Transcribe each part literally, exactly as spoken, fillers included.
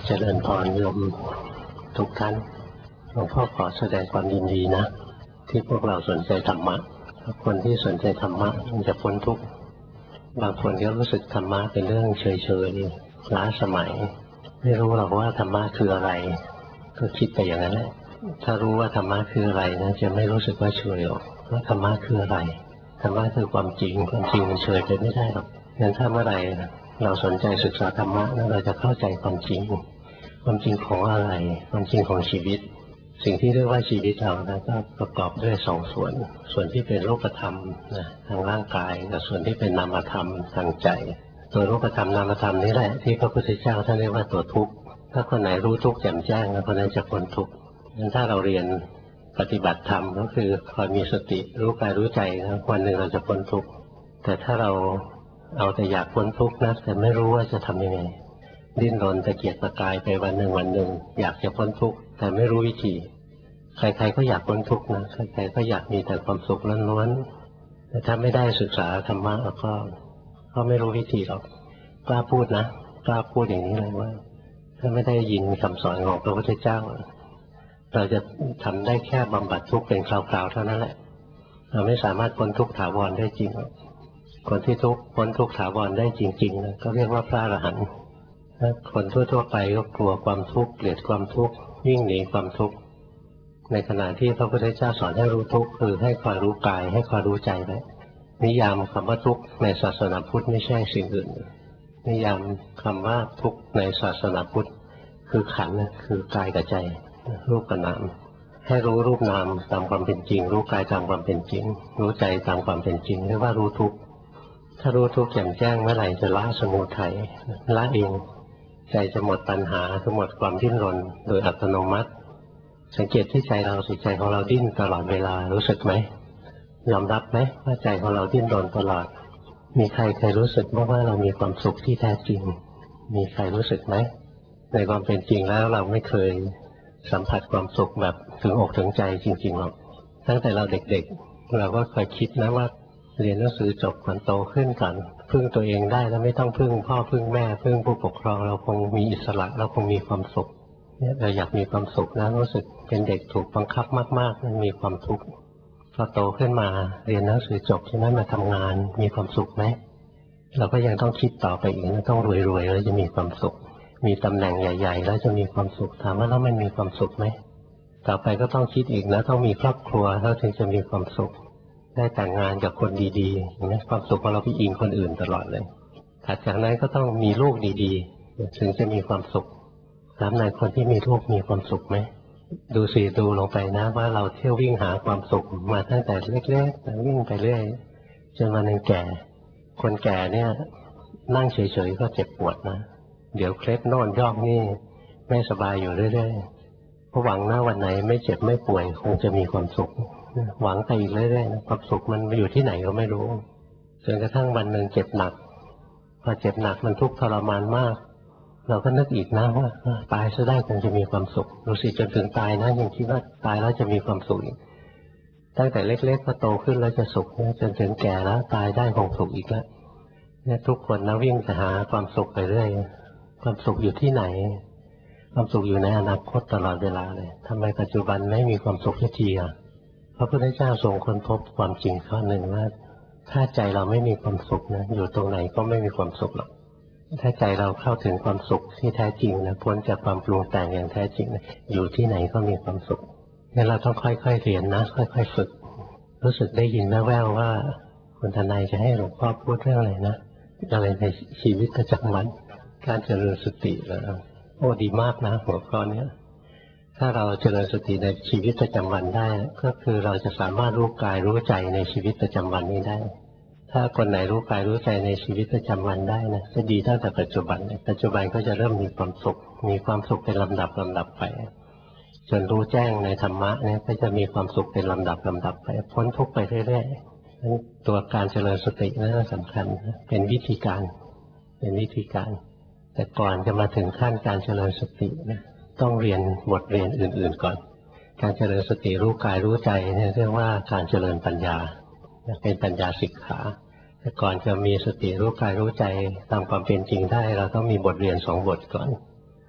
เจริญพรโยมทุกท่านหลวงพ่อขอแสดงความยินดีนะที่พวกเราสนใจธรรมะคนที่สนใจธรรมะมันจะพ้นทุกข์บางคนก็รู้สึกธรรมะเป็นเรื่องเฉยๆล้าสมัยไม่รู้หรอกว่าธรรมะคืออะไรก็คิดไปอย่างนั้นแหละถ้ารู้ว่าธรรมะคืออะไรนะจะไม่รู้สึกว่าเฉยหรอกว่าธรรมะคืออะไรธรรมะคือความจริงความจริงมันเฉยไปไม่ได้หรอกงั้นถ้าเมื่อไหร่เราสนใจศึกษาธรรมะแล้วเราจะเข้าใจความจริงความจริงของอะไรความจริงของชีวิตสิ่งที่เรียกว่าชีวิตเรานะก็ประกอบด้วยสองส่วนส่วนที่เป็นรูปธรรมนะทางร่างกายกับส่วนที่เป็นนามธรรมทางใจตัวรูปธรรมนามธรรมนี่แหละที่พระพุทธเจ้าท่านเรียกว่าตัวทุกข์ถ้าคนไหนรู้ทุกข์แจ่มแจ้งแล้วคนนั้นจะพ้นทุกข์งั้นถ้าเราเรียนปฏิบัติธรรมก็คือคอยมีสติรู้กายรู้ใจนะวันหนึ่งเราจะพ้นทุกข์แต่ถ้าเราเอาแต่อยากพ้นทุกข์นะแต่ไม่รู้ว่าจะทำยังไงดิ้นรนตะเกียกตะกายไปวันหนึ่งวันหนึ่งอยากจะพ้นทุกข์แต่ไม่รู้วิธีใครๆก็อยากพ้นทุกข์นะใครๆก็อยากมีแต่ความสุขล้วนๆแต่ถ้าไม่ได้ศึกษาธรรมะแล้วก็ก็ไม่รู้วิธีหรอกกล้าพูดนะกล้าพูดอย่างนี้เลยว่าถ้าไม่ได้ยินคำสอนของพระพุทธเจ้าเราจะทำได้แค่บำบัดทุกข์เป็นคราวๆเท่านั้นแหละเราไม่สามารถพ้นทุกข์ถาวรได้จริงคนที่ทุกข์พ้นทุกข์ถาวรได้จริงๆนะก็เรียกว่าพระอรหันต์ถ้าคนทั่วๆไปก็กลัวความทุกข์เกลียดความทุกข์วิ่งหนีความทุกข์ในขณะที่พระพุทธเจ้าสอนให้รู้ทุกข์คือให้คอยรู้กายให้คอยรู้ใจไว้นิยามคำว่าทุกข์ในศาสนาพุทธไม่ใช่สิ่งอื่นนิยามคำว่าทุกข์ในศาสนาพุทธคือขันธ์คือกายกับใจรูปกับนามให้รู้รูปนามตามความเป็นจริงรู้กายตามความเป็นจริงรู้ใจตามความเป็นจริงเรียกว่ารู้ทุกข์ถ้ารู้ทุกข์แจ่มแจ้งเมื่อไหร่จะละสมุทัยละเองใจจะหมดปัญหาจะหมดความดิ้นรนโดยอัตโนมัติสังเกตที่ใจเราสิใจของเราดิ้นตลอดเวลารู้สึกไหมยอมรับไหมว่าใจของเราดิ้นรนตลอดมีใครเคยรู้สึกบ้างว่าเรามีความสุขที่แท้จริงมีใครรู้สึกไหมในความเป็นจริงแล้วเราไม่เคยสัมผัสความสุขแบบถึงอกถึงใจจริงๆหรอกตั้งแต่เราเด็กๆเราก็เคยคิดนะว่าเรียนหนังสือจบก่อนโตขึ้นก่อนพึ่งตัวเองได้แล้วไม่ต้องพึ่งพ่อพึ่งแม่พึ่งผู้ปกครองเราคงมีอิสระเราคงมีความสุขเนี่ยเราอยากมีความสุขนะรู้สึกเป็นเด็กถูกบังคับมากๆมันมีความทุกข์พอโตขึ้นมาเรียนหนังสือจบใช่ไหมมาทำงานมีความสุขไหมเราก็ยังต้องคิดต่อไปอีกนะต้องรวยๆแล้วจะมีความสุขมีตำแหน่งใหญ่ๆแล้วจะมีความสุขถามว่าแล้วมันมีความสุขไหมต่อไปก็ต้องคิดอีกนะต้องมีครอบครัวแล้วถึงจะมีความสุขได้แต่งงานกับคนดีๆอย่างนี้ความสุขของเราไปอิงคนอื่นตลอดเลยถัดจากนั้นก็ต้องมีลูกดีๆถึงจะมีความสุขถามนายคนที่มีลูกมีความสุขไหมดูสิดูลงไปนะว่าเราเที่ยววิ่งหาความสุขมาตั้งแต่เล็กๆวิ่งไปเรื่อยจนวันหนึ่งแก่คนแก่เนี่ยนั่งเฉยๆก็เจ็บปวดนะเดี๋ยวเคล็ดโน่นย่อมนี่ไม่สบายอยู่เรื่อยๆเพราะหวังนะวันไหนไม่เจ็บไม่ป่วยคงจะมีความสุขหวังไปอีกเรื่อยๆนะความสุขมันอยู่ที่ไหนก็ไม่รู้จนกระทั่งวันหนึ่งเจ็บหนักพอเจ็บหนักมันทุกข์ทรมานมากเราก็นึกอีกนะว่าตายซะได้คงจะมีความสุขดูสิจนถึงตายนะยังคิดว่าตายแล้วจะมีความสุขอีกตั้งแต่เล็กๆก็โตขึ้นแล้วจะสุขจนถึงแก่แล้วตายได้คงสุขอีกแล้วเนี่ยทุกคนนะวิ่งไปหาความสุขไปเรื่อยความสุขอยู่ที่ไหนความสุขอยู่ในอนาคตตลอดเวลาเลยทำไมปัจจุบันไม่มีความสุขทีอ่ะพระพุทธเจ้าทรงค้นพบความจริงข้อหนึ่งว่าถ้าใจเราไม่มีความสุขนะอยู่ตรงไหนก็ไม่มีความสุขหรอกถ้าใจเราเข้าถึงความสุขที่แท้จริงนะพ้นจากความปรุงแต่งอย่างแท้จริงนะอยู่ที่ไหนก็มีความสุขงั้นเราต้องค่อยๆเรียนนะค่อยๆฝึกรู้สึกได้ยินแว่วๆว่าคุณทนายจะให้หลวงพ่อพูดเรื่องอะไรนะอะไรในชีวิตประจำวันการเจริญสติแล้วโอ้ดีมากนะหัวข้อนี้ถ้าเราเจริญสติในชีวิตประจำวันได้ก็คือเราจะสามารถรู้กายรู้ใจในชีวิตประจำวันนี้ได้ถ้าคนไหนรู้กายรู้ใจในชีวิตประจำวันได้นะจะดีตั้งแต่ปัจจุบันปัจจุบันก็จะเริ่มมีความสุขมีความสุขเป็นลำดับลำดับไปจนรู้แจ้งในธรรมะเนี่ยก็จะมีความสุขเป็นลำดับลำดับไปพ้นทุกข์ไปเรื่อยๆตัวการเจริญสตินั่นสำคัญเป็นวิธีการเป็นวิธีการแต่ก่อนจะมาถึงขั้นการเจริญสตินะต้องเรียนบทเรียนอื่นๆก่อนการเจริญสติรู้กายรู้ใจเนี่ยเรียกว่าการเจริญปัญญาเป็นปัญญาสิกขาแต่ก่อนจะมีสติรู้กายรู้ใจตามความเป็นจริงได้เราต้องมีบทเรียนสองบทก่อน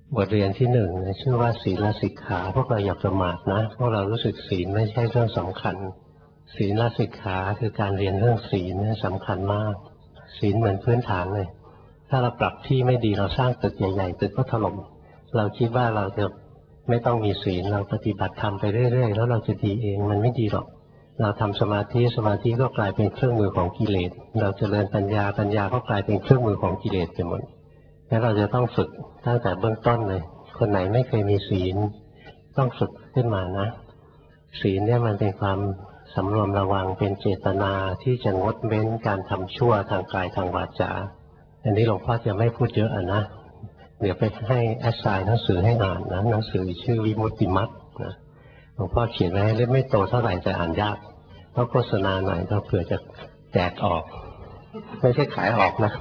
บทเรียนที่หนึ่งชื่อว่าศีลสิกขาพวกเราอย่าประมาทนะพวกเรารู้สึกศีลไม่ใช่เรื่องสำคัญศีลสิกขาคือการเรียนเรื่องศีลนี่สำคัญมากศีลเหมือนพื้นฐานเลยถ้าเราปรับที่ไม่ดีเราสร้างตึกใหญ่ๆตึกก็ถล่มเราคิดว่าเราจะไม่ต้องมีศีลเราปฏิบัติธรรมไปเรื่อยๆแล้วเราจะดีเองมันไม่ดีหรอกเราทำสมาธิสมาธิก็กลายเป็นเครื่องมือของกิเลสเราเจริญปัญญาปัญญาก็กลายเป็นเครื่องมือของกิเลสไปหมดงั้นเราจะต้องฝึกตั้งแต่เบื้องต้นเลยคนไหนไม่เคยมีศีลต้องฝึกขึ้นมานะศีลเนี่ยมันเป็นความสำรวมระวังเป็นเจตนาที่จะงดเว้นการทำชั่วทางกายทางวาจาอันนี้หลวงพ่อจะไม่พูดเยอะอ่ะนะเดี๋ยวไปให้แอสไซน์หนังสือให้อ่านนะหนังสือชื่อวิมุตติมรรคนะหลวงพ่อเขียนไว้เล่มไม่โตเท่าไหร่แต่อ่านยากเพราะโฆษณาหน่อยก็เผื่อจะแจกออกไม่ใช่ขายออกนะ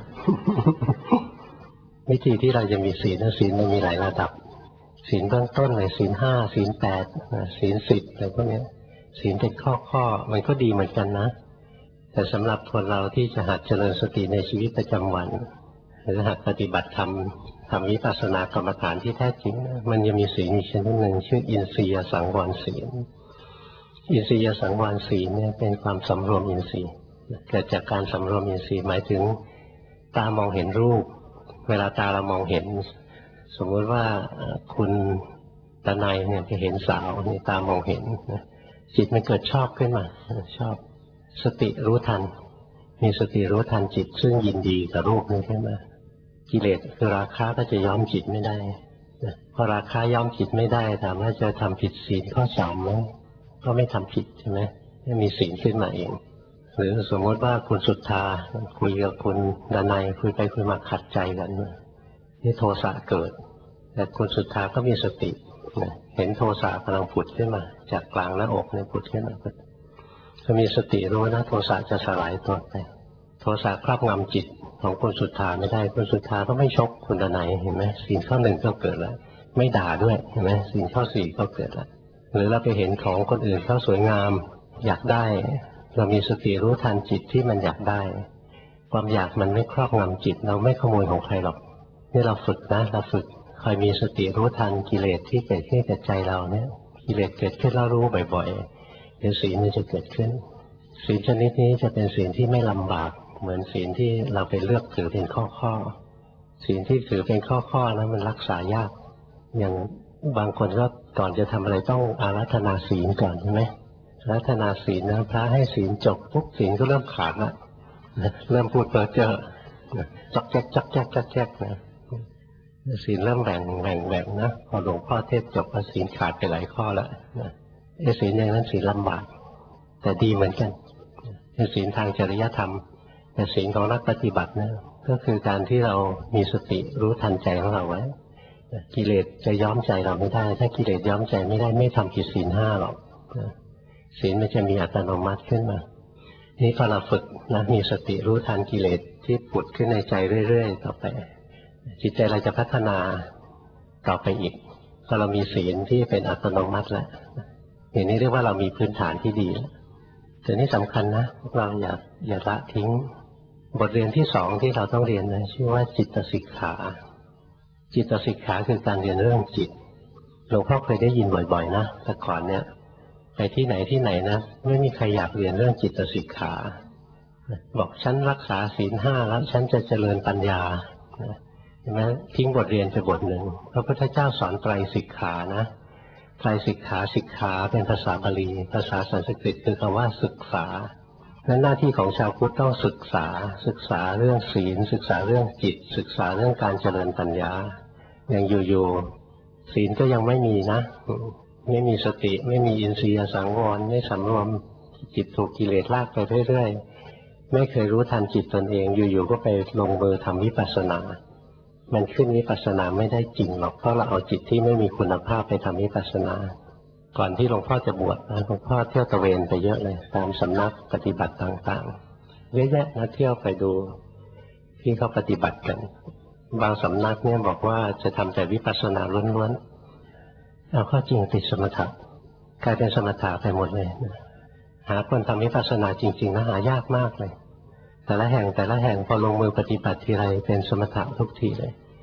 วิธีที่เราจะมีศีลศีลมันมีหลายระดับศีลเบื้องต้นเลยศีลห้าศีลแปดศีลสิบอะไรพวกนี้ศีลเป็นข้อข้อมันก็ดีเหมือนกันนะแต่สำหรับคนเราที่จะหัดเจริญสติในชีวิตประจำวันหรือหัดปฏิบัติธรรมทำวิปัสสนากรรมฐานที่แท้จริงมันยังมีศีลอีกชนิดหนึ่งชื่ออินทรียสังวรศีลอินทรียสังวรศีลเนี่ยเป็นความสำรวมอินทรีย์เกิดจากการสำรวมอินทรีย์หมายถึงตามองเห็นรูปเวลาตาเรามองเห็นสมมติว่าคุณตาในเนี่ยไปเห็นสาวนี่ตามองเห็นจิตมันเกิดชอบขึ้นมาชอบสติรู้ทันมีสติรู้ทันจิตซึ่งยินดีกับรูปนี้ขึ้นมากิเลสคือราคะก็จะย้อมจิตไม่ได้พอราคะย้อมจิตไม่ได้ถามว่าจะทำผิดศีลข้อสามไหมก็ไม่ทำผิดใช่ไหมมีศีลขึ้นมาเองหรือสมมติว่าคุณสุทธาคุยกับคุณดนัยคุยไปคุยมาขัดใจกันนี่โทสะเกิดแต่คุณสุทธาก็มีสติเห็นโทสะกำลังผุดขึ้นมาจากกลางหน้าอกเนี่ยผุดขึ้นมาถ้ามีสติรู้นะโทสะจะสลายตัวไปโทสะครอบงำจิตของคุณสุทธาไม่ได้คุณสุทธาก็ไม่ชกคุณดนัยเห็นไหมศีลข้อหนึ่งก็เกิดแล้วไม่ด่าด้วยเห็นไหมศีลข้อสี่ก็เกิดแล้วหรือเราไปเห็นของคนอื่นเขาสวยงามอยากได้เรามีสติรู้ทันจิตที่มันอยากได้ความอยากมันไม่ครอบงำจิตเราไม่ขโมยของใครหรอกนี่เราฝึกนะเราฝึกคอยมีสติรู้ทันกิเลสที่เกิดขึ้นกับใจเราเนี่ยกิเลสเกิดขึ้นแล้วรู้บ่อยๆเดี๋ยวศีลมันจะเกิดขึ้นศีลชนิดนี้จะเป็นศีลที่ไม่ลำบากเหมือนศีลที่เราไปเลือกถือเป็นข้อๆศีลที่ถือเป็นข้อๆนะมันรักษายากอย่างบางคนก็ก่อนจะทำอะไรต้องอาราธนาศีลก่อนใช่ไหมอาราธนาศีลนะพระให้ศีลจบปุ๊บศีลก็เริ่มขาดละเริ่มพูดเพ้อเจ้อจักแจ๊กจักแจ๊กจักแจ๊กนะศีลเริ่มแบ่งแบ่งแบ่งนะพอหลวงพ่อเทศจบศีลขาดไปหลายข้อแล้วนะไอ้ศีลอย่างนั้นศีลลำบากแต่ดีเหมือนกันเป็นศีลทางจริยธรรมแต่ศีลของนักปฏิบัตินะก็คือการที่เรามีสติรู้ทันใจของเราไว้กิเลสจะย้อมใจเราไม่ได้ถ้ากิเลสย้อมใจไม่ได้ไม่ทำผิดศีลห้าหรอกศีลมันจะมีอัตโนมัติขึ้นมานี่พอเราฝึกนะมีสติรู้ทันกิเลสที่ผุดขึ้นในใจเรื่อยๆต่อไปจิตใจเราจะพัฒนาต่อไปอีกพอเรามีศีลที่เป็นอัตโนมัติแล้วอย่างนี้เรียกว่าเรามีพื้นฐานที่ดีแล้วแต่นี่สำคัญนะพวกเราอย่าอย่าละทิ้งบทเรียนที่สองที่เราต้องเรียนนะชื่อว่าจิตสิกขาจิตสิกขาคือการเรียนเรื่องจิตหลวงพ่อเคยได้ยินบ่อยๆนะแต่ก่อนเนี่ยไปที่ไหนที่ไหนนะไม่มีใครอยากเรียนเรื่องจิตสิกขาบอกฉันรักษาศีลห้าแล้วฉันจะเจริญปัญญาเห็นไหมทิ้งบทเรียนไปบทหนึ่งพระพุทธเจ้าสอนไตรสิกขานะไตรสิกขาสิกขาเป็นภาษาบาลีภาษาสันสกฤตคือคำว่าศึกษานั้นหน้าที่ของชาวพุทธต้องศึกษาศึกษาเรื่องศีลศึกษาเรื่องจิตศึกษาเรื่องการเจริญปัญญาอย่างอยู่ๆศีลก็ยังไม่มีนะไม่มีสติไม่มีอินทรียสังวรไม่สำรวมจิตถูกกิเลสลากไปเรื่อยๆไม่เคยรู้ทันจิตตนเองอยู่ๆก็ไปลงมือทำวิปัสสนามันขึ้นวิปัสสนาไม่ได้จริงหรอกเพราะเราเอาจิตที่ไม่มีคุณภาพไปทำวิปัสสนาก่อนที่หลวงพ่อจะบวชนะหลวงพ่อเที่ยวตะเวนไปเยอะเลยตามสำนักปฏิบัติต่างๆเยอะแยะนะเที่ยวไปดูที่เขาปฏิบัติกันบางสำนักเนี่ยบอกว่าจะทำแต่วิปัสสนาล้วนๆเอาข้อจริงติดสมถะกลายเป็นสมถะไปหมดเลยหาคนทำวิปัสสนาจริงๆนะหายากมากเลยแต่ละแห่งแต่ละแห่งพอลงมือปฏิบัติทีไรเป็นสมถะทุกทีเลย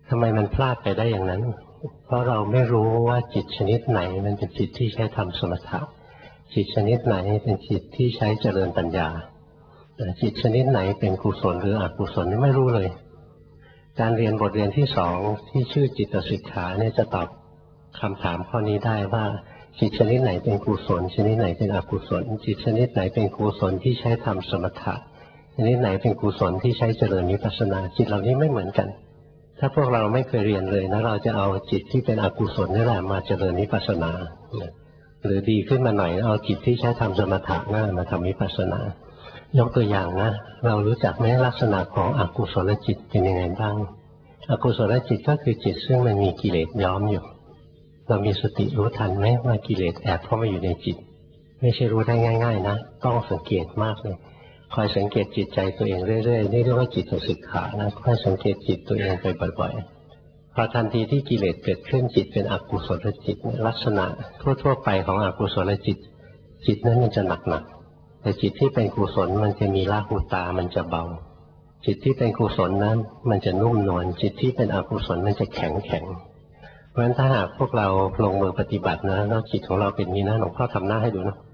ทำไมมันพลาดไปได้อย่างนั้นเพราะเราไม่รู้ว่าจิตชนิดไหนมันเป็นจิตที่ใช้ทำสมถะจิตชนิดไหนเป็นจิตที่ใช้เจริญปัญญาจิตชนิดไหนเป็นกุศลหรืออกุศลไม่รู้เลยการเรียนบทเรียนที่สองที่ชื่อจิตสิกขาเนี่ยจะตอบคำถามข้อนี้ได้ว่าจิตชนิดไหนเป็นกุศลชนิดไหนเป็นอกุศลจิตชนิดไหนเป็นกุศลที่ใช้ทำสมถะชนิดไหนเป็นกุศลที่ใช้เจริญวิปัสสนาจิตเหล่านี้ไม่เหมือนกันถ้าพวกเราไม่เคยเรียนเลยนะเราจะเอาจิตที่เป็นอกุศลนี่แหละมาเจริญวิปัสสนาหรือดีขึ้นมาหน่อยเอาจิตที่ใช้ทำสมถะนั่นมาทำวิปัสสนายกตัวอย่างนะเรารู้จักไหมลักษณะของอกุศลจิตเป็นยังไงบ้างอกุศลจิตก็คือจิตซึ่งมันมีกิเลสย้อมอยู่เรามีสติรู้ทันไหมว่ากิเลสแอบเข้ามาอยู่ในจิตไม่ใช่รู้ได้ง่ายๆนะต้องสังเกตมากเลยคอยสังเกตจิตใจตัวเองเรื่อยๆนี่เรียกว่าจิตสิกขานะคอยสังเกตจิตตัวเองไปบ่อยๆพอทันทีที่กิเลสเกิดขึ้นจิตเป็นอกุศลจิตลักษณะทั่วๆไปของอกุศลจิตจิตนั้นมันจะหนักๆแต่จิตที่เป็นกุศลมันจะมีละหุตามันจะเบาจิตที่เป็นกุศลนั้นมันจะนุ่มนวลจิตที่เป็นอกุศลมันจะแข็งแข็งเพราะฉะนั้นถ้าหากพวกเราลงมือปฏิบัตินะแล้วจิตของเราเป็นนี้นะหลวงพ่อทำหน้าให้ดูนะ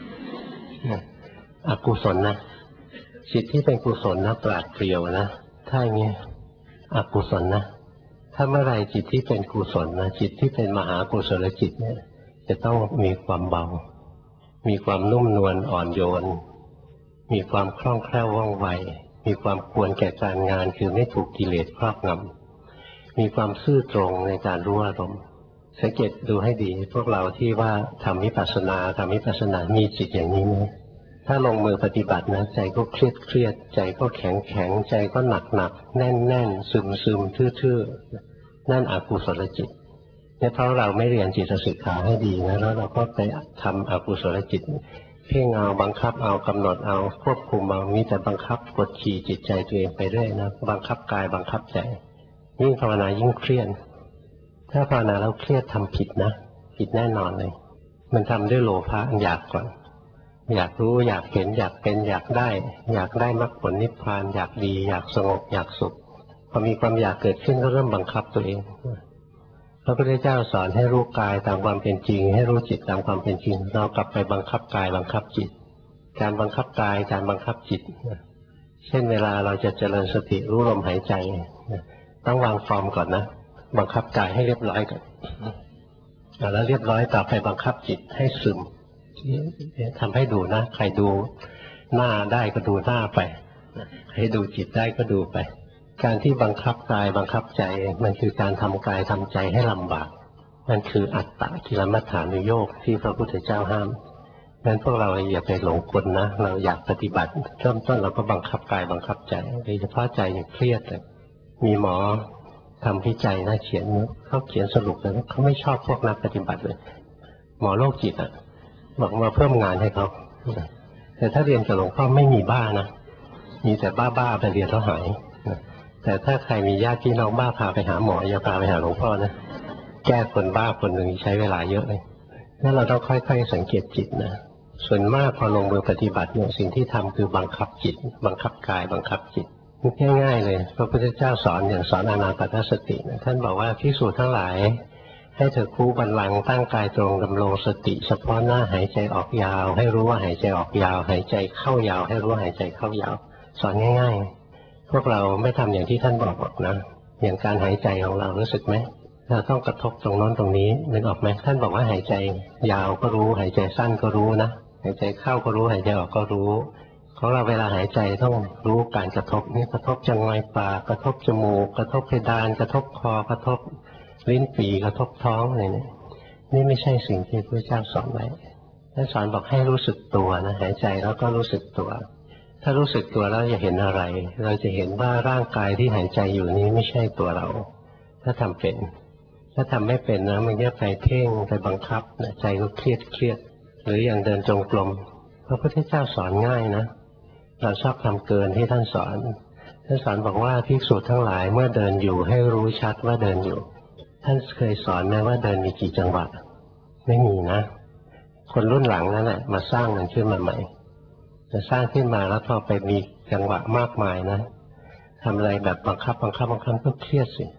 อกุศลนะจิตที่เป็นกุศลนะปราดเปรียวนะถ้าอย่างนี้อกุศลนะถ้าเมื่อไรจิตที่เป็นกุศลนะจิตที่เป็นมหากุศลจิตเนี่ยจะต้องมีความเบามีความนุ่มนวลอ่อนโยนมีความคล่องแคล่วว่องไวมีความควรแก่การงานคือไม่ถูกกิเลสครอบงำมีความซื่อตรงในการรู้อารมณ์สังเกตดูให้ดีพวกเราที่ว่าทำวิปัสสนาทำวิปัสสนามีจิตอย่างนี้ไหมถ้าลงมือปฏิบัตินะใจก็เครียดเครียดใจก็แข็งแข็งใจก็หนักหนักแน่นแน่นซึมซึมทื่อๆนั่นอกุศลจิตเนี่ยเพราะเราไม่เรียนจิตสิกขาให้ดีนะแล้วเราก็ไปทำอกุศลจิตเพ่งเอาบังคับเอากำหนดเอาควบคุมเอามีแต่บังคับกดขี่จิตใจตัวเองไปเรื่อยนะบังคับกายบังคับใจยิ่งภาวนายิ่งเครียดถ้าภาวนาแล้วเครียดทำผิดนะผิดแน่นอนเลยมันทำด้วยโลภะอยากก่อนอยากรู้อยากเห็นอยากเป็นอยากได้อยากได้มรรคผลนิพพานอยากดีอยากสงบอยากสุขพอมีความอยากเกิดขึ้นก็เริ่มบังคับตัวเองพระพุทธเจ้าสอนให้รู้กายตามความเป็นจริงให้รู้จิตตามความเป็นจริงเรากลับไปบังคับกายบังคับจิตการบังคับกายการบังคับจิตเช่นเวลาเราจะเจริญสติรู้ลมหายใจต้องวางฟอร์มก่อนนะบังคับกายให้เรียบร้อยก่อนแล้วเรียบร้อยต่อไปบังคับจิตให้ซึมทำให้ดูนะใครดูหน้าได้ก็ดูหน้าไปใครดูจิตได้ก็ดูไปการที่บังคับกายบังคับใจมันคือการทำกายทำใจให้ลำบากมันคืออัตตะกิลมัฏฐานุโยคที่พระพุทธเจ้าห้ามงั้นพวกเราอย่าไปหลงกลนะเราอยากปฏิบัติเริ่มต้นเราก็บังคับกายบังคับใจโดยเฉพาะใจอย่างเครียดเลยมีหมอทำวิจัยนะเขียนเขาเขียนสรุปเลยเขาไม่ชอบพวกนักปฏิบัติเลยหมอโรคจิตอ่ะบอกมาเพิ่มงานให้เขาแต่ถ้าเรียนกับหลวงพ่อไม่มีบ้านะมีแต่บ้าๆไปเรียนแล้วหายแต่ถ้าใครมีญาติพี่น้องบ้าพาไปหาหมออย่าพาไปหาหลวงพ่อนะแก้คนบ้าคนหนึ่งใช้เวลาเยอะเลยนั่นเราต้องค่อยๆสังเกตจิตนะส่วนมากพอลงมือปฏิบัติเนี่ยสิ่งที่ทำคือบังคับจิตบังคับกายบังคับจิตง่ายๆเลยพระพุทธเจ้าสอนอย่างสอนอานาปานสตินะท่านบอกว่าภิกษุทั้งหลายให้เธอคู่บัลลังก์ตั้งกายตรงดำรงสติเฉพาะหน้าหายใจออกยาวให้รู้ว่าหายใจออกยาวหายใจเข้ายาวให้รู้ว่าหายใจเข้ายาวสอนง่ายๆพวกเราไม่ทำอย่างที่ท่านบอกหรอกนะอย่างการหายใจของเรารู้สึกไหมเราต้องกระทบตรงนั้นตรงนี้นึกออกไหมท่านบอกว่าหายใจยาวก็รู้หายใจสั้นก็รู้นะหายใจเข้าก็รู้หายใจออกก็รู้ของเราเวลาหายใจต้องรู้การกระทบนี่กระทบจมูกปากกระทบจมูกกระทบเพดานกระทบคอกระทบลิ้นปี่กระทบท้องอะไรนี่นี่ไม่ใช่สิ่งที่พระเจ้าสอนไว้ท่านสอนบอกให้รู้สึกตัวนะหายใจแล้วก็รู้สึกตัวถ้ารู้สึกตัวแล้วจะเห็นอะไรเราจะเห็นว่าร่างกายที่หายใจอยู่นี้ไม่ใช่ตัวเราถ้าทำเป็นถ้าทำไม่เป็นนะมันจะไปเพ่งไปบังคับนะใจก็เครียดเครียดหรืออย่างเดินจงกรมพระพุทธเจ้าสอนง่ายนะเราชอบทำเกินที่ท่านสอนท่านสอนบอกว่าภิกษุทั้งหลายเมื่อเดินอยู่ให้รู้ชัดว่าเดินอยู่ท่านเคยสอนไหมว่าเดินมีกี่จังหวะไม่มีนะคนรุ่นหลังนั่นแหละมาสร้างมันขึ้นมาใหม่จะสร้างขึ้นมาแล้วพอไปมีจังหวะมากมายนะทำอะไรแบบบังคับบังคับบังคับก็เครียดสิ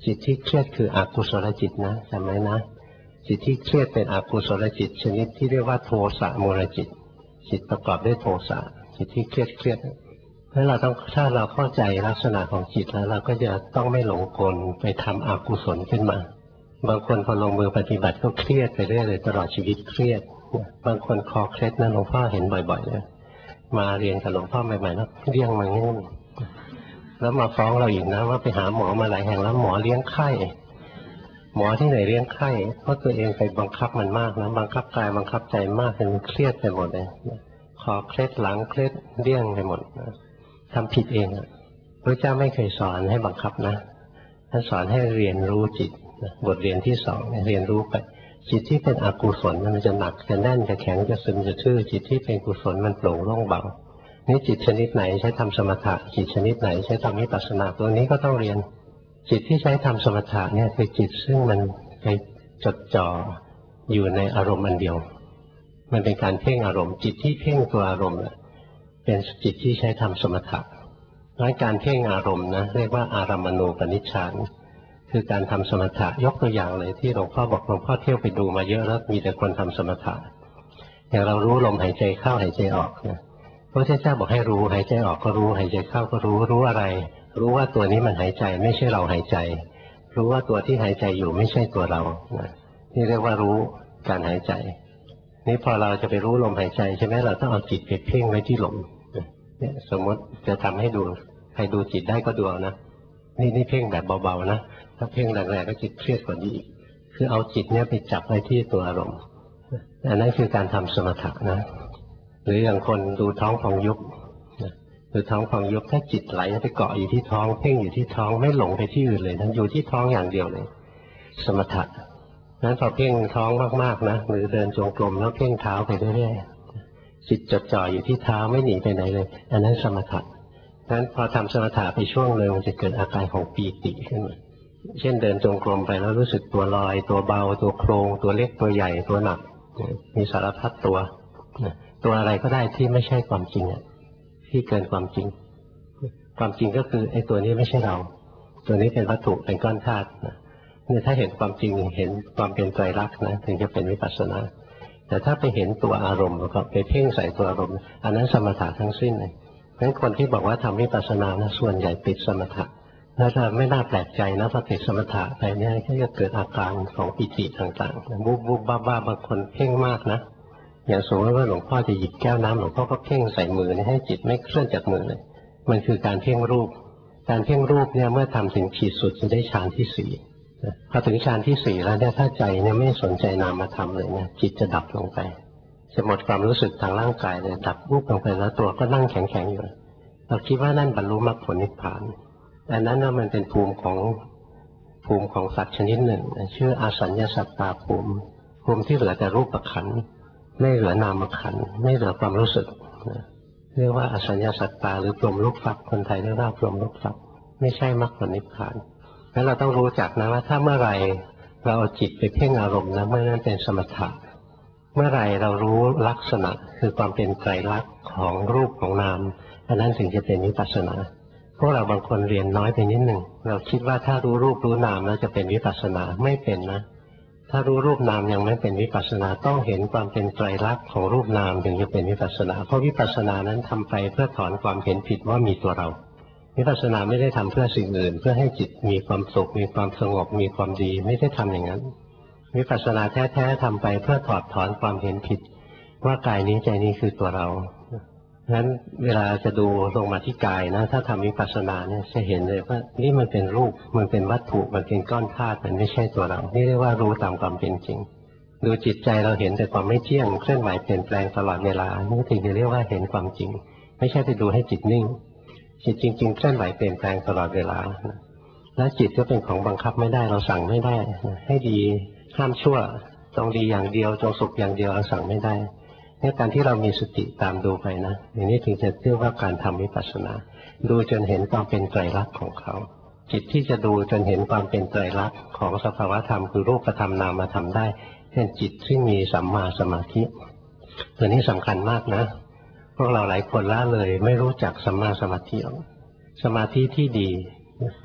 จิตที่เครียดคืออกุศลจิตนะจำไว้นะจิตที่เครียดเป็นอกุศลจิตชนิดที่เรียกว่าโทสะมูลจิตจิตประกอบด้วยโทสะจิตที่เครียดเครียดเพราะเราต้องถ้าเราเข้าใจลักษณะของจิตแล้วเราก็จะต้องไม่หลงกลไปทำอกุศลขึ้นมาบางคนพอลงมือปฏิบัติก็เครียดไปเรื่อยเลยตลอดชีวิตเครียดบางคนคอเคล็ดนะหลวงพ่อเห็นบ่อยๆเลยมาเรียนกับหลวงพ่อใหม่ๆแล้วเลี้ยงมางี้แล้วมาฟ้องเราอีกนะว่าไปหาหมอมาหลายแห่งแล้วหมอเลี้ยงไข้หมอที่ไหนเลี้ยงไข้เพราะตัวเองไปบังคับมันมากนะบังคับกายบังคับใจมากจนเครียดไปหมดเลยคอเคล็ดหลังเคล็ดเลี้ยงไปหมดทำผิดเองพระเจ้าไม่เคยสอนให้บังคับนะท่านสอนให้เรียนรู้จิตบทเรียนที่สองเรียนรู้ไปจิตที่เป็นอกุศลมันจะหนักจะแน่นจะแข็งจะซึมจะทื่อจิตที่เป็นกุศลมันโปร่งโล่งเบานี่จิตชนิดไหนใช้ทำสมถะจิตชนิดไหนใช้ทำวิปัสสนาตัวนี้ก็ต้องเรียนจิตที่ใช้ทำสมถะเนี่ยคือจิตซึ่งมันไปจดจ่ออยู่ในอารมณ์อันเดียวมันเป็นการเพ่งอารมณ์จิตที่เพ่งตัวอารมณ์เป็นจิตที่ใช้ทำสมถะเพราะการเพ่งอารมณ์นะเรียกว่าอารัมมณูปนิชฌานคือการทำสมถะยกตัวอย่างเลยที่หลวงพ่อบอกหลวงพ่อเที่ยวไปดูมาเยอะแล้วมีแต่คนทำสมถะอย่างเรารู้ลมหายใจเข้าหายใจออกเนี่ยพระพุทธเจ้าบอกให้รู้หายใจออกก็รู้หายใจเข้าก็รู้รู้อะไรรู้ว่าตัวนี้มันหายใจไม่ใช่เราหายใจรู้ว่าตัวที่หายใจอยู่ไม่ใช่ตัวเรานี่เรียกว่ารู้การหายใจนี่พอเราจะไปรู้ลมหายใจใช่ไหมเราต้องเอาจิตไปเพ่งไว้ที่ลมเนี่ยสมมติจะทำให้ดูใครดูจิตได้ก็ดูเอานะนี่นี่เพ่งแบบเบาๆนะถ้าเพ่งแรงๆก็จิตเครียดกว่านี้อีกคือเอาจิตเนี่ยไปจับไว้ที่ตัวอารมณ์อันนั้นคือการทำสมถะนะหรืออย่างคนดูท้องพองยุบดูท้องพองยุบถ้าจิตไหลไปเกาะอยู่ที่ท้องเพ่งอยู่ที่ท้องไม่หลงไปที่อื่นเลยนะอยู่ที่ท้องอย่างเดียวเลยสมถะนั้นพอเพ่งท้องมากๆนะหรือเดินจงกรมแล้วเพ่งเท้าไปเรื่อยๆจิตจดจ่ออยู่ที่เท้าไม่หนีไปไหนเลยอันนั้นสมถะนั้นพอทำสมถะไปช่วงเลยมันจะเกิดอาการของปีติขึ้นมาเช่นเดินจงกรมไปแล้วรู้สึกตัวลอยตัวเบาตัวโครงตัวเล็กตัวใหญ่ตัวหนักมีสารพัดตัวตัวอะไรก็ได้ที่ไม่ใช่ความจริงที่เกินความจริงความจริงก็คือไอ้ตัวนี้ไม่ใช่เราตัวนี้เป็นวัตถุเป็นก้อนธาตุนี่ถ้าเห็นความจริงเห็นความเป็นไตรลักษณ์นะถึงจะเป็นวิปัสสนาแต่ถ้าไปเห็นตัวอารมณ์แล้วก็ไปเพ่งใส่ตัวอารมณ์อันนั้นสมถะทั้งสิ้นเลยงั้นคนที่บอกว่าทำวิปัสสนานะส่วนใหญ่ติดสมถะแล้วถ้าไม่น่าแปลกใจนะพอติดสมถะไปเนี่ยก็จะเกิดอาการของปิติต่างๆบุบบุบบ้าบ้าบางคนเพ่งมากนะอย่างสมมติว่าหลวงพ่อจะหยิบแก้วน้ำหลวงพ่อก็เพ่งใส่มือให้จิตไม่เคลื่อนจากมือเลยมันคือการเพ่งรูปการเพ่งรูปเนี่ยเมื่อทำถึงขีดสุดจะได้ฌานที่สี่พอถึงฌานที่สี่แล้วเนี่ยถ้าใจเนี่ยไม่สนใจนามธรรมเลยเนี่ยจิตจะดับลงไปจะหมดความรู้สึกทางร่างกายเลยดับรูปลงไปแล้วตัวก็นั่งแข็งๆอยู่เราคิดว่านั่นบรรลุมรรคผลนิพพานแต่นั้นน่ะมันเป็นภูมิของภูมิของสัตว์ชนิดหนึ่งชื่ออาสัญญสัตตาภูมิภูมิที่เหลือแต่รูปขันธ์ไม่เหลือนามขันธ์ไม่เหลือความรู้สึกเรียกว่าอสัญญาสัตตาหรือพรหมลูกฟักคนไทยเรียกว่าพรหมลูกฟักไม่ใช่มรรคผลนิพพานงั้นเราต้องรู้จักนะว่าถ้าเมื่อไรเราเอาจิตไปเพ่งอารมณ์นะเมื่อนั้นเป็นสมถะเมื่อไรเรารู้ลักษณะคือความเป็นไตรลักษณ์ของรูปของนามอันนั้นถึงจะเป็นวิปัสสนาพวกเราบางคนเรียนน้อยไปนิดหนึ่งเราคิดว่าถ้ารู้รูปรู้นามแล้วจะเป็นวิปัสสนาไม่เป็นนะถ้ารู้รูปนามยังไม่เป็นวิปัสสนาต้องเห็นความเป็นไตรลักษณ์ของรูปนามถึงจะเป็นวิปัสสนาเพราะวิปัสสนานั้นทำไปเพื่อถอนความเห็นผิดว่ามีตัวเราวิปัสสนาไม่ได้ทำเพื่อสิ่งอื่นเพื่อให้จิตมีความสุขมีความสงบมีความดีไม่ได้ทำอย่างนั้นวิปัสสนาแท้ๆทำไปเพื่อถอดถอนความเห็นผิดว่ากายนี้ใจนี้คือตัวเรางั้นเวลาจะดูลงมาที่กายนะถ้าทำวิปัสสนาเนี่ยจะเห็นเลยว่านี่มันเป็นรูปมันเป็นวัตถุมันเป็นก้อนธาตุมันไม่ใช่ตัวเรานี่เรียกว่ารู้ตามความเป็นจริงดูจิตใจเราเห็นแต่ความไม่เที่ยงเคลื่อนไหวเปลี่ยนแปลงตลอดเวลานี่ถึงจะเรียกว่าเห็นความจริงไม่ใช่ไปดูให้จิตนิ่งจิตจริงๆเคลื่อนไหวเปลี่ยนแปลงตลอดเวลาแล้วจิตก็เป็นของบังคับไม่ได้เราสั่งไม่ได้ให้ดีห้ามชั่วจงดีอย่างเดียวจงสุขอย่างเดียวเราสั่งไม่ได้ในการที่เรามีสติตามดูไปนะอย่างนี้ถึงจะเรียกว่าการทำวิปัสสนาดูจนเห็นความเป็นไตรลักษณ์ของเขาจิตที่จะดูจนเห็นความเป็นไตรลักษณ์ของสภาวธรรมคือรูปธรรมนามธรรมได้เป็นจิตที่มีสัมมาสมาธิตัวนี้สำคัญมากนะพวกเราหลายคนละเลยไม่รู้จักสัมมาสมาธิสมาธิที่ดี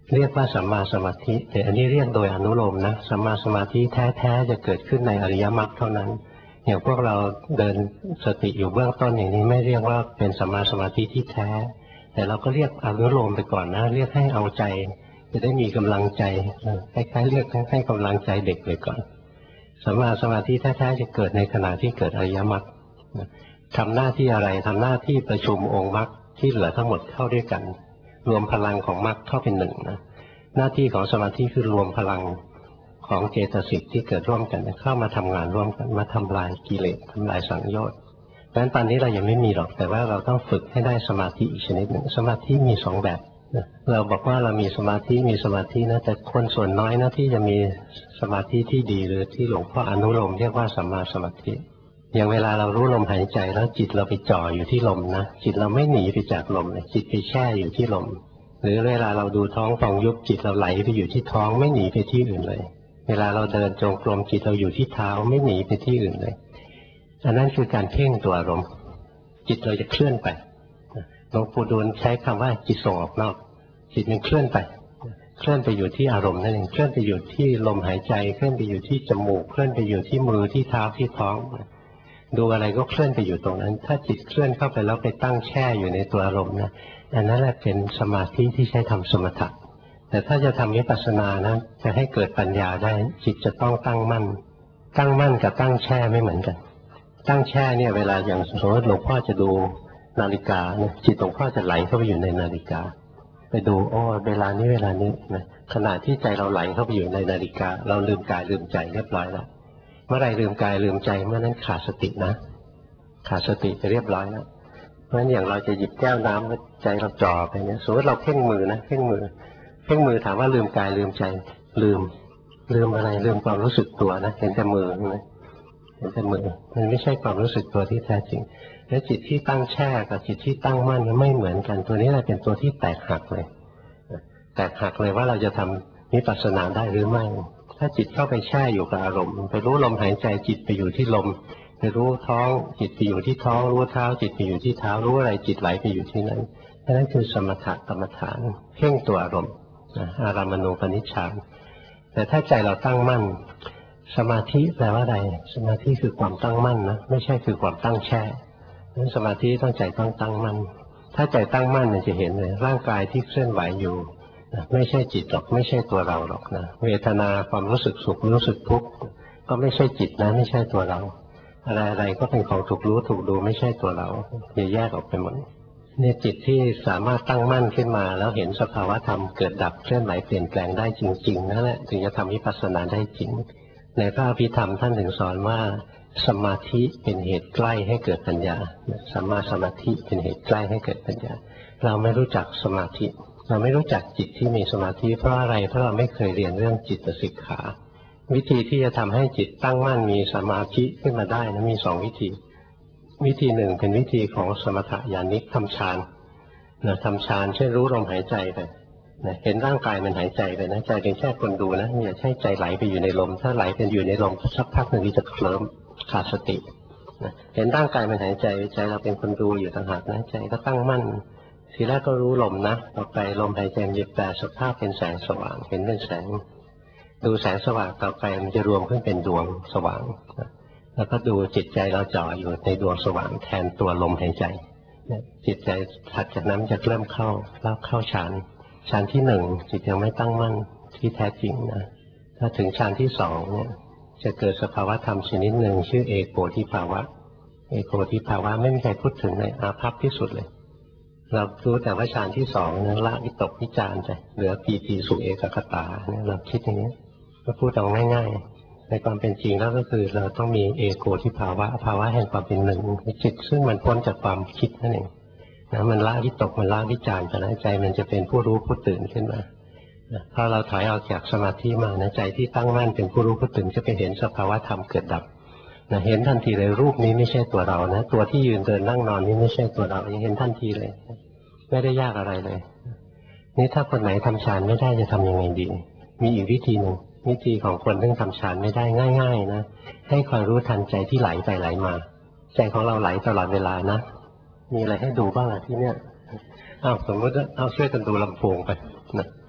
เรียกว่าสัมมาสมาธิแต่อันนี้เรียกโดยอนุโลมนะสัมมาสมาธิแท้ๆจะเกิดขึ้นในอริยมรรคเท่านั้นอย่างพวกเราเดินสติอยู่เบื้องต้นอย่างนี้ไม่เรียกว่าเป็นสัมมาสมาธิที่แท้แต่เราก็เรียกอนุโลมไปก่อนนะเรียกให้เอาใจจะได้มีกำลังใจคล้ายๆเรียกให้กำลังใจเด็กไปก่อนสัมมาสมาธิแท้ๆจะเกิดในขณะที่เกิดอริยมรรคทำหน้าที่อะไรทำหน้าที่ประชุมองค์มรรคที่เหลือทั้งหมดเข้าด้วยกันรวมพลังของมรรคเข้าเป็นหนึ่งนะหน้าที่ของสมาธิคือรวมพลังของเจตสิกที่เกิดร่วมกันเข้ามาทำงานร่วมกันมาทำลายกิเลสทำลายสังโยชน์ดังนั้นตอนนี้เรายังไม่มีหรอกแต่ว่าเราต้องฝึกให้ได้สมาธิอีกชนิดหนึ่งสมาธิมีสองแบบเราบอกว่าเรามีสมาธิมีสมาธินะแต่คนส่วนน้อยนะที่จะมีสมาธิที่ดีหรือที่หลวงพ่ออนุโลมเรียกว่าสัมมาสมาธิอย่างเวลาเรารู้ลมหายใจแล้วจิตเราไปจ่ออยู่ที่ลมนะจิตเราไม่หนีไปจากลมเลยจิตไปแช่อยู่ที่ลมหรือเวลาเราดูท้องฟองยุบจิตเราไหลไปอยู่ที่ท้องไม่หนีไปที่อื่นเลยเวลาเราเดินจงกรมจิตเราอยู่ที่เท้าไม่หนีไปที่อื่นเลยอันนั้นคือการเพ่งตัวอารมณ์จิตเราจะเคลื่อนไปหลวงปู่ดูลใช้คำว่าจิตส่งออกนอกจิตมันเคลื่อนไปเคลื่อนไปอยู่ที่อารมณ์นั่นเองเคลื่อนไปอยู่ที่ลมหายใจเคลื่อนไปอยู่ที่จมูกเคลื่อนไปอยู่ที่มือที่เท้าที่ท้องดูอะไรก็เคลื่อนไปอยู่ตรงนั้นถ้าจิตเคลื่อนเข้าไปแล้วไปตั้งแช่อยู่ในตัวอารมณ์นะอันนั้นแหละเป็นสมาธิที่ใช้ทำสมถะแต่ถ้าจะทำวิปัสสนานะจะให้เกิดปัญญาได้จิตจะต้องตั้งมั่นตั้งมั่นกับตั้งแช่ไม่เหมือนกันตั้งแช่เนี่ยเวลาอย่างสมมติหลวงพ่อจะดูนาฬิกาเนี่ยจิตหลวงพ่อจะไหลเข้าไปอยู่ในนาฬิกาไปดูโอ้เวลานี้เวลานี้นะขณะที่ใจเราไหลเข้าไปอยู่ในนาฬิกาเราลืมกายลืมใจเรียบร้อยแล้วเมื่อไรลืมกายลืมใจเมื่อนั้นขาดสตินะขาดสติจะเรียบร้อยแล้วเพราะฉะนั้นอย่างเราจะหยิบแก้วน้ำแล้วใจเราจ่อไปเนี่ยสมมติเราเพ่งมือนะเพ่งมือเพ่งมือถามว่าลืมกายลืมใจลืมลืมอะไรลืมความรู้สึกตัวนะเห็นแต่มือนะเห็นแต่มือมันไม่ใช่ความรู้สึกตัวที่แท้จริงและจิตที่ตั้งแช่กับจิตที่ตั้งมั่นไม่เหมือนกันตัวนี้แหละเป็นตัวที่แตกหักเลยแตกหักเลยว่าเราจะทำวิปัสสนาได้หรือไม่ถ้าจิตเข้าไปแช่อยู่กับอารมณ์ไปรู้ลมหายใจจิตไปอยู่ที่ลมไปรู้ท้องจิตไปอยู่ที่ท้องรู้เท้าจิตไปอยู่ที่เท้ารู้อะไรจิตไหลไปอยู่ที่นั้นนั่นคือสมถะกรรมฐานเพ่งตัวอารมณ์อารามณูปนิชฌานแต่ถ้าใจเราตั้งมั่นสมาธิแปลว่าอะไรสมาธิคือความตั้งมั่นนะไม่ใช่คือความตั้งแช่นั้นสมาธิต้องใจต้องตั้งมั่นถ้าใจตั้งมั่นเนี่ยจะเห็นเลยร่างกายที่เคลื่อนไหวอยู่ไม่ใช่จิตหรอกไม่ใช่ตัวเราหรอกนะเวทนาความรู้สึกสุขรู้สึกทุกข์ก็ไม่ใช่จิตนะไม่ใช่ตัวเราอะไรอะไรก็เป็นของถูกรู้ถูกดูไม่ใช่ตัวเราจะแยกออกไปหมดเนี่ยจิตที่สามารถตั้งมั่นขึ้นมาแล้วเห็นสภาวะธรรมเกิดดับเคลื่อนไหวเปลี่ยนแปลงได้จริงๆนั่นแหละถึงจะทำวิปัสสนาได้จริงในพระอภิธรรมท่านถึงสอนว่าสมาธิเป็นเหตุใกล้ให้เกิดปัญญาสัมมาสมาธิเป็นเหตุใกล้ให้เกิดปัญญาเราไม่รู้จักสมาธิเราไม่รู้จักจิตที่มีสมาธิเพราะอะไรเพราะเราไม่เคยเรียนเรื่องจิตสิกขาวิธีที่จะทำให้จิตตั้งมั่นมีสมาธิขึ้นมาได้นะมีสองวิธีวิธีหนึ่งเป็นวิธีของสมถะญาณิกทำฌานนะทำฌานเช่นรู้ลมหายใจไปนะเห็นร่างกายมันหายใจไปนะใจเป็นแค่คนดูนะอย่าใช่ใจไหลไปอยู่ในลมถ้าไหลเป็นอยู่ในลมสักพักหนึ่งจะเคลิ้มขาดสตินะเห็นร่างกายมันหายใจใจเราเป็นคนดูอยู่ต่างหากนะใจก็ตั้งมั่นทีแรกก็รู้ลมนะต่อไปลมหายใจมันจะแปลสภาพเป็นแสงสว่างเห็นเป็นแสงดูแสงสว่างต่อไปมันจะรวมขึ้นเป็นดวงสว่างแล้วก็ดูจิตใจเราจ่ออยู่ในดวงสว่างแทนตัวลมหายใจจิตใจถัดจากนั้นจะเริ่มเข้าแล้วเข้าฌานฌานที่หนึ่งจิตยังไม่ตั้งมั่นที่แท้จริงนะถ้าถึงฌานที่สองเนี่ยจะเกิดสภาวะธรรมชนิดหนึ่งชื่อเอโกทิภาวะเอโกทิภาวะไม่มีใครพูดถึงในอาภัพที่สุดเลยเรารู้แต่ว่าฌานที่สองนั้นละวิตกวิจารใจเหลือปีติสุขเอกคตาเนี่ยเราคิดอย่างนี้ก็พูดเอาง่ายๆในความเป็นจริงแล้วก็คือเราต้องมีเอโกทิภาวะภาวะแห่งความเป็นหนึ่งจิตซึ่งมันพ้นจากความคิดนั่นเองนะมันละวิตกมันละวิจารแต่ละใจมันจะเป็นผู้รู้ผู้ตื่นขึ้นมาพอเราถอยออกจากสมาธิมานะใจที่ตั้งมั่นเป็นผู้รู้ผู้ตื่นจะไปเห็นสภาวะธรรมเกิดดับนะเห็นทันทีเลยรูปนี้ไม่ใช่ตัวเรานะตัวที่ยืนเดินนั่งนอนนี้ไม่ใช่ตัวเราเห็นทันทีเลยไม่ได้ยากอะไรเลยนี่ถ้าคนไหนทำฌานไม่ได้จะทำยังไงดีมีอีกวิธีหนึ่งวิธีของคนที่ทำฌานไม่ได้ง่ายๆนะให้ความรู้ทันใจที่ไหลไปไหลมาใจของเราไหลตลอดเวลานะมีอะไรให้ดูบ้างอ่ะที่เนี้ยอ้าวสมมติว่าเอาช่วยกันดูลำโพงไปนะ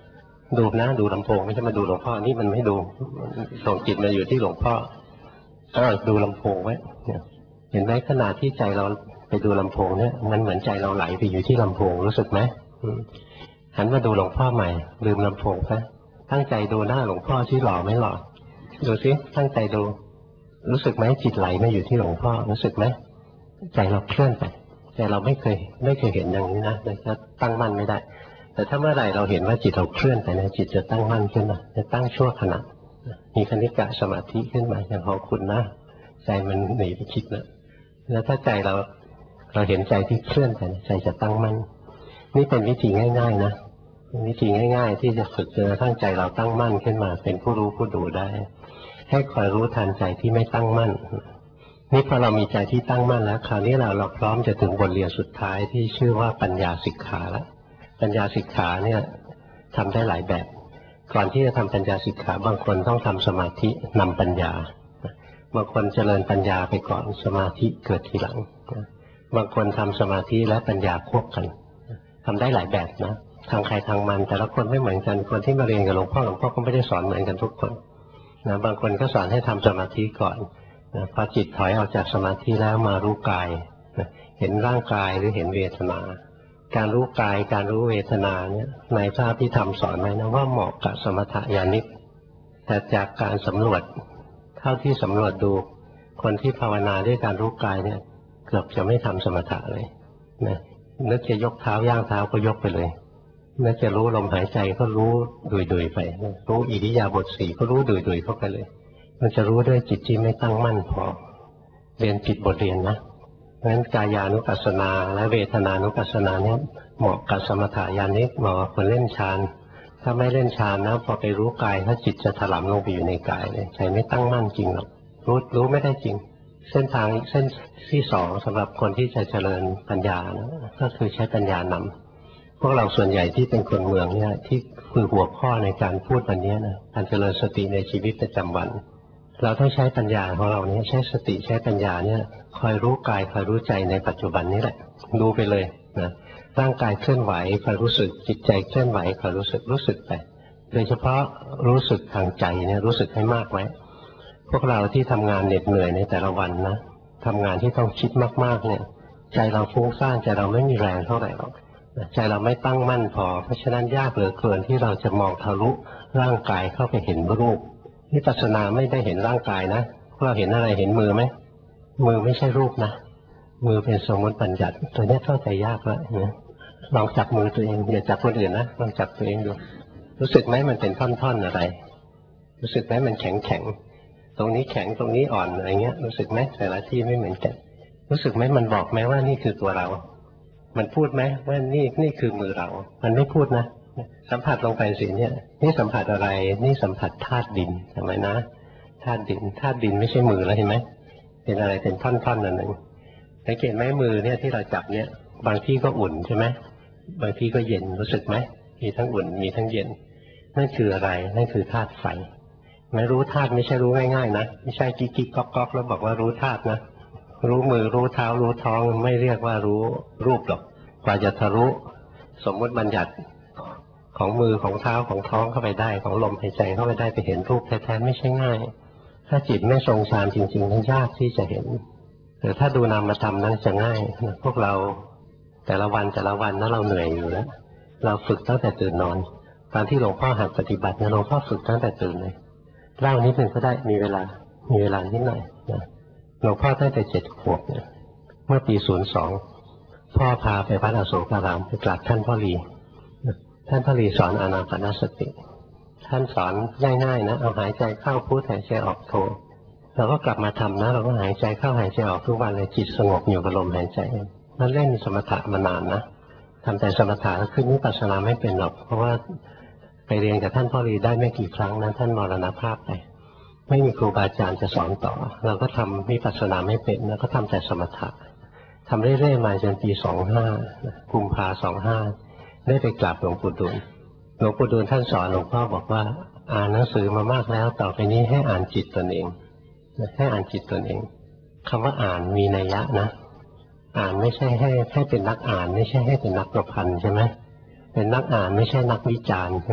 ดูนะดูลำโพงไม่ใช่มาดูหลวงพ่อนี่มันไม่ดูส่งจิตมาอยู่ที่หลวงพ่อเออดูลำโพงไว้เห็นไหมขณะที่ใจเราไปดูลำโพงเนี่ยมันเหมือนใจเราไหลไปอยู่ที่ลำโพงรู้สึกไหมหันมาดูหลวงพ่อใหม่ลืมลำโพงซะตั้งใจดูหน้าหลวงพ่อที่หล่อไม่หล่อดูสิตั้งใจดูรู้สึกไหมจิตไหลมาอยู่ที่หลวงพ่อรู้สึกไหมใจเราเคลื่อนไปแต่เราไม่เคยไม่เคยเห็นอย่างนี้นะเลยจะตั้งมั่นไม่ได้แต่ถ้าเมื่อไหร่เราเห็นว่าจิตเราเคลื่อนไปนะจิตจะตั้งมั่นขึ้นมาจะตั้งชั่วขณะมีคณิกะสมาธิขึ้นมาอย่างของคุณนะใจมันหนีไปคิดนะแล้วถ้าใจเราเราเห็นใจที่เคลื่อนไปใจจะตั้งมั่นนี่เป็นวิธีง่ายๆนะวิธีง่ายๆที่จะฝึกจนกระทั่งใจเราตั้งมั่นขึ้นมาเป็นผู้รู้ผู้ดูได้ให้คอยรู้ทันใจที่ไม่ตั้งมั่นนี่พอเรามีใจที่ตั้งมั่นแล้วคราวนี้เราเราพร้อมจะถึงบทเรียนสุดท้ายที่ชื่อว่าปัญญาสิกขาแล้วปัญญาสิกขาเนี่ยทำได้หลายแบบก่อนที่จะทำปัญญาสิกขาบางคนต้องทำสมาธินำปัญญาบางคนเจริญปัญญาไปก่อนสมาธิเกิดทีหลังบางคนทำสมาธิและปัญญาควบกันทำได้หลายแบบนะทางใครทางมันแต่ละคนไม่เหมือนกันคนที่มาเรียนกับหลวงพ่อหลวงพ่อก็ไม่ได้สอนเหมือนกันทุกคนนะบางคนก็สอนให้ทำสมาธิก่อนนะพอจิตถอยออกจากสมาธิแล้วมารู้กายนะเห็นร่างกายหรือเห็นเวทนาการรู้กายการรู้เวทนาเนี่ยในพระพิธรรมสอนไว้นะว่าเหมาะกับสมถญาณิกแต่จากการสำรวจเท่าที่สำรวจดูคนที่ภาวนาด้วยการรู้กายเนี่ยเกือบจะไม่ทำสมถะเลยนะนึกจะยกเท้าย่างเท้าก็ยกไปเลยนึกจะรู้ลมหายใจก็รู้ดุยๆไปรู้อิริยาบถสี่ก็รู้ดุยๆเข้าไปเลยมันจะรู้ด้วยจิตที่ไม่ตั้งมั่นพอเรียนผิดบทเรียนนะเพราะฉะนั้นกายานุปัสสนาและเวทนานุปัสสนาเนี่ยเหมาะกับสมถะญาณิกเหมาะกับคนเล่นฌานถ้าไม่เล่นฌานนะพอไปรู้กายถ้าจิตจะถลำลงไปอยู่ในกายเลยใจไม่ตั้งมั่นจริงหรอกรู้รู้ไม่ได้จริงเส้นทางเส้นที่สองสำหรับคนที่จะเจริญปัญญานะก็คือใช้ปัญญานำพวกเราส่วนใหญ่ที่เป็นคนเมืองเนี่ยที่คือหัวข้อในการพูดวันนี้นะการเจริญสติในชีวิตประจำวันเราต้องใช้ปัญญาของเราเนี่ยใช้สติใช้ปัญญาเนี่ยคอยรู้กายคอยรู้ใจในปัจจุบันนี้แหละดูไปเลยนะร่างกายเคลื่อนไหวคอยรู้สึกจิตใจเคลื่อนไหวคอยรู้สึกรู้สึกไปโดยเฉพาะรู้สึกทางใจเนี่ยรู้สึกให้มากไว้พวกเราที่ทำงานเหน็ดเหนื่อยในแต่ละวันนะทำงานที่ต้องคิดมากๆเนี่ยใจเราฟุ้งซ่านใจเราไม่มีแรงเท่าไหร่หรอกใจเราไม่ตั้งมั่นพอเพราะฉะนั้นยากเหลือเกินที่เราจะมองทะลุร่างกายเข้าไปเห็นรูปวิปัสสนาไม่ได้เห็นร่างกายนะพวกเราเห็นอะไรเห็นมือไหมมือไม่ใช่รูปนะมือเป็นสมมติบัญญัติตัวนี้เข้าใจยากแล้วนะลองจับมือตัวเองอย่าจับคนอื่นนะลองจับตัวเองดูรู้สึกไหมมันเป็นท่อนๆอะไรรู้สึกไหมมันแข็งแข็งตรงนี้แข็งตรงนี้อ่อนอะไรเงี้ยรู้สึกไหมแต่ละที่ไม่เหมือนกันรู้สึกไหมมันบอกไหมว่านี่คือตัวเรามันพูดไหมว่านี่นี่คือมือเรามันไม่พูดนะสัมผัสลงไปสิเนี่ยนี่สัมผัสอะไรนี่สัมผัสธาตุดินทำไมนะธาตุดินธาตุดินไม่ใช่มือแล้วเห็นไหมเป็นอะไรเป็นท่อนๆนั่นเองสังเกตไหมมือเนี่ยที่เราจับเนี่ยบางที่ก็อุ่นใช่ไหมบางที่ก็เย็นรู้สึกไหมมีทั้งอุ่นมีทั้งเย็นนั่นคืออะไรนั่นคือธาตุไฟไม่รู้ธาตุไม่ใช่รู้ง่ายๆนะไม่ใช่กิ๊กกิ๊กก๊อกก๊อกแล้วบอกว่ารู้ธาตุนะรู้มือรู้เท้ารู้ท้องไม่เรียกว่ารู้รูปหรอกกว่าจะทะลุสมมติบัญญัติของมือของเท้าของท้องเข้าไปได้ของลมหายใจเข้าไปได้ไปเห็นรูปแท้ๆไม่ใช่ง่ายถ้าจิตไม่ทรงฌานจริงๆมันยากที่จะเห็นแต่ถ้าดูนามธรรมนั้นจะง่ายพวกเราแต่ละวันแต่ละวันนั้นเราเหนื่อยอยู่แล้วเราฝึกตั้งแต่ตื่นนอนตอนที่หลวงพ่อหัดปฏิบัติเนี่ยหลวงพ่อฝึกตั้งแต่ตื่นเลยเล่านิดหนึ่งก็ได้มีเวลามีเวลานิดหน่อยนะหลวงพ่อตั้งแต่เจ็ดขวบเนี่ยเมื่อปีศูนย์สองพ่อพาไปวัดอโศการามไปกราบท่านพ่อหลีท่านพ่อหลีสอนอานาปานสติท่านสอนง่ายๆนะเอาหายใจเข้าพุทหายใจออกโทเราก็กลับมาทำนะเราก็หายใจเข้าหายใจออกทุกวันเลยจิตสงบอยู่กับลมหายใจนั่นเล่นสมถะมานานนะทำแต่สมถะแล้วขึ้นวิปัสสนาไม่เป็นหรอกเพราะว่าไปเรียนกับท่านพ่อหลีได้ไม่กี่ครั้งนะท่านมรณภาพไปไม่มีครูบาอาจารย์จะสอนต่อเราก็ทำวิปัสสนาไม่เป็นแล้วก็ทำแต่สมถะทำเรื่อยๆมาจนปีสองห้ากุมภาสองห้าได้ไปกราบหลวงปู่ดูลหลวงปู่ดูลท่านสอนหลวงพ่อบอกว่าอ่านหนังสือมามากแล้วต่อไปนี้ให้อ่านจิตตนเองให้อ่านจิตตนเองคำว่าอ่านมีนัยยะนะอ่านไม่ใช่ให้ให้เป็นนักอ่านไม่ใช่ให้เป็นนักประพันธ์ใช่ไหมเป็นนักอ่านไม่ใช่นักวิจารณ์ใช่ไหม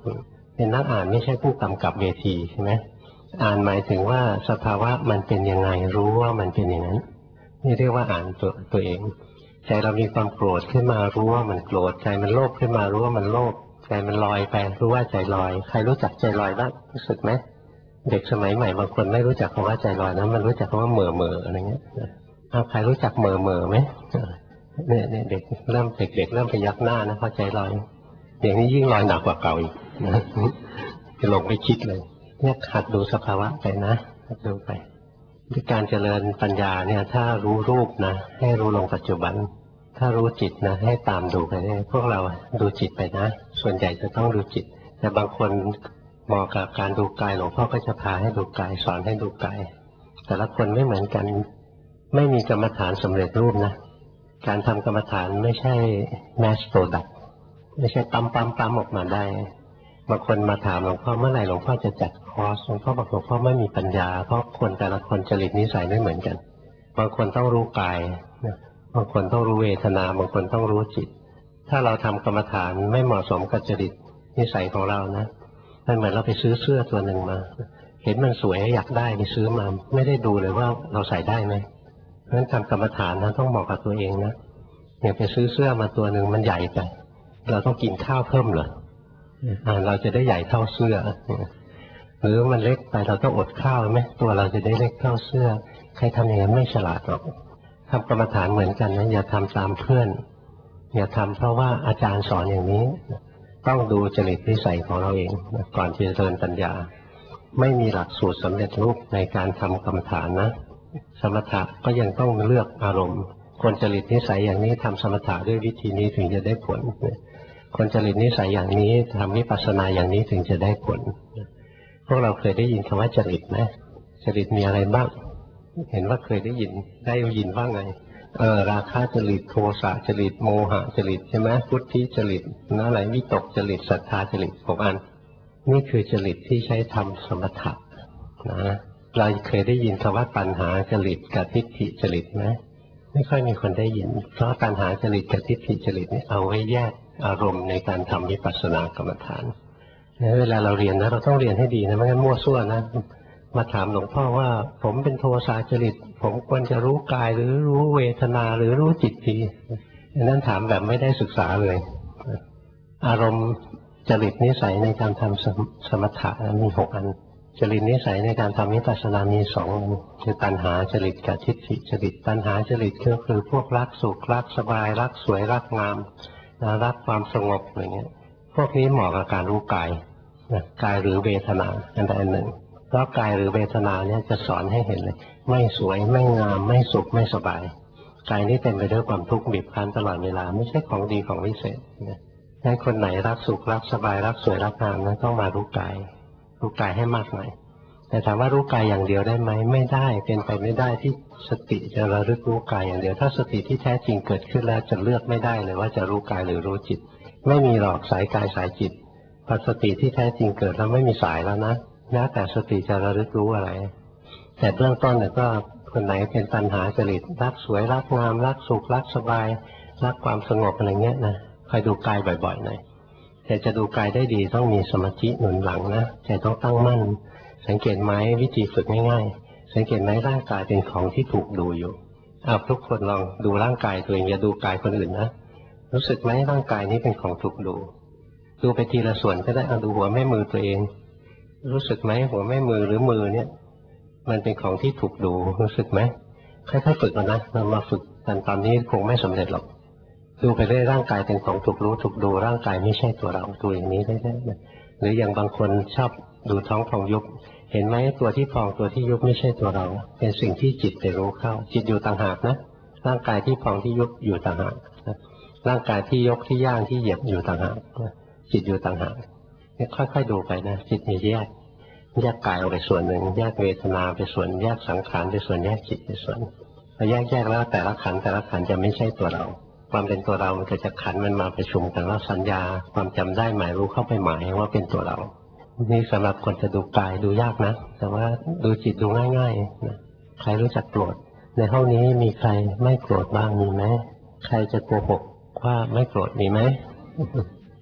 เป็นนักอ่านไม่ใช่ผู้กำกับเวทีใช่ไหมอ่านหมายถึงว่าสภาวะมันเป็นยังไงรู้ว่ามันเป็นอย่างนั้นนี่เรียกว่าอ่านตัวตัวเองใจเรามีความโกรธขึ้นมารู้ว่ามันโกรธใจมันโลภขึ้นมารู้ว่ามันโลภใจมันลอยไปรู้ว่าใจลอยใครรู้จักใจลอยบ้างรู้สึกไหมเด็กสมัยใหม่บางคนไม่รู้จักคำว่าใจลอยนะมันรู้จักคำว่าเหม่อเม่ออะไรเงี้ยเอาใครรู้จักเหม่อเม่อไหมเนี่ยเนี่ยเด็กเริ่มเด็กๆเริ่มพยักหน้านะเพราะใจลอยอย่างนี้ยิ่งลอยหนักกว่าเก่าอีกนะจะลงไปคิดเลยเนี่ยหัดดูสภาวะไปนะหัดดูไปด้วยการเจริญปัญญาเนี่ยถ้ารู้รูปนะให้รู้ลงปัจจุบันถ้ารู้จิตนะให้ตามดูไปได้พวกเราดูจิตไปนะส่วนใหญ่จะต้องดูจิตแต่บางคนเหมาะกับการดูกายหลวงพ่อก็จะพาให้ดูกายสอนให้ดูกายแต่ละคนไม่เหมือนกันไม่มีกรรมฐานสำเร็จรูปนะการทำกรรมฐานไม่ใช่ mass product ไม่ใช่ปั๊มปั๊มปั๊มออกมาได้บางคนมาถามหลวงพ่อเมื่อไหร่หลวงพ่อจะจัดคอร์สหลวงพ่อบอกหลวงพ่อไม่มีปัญญาเพราะคนแต่ละคนจริตนิสัยไม่เหมือนกันบางคนต้องรู้กายบางคนต้องรู้เวทนาบางคนต้องรู้จิตถ้าเราทำกรรมฐานไม่เหมาะสมกับจริตนิสัยของเรานะมันเหมือนเราไปซื้อเสื้อตัวหนึ่งมาเห็นมันสวยอยากได้ไปซื้อมาไม่ได้ดูเลยว่าเราใส่ได้ไหมเพราะฉะนั้นทำกรรมฐานนะต้องเหมาะกับตัวเองนะอย่างไปซื้อเสื้อมาตัวหนึ่งมันใหญ่ไปเราต้องกินข้าวเพิ่มเหรอเราจะได้ใหญ่เท่าเสื้อหรือมันเล็กไปเราต้องอดข้าวไหมตัวเราจะได้เล็กเท่าเสื้อใครทำอย่างนั้นไม่ฉลาดหรอกทำกรรมฐานเหมือนกันนะอย่าทำตามเพื่อนอย่าทำเพราะว่าอาจารย์สอนอย่างนี้ต้องดูจริตนิสัยของเราเองก่อนที่จะเจริญปัญญาไม่มีหลักสูตรสำเร็จรูปในการทำกรรมฐานนะสมถะก็ยังต้องเลือกอารมณ์คนจริตนิสัยอย่างนี้ทำสมถะด้วยวิธีนี้ถึงจะได้ผลคนจริตนิสัยอย่างนี้ทำวิปัสสนาอย่างนี้ถึงจะได้ผลพวกเราเคยได้ยินคำว่าจริตไหมจริตมีอะไรบ้างเห็นว่าเคยได้ยินได้ยินว่าไงเออราคะจริตโทสะจริตโมหะจริตใช่ไหมพุทธิจริตนั่นอะไรวิตกจริตศรัทธาจริตหกอันนี่คือจริตที่ใช้ทำสมถะนะเราเคยได้ยินคำว่าตัณหาจริตกับทิฏฐิจริตไหมไม่ค่อยมีคนได้ยินเพราะตัณหาจริตกับทิฏฐิจริตนี่เอาไว้แยกอารมณ์ในการทำวิปัสสนากรรมฐานเวลาเราเรียนนะเราต้องเรียนให้ดีนะไม่งั้นมั่วซั่วนะมาถามหลวงพ่อว่าผมเป็นโทสะจริตผมควรจะรู้กายหรือรู้เวทนาหรือรู้จิตดีนั้นถามแบบไม่ได้ศึกษาเลยอารมณ์จริตนิสัยในการทำสมถะมีหกอันจริตนิสัยในการทำวิปัสสนามีสองอันคือตัณหาจริตกับทิฏฐิจริตตัณหาจริตก็คือพวกรักสุขรักสบายรักสวยรักงามรักความสงบอะไรเงี้ยพวกนี้เหมาะกับการรู้กายกายหรือเวทนาอันใดอันหนึ่งเพราะกายหรือเวทนาเนี่ยจะสอนให้เห็นเลยไม่สวยไม่งามไม่สุขไม่สบายกายนี้เต็มไปด้วยความทุกข์บีบคั้นตลอดเวลาไม่ใช่ของดีของวิเศษให้คนไหนรักสุขรักสบายรักสวยรักงามนั้นต้องมารู้กายรู้กายให้มากหน่อยแต่ถามว่ารู้กายอย่างเดียวได้ไหมไม่ได้เป็นไปไม่ได้ที่สติจะระลึกรู้กายอย่างเดียวถ้าสติที่แท้จริงเกิดขึ้นแล้วจะเลือกไม่ได้เลยว่าจะรู้กายหรือรู้จิตไม่มีหรอกสายกายสายจิตพอสติที่แท้จริงเกิดแล้วไม่มีสายแล้วนะแล้วแต่สติจะระลึกรู้อะไรแต่เบื้องต้นเนี่ยก็คนไหนเป็นตัณหาจริตรักสวยรักงามรักสุขรักสบายรักความสงบอะไรเงี้ยนะคอยดูกายบ่อยๆหน่อยแต่จะดูกายได้ดีต้องมีสมาธิหนุนหลังนะใจต้องตั้งมั่นสังเกตไหมวิธีฝึกง่ายๆสังเกตไหมร่างกายเป็นของที่ถูกดูอยู่เอาทุกคนลองดูร่างกายตัวเองอย่าดูกายคนอื่นนะรู้สึกไหมร่างกายนี้เป็นของถูกดูดูไปทีละส่วนก็ได้เอาดูหัวแม่มือตัวเองรู้สึกไหมหัวแม่มือหรือมือเนี่ยมันเป็นของที่ถูกดูรู้สึกไหมค่อยๆฝึกกันนะเรามาฝึกกันตอนนี้คงไม่สำเร็จหรอกดูไปเรื่อยร่างกายเป็นของถูกรู้ถูกดูร่างกายไม่ใช่ตัวเราดูอย่างนี้ได้ได้หรืออย่างบางคนชอบดูท้องพองยุบเห็นไหมตัวที่พองตัวที่ยุบไม่ใช่ตัวเราเป็นสิ่งที่จิตไปรู้เข้าจิตอยู่ต่างหากนะร่างกายที่พองที่ยุบอยู่ต่างหากร่างกายที่ยกที่ย่างที่เหยียบอยู่ต่างหากจิตอยู่ต่างหากนี่ค่อยๆดูไปนะจิตมีแยกแยกกายออกไปส่วนหนึ่งแยกเวทนาไปส่วนแยกสังขารไปส่วนแยกจิตไปส่วนพอแยกแยกแล้วแต่ละขันแต่ละขันจะไม่ใช่ตัวเราความเป็นตัวเรามันจะขันมันมาประชุมกันแล้วสัญญาความจำได้หมายรู้เข้าไปหมายว่าเป็นตัวเรานี่สำหรับคนจะดูกายดูยากนะแต่ว่าดูจิตดูง่ายๆนะใครรู้จักโกรธในห้องนี้มีใครไม่โกรธบ้างมีไหมใครจะโกหกว่าไม่โกรธมีไหม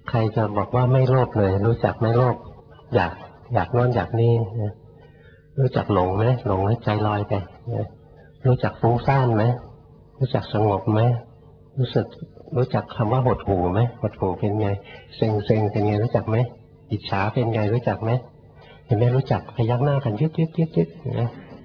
ใครจะบอกว่าไม่โลภเลยรู้จักไม่โลภอยากอยากโน่นอยากนี่รู้จักหลงไหมหลงแล้วใจลอยไปรู้จักฟุ้งซ่านไหมรู้จักสงบไหมรู้สึกรู้จักคำว่าหดหู่ไหมหดหู่เป็นไงเซ็งเซ็งเป็นไงรู้จักไหมอิจฉาเป็นไงรู้จักไหมเห็นไหมรู้จักพยักหน้ากันยึดยึดยึดยึดนะ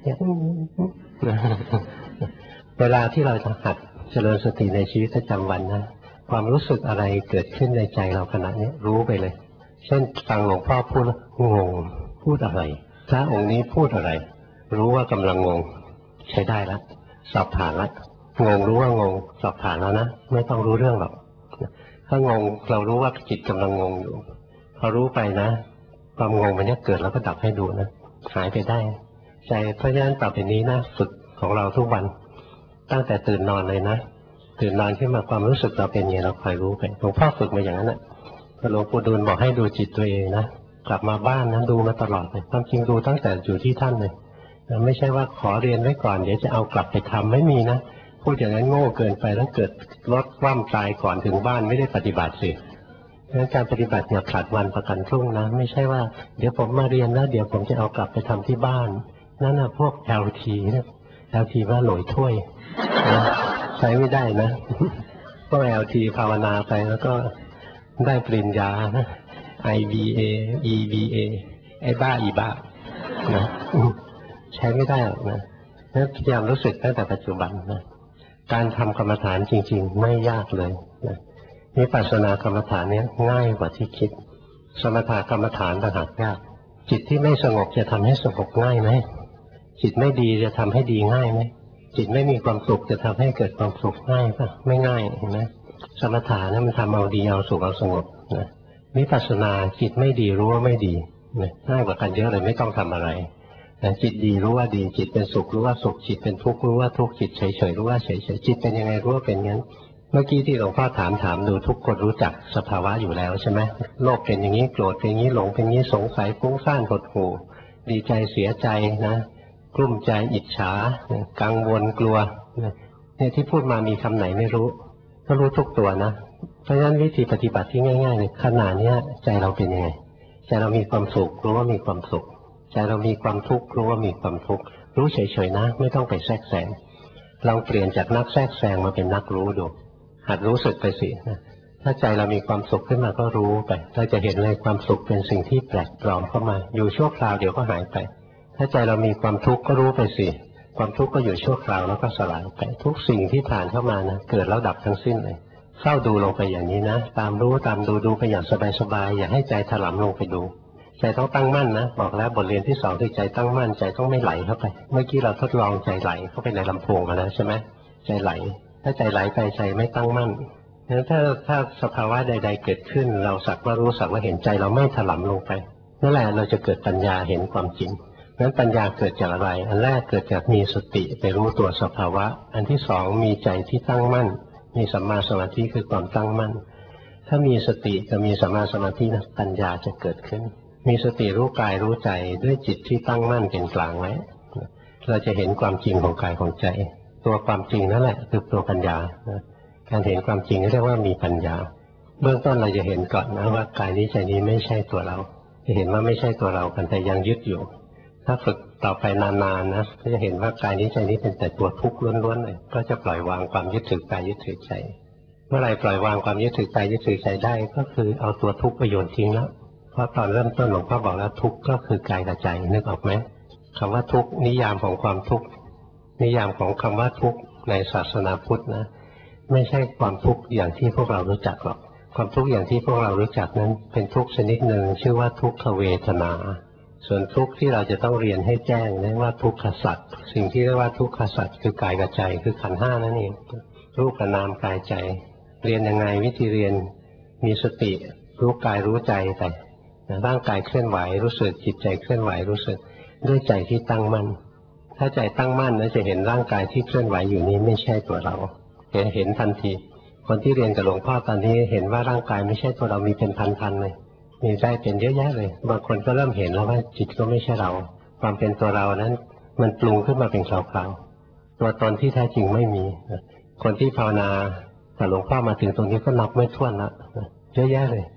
เวลาที่เราจะหัดเจริญสติในชีวิตประจำวันนะความรู้สึกอะไรเกิดขึ้นในใจเราขณะนี้รู้ไปเลยเช่นฟังหลวงพ่อพูดงงพูดอะไรพระองค์นี้พูดอะไรรู้ว่ากำลังงงใช้ได้แล้วสอบผ่านแล้วงงรู้ว่างงสอบผ่านแล้วนะไม่ต้องรู้เรื่องหรอกถ้างงเรารู้ว่าจิตกำลังงงอยู่พอรู้ไปนะความงงมันจะเกิดแล้วก็ดับให้ดูนะหายไปได้ใจเพราะฉะนั้นต่อไปนี้นะฝึกของเราทุกวันตั้งแต่ตื่นนอนเลยนะตื่นนอนขึ้นมาความรู้สึกเราเป็นไงเราคอยรู้ไปหลวงพ่อฝึกมาอย่างนั้นแหละหลวงปู่ดูลบอกให้ดูจิตตัวเองนะกลับมาบ้านนะดูมาตลอดเลยความจริงดูตั้งแต่อยู่ที่ท่านเลยไม่ใช่ว่าขอเรียนไว้ก่อนเดี๋ยวจะเอากลับไปทำไม่มีนะพูดอย่างนั้นโง่เกินไปแล้วเกิดรถคว่ำตายก่อนถึงบ้านไม่ได้ปฏิบัติสิงั้นการปฏิบัติอย่าผลัดวันประกันพรุ่งนะไม่ใช่ว่าเดี๋ยวผมมาเรียนแล้วเดี๋ยวผมจะเอากลับไปทำที่บ้านนั่นนะพวก แอล ที นะ แอล ที ว่าหลอยถ้วยใช้ไม่ได้นะพวก แอล ที ภาวนาไปแล้วก็ได้ปริญญานะ ไอ บี เอ อี บี เอ ไอ้บ้าอีบ้านะใช้ไม่ได้หรอกนะพยายามรู้สึกตั้งแต่ปัจจุบันนะการทำกรรมฐานจริงๆไม่ยากเลยนะวิปัสสนากรรมฐานนี้ง่ายกว่าที่คิดสมถกรรมฐานต่างหากยากจิตที่ไม่สงบจะทำให้สงบง่ายไหมจิตไม่ดีจะทำให้ดีง่ายไหมจิตไม่มีความสุขจะทำให้เกิดความสุขง่ายป่ะไม่ง่ายเห็นไหมสมถะนั้นมันทำเอาดีเอาสุขเอาสงบนะวิปัสสนาจิตไม่ดีรู้ว่าไม่ดีนะง่ายกว่ากันเยอะเลยไม่ต้องทำอะไรแต่จิตดีรู้ว่าดีจิตเป็นสุขรู้ว่าสุขจิตเป็นทุกข์รู้ว่าทุกข์จิตเฉยๆรู้ว่าเฉยๆจิตเป็นยังไงรู้ว่าเป็นงั้นเมื่อกี้ที่หลวงพ่อถามถามดูทุกคนรู้จักสภาวะอยู่แล้วใช่ไหมโลภเป็นอย่างนี้โกรธเป็นอย่างนี้หลงเป็นอย่างนี้สงสัยฟุ้งซ่านหดหู่ดีใจเสียใจนะกลุ้มใจอิจฉากังวลกลัวเนี่ยที่พูดมามีคำไหนไม่รู้ก็รู้ทุกตัวนะเพราะฉะนั้นวิธีปฏิบัติที่ง่ายๆเลยขณะนี้ใจเราเป็นยังไงใจเรามีความสุขรู้ว่ามีความสุขใจเรามีความทุกข์รู้ว่ามีความทุกข์รู้เฉยๆนะไม่ต้องไปแทรกแซงลองเปลี่ยนจากนักแทรกแซงมาเป็นนักรู้ดูหัดรู้สึกไปสิถ้าใจเรามีความสุขขึ้นมาก็รู้ไปเราจะเห็นเลยความสุขเป็นสิ่งที่แปลกปลอมเข้ามาอยู่ชั่วคราวเดี๋ยวก็หายไปถ้าใจเรามีความทุกข์ก็รู้ไปสิความทุกข์ก็อยู่ชั่วคราวแล้วก็สลายไปทุกสิ่งที่ผ่านเข้ามานะเกิดแล้วดับทั้งสิ้นเลยเฝ้าดูลงไปอย่างนี้นะตามรู้ตามดูดูไปอย่างสบายๆอย่าให้ใจถลำลงไปดูใจต้องตั้งมั่นนะบอกแล้วบทเรียนที่สองคือใจตั้งมั่นใจต้องไม่ไหลเข้าไปเมื่อกี้เราทดลองใจไหลเข้าไปในลำโพงมาแล้วใช่ไหมใจไหลถ้าใจไหลไปใจไม่ตั้งมั่นงั้นถ้าถ้าสภาวะใดๆเกิดขึ้นเราสักว่ารู้สักว่าเห็นใจเราไม่ถลำลงไปนั่นแหละเราจะเกิดปัญญาเห็นความจริงนั้นปัญญาเกิดจากอะไรอันแรกเกิดจากมีสติไปรู้ตัวสภาวะอันที่สองมีใจที่ตั้งมั่นมีสัมมาสมาธิคือความตั้งมั่นถ้ามีสติกับมีสัมมาสมาธินะปัญญาจะเกิดขึ้นมีสติรู้กายรู้ใจด้วยจิตที่ตั้งมั่นเป็นกลางไว้เราจะเห็นความจริงของกายของใจตัวความจริงนั่นแหละคือตัวปัญญาการเห็นความจริงเรียกว่ามีปัญญาเบื้องต้นเราจะเห็นก่อนนะว่ากายนี้ใจนี้ไม่ใช่ตัวเราจะเห็นว่าไม่ใช่ตัวเรากันแต่ยังยึดอยู่ถ้าฝึกต่อไปนานๆนะก็จะเห็นว่ากายนี้ใจนี้เป็นแต่ตัวทุกข์ล้วนๆเลยก็จะปล่อยวางความยึดถือกายยึดถือใจเมื่อไหร่ปล่อยวางความยึดถือกายยึดถือใจได้ก็คือเอาตัวทุกข์ไปโยนทิ้งแล้วเพราะตอนเริ่มต้นหลวงพ่อบอกแล้วทุกข์ก็คือกายกับใจนึกออกไหมคำว่าทุกข์นิยามของความทุกข์นิยามของคำว่าทุกข์ในศาสนาพุทธนะไม่ใช่ความทุกข์อย่างที่พวกเรารู้จักหรอกความทุกข์อย่างที่พวกเรารู้จักนั้นเป็นทุกข์ชนิดหนึ่งชื่อว่าทุกขเวทนาส่วนทุกข์ที่เราจะต้องเรียนให้แจ้งเรียกว่าทุกขสัจสิ่งที่เรียกว่าทุกขสัจคือกายกับใจคือขันธ์ห้านั่นเองรูปกับนามกายใจเรียนยังไงวิธีเรียนมีสติรู้กายรู้ใจไปร่างกายเคลื่อนไหวรู้สึกจิตใจเคลื่อนไหวรู้สึกด้วยใจที่ตั้งมั่นถ้าใจตั้งมั่นแล้วจะเห็นร่างกายที่เคลื่อนไหวอยู่นี้ไม่ใช่ตัวเราจะเห็นทันทีคนที่เรียนกับหลวงพ่อตอนนี้เห็นว่าร่างกายไม่ใช่ตัวเรามีเป็นพันๆเลยมีได้เป็นเยอะแยะเลยบางคนก็เริ่มเห็นแล้วว่าจิตก็ไม่ใช่เราความเป็นตัวเรานั้นมันปรุงขึ้นมาเป็นคราวๆตัวตนที่แท้จริงไม่มีคนที่ภาวนาแต่หลวงพ่อมาถึงตรงนี้ก็นับไม่ถ้วนละเยอะแยะเลย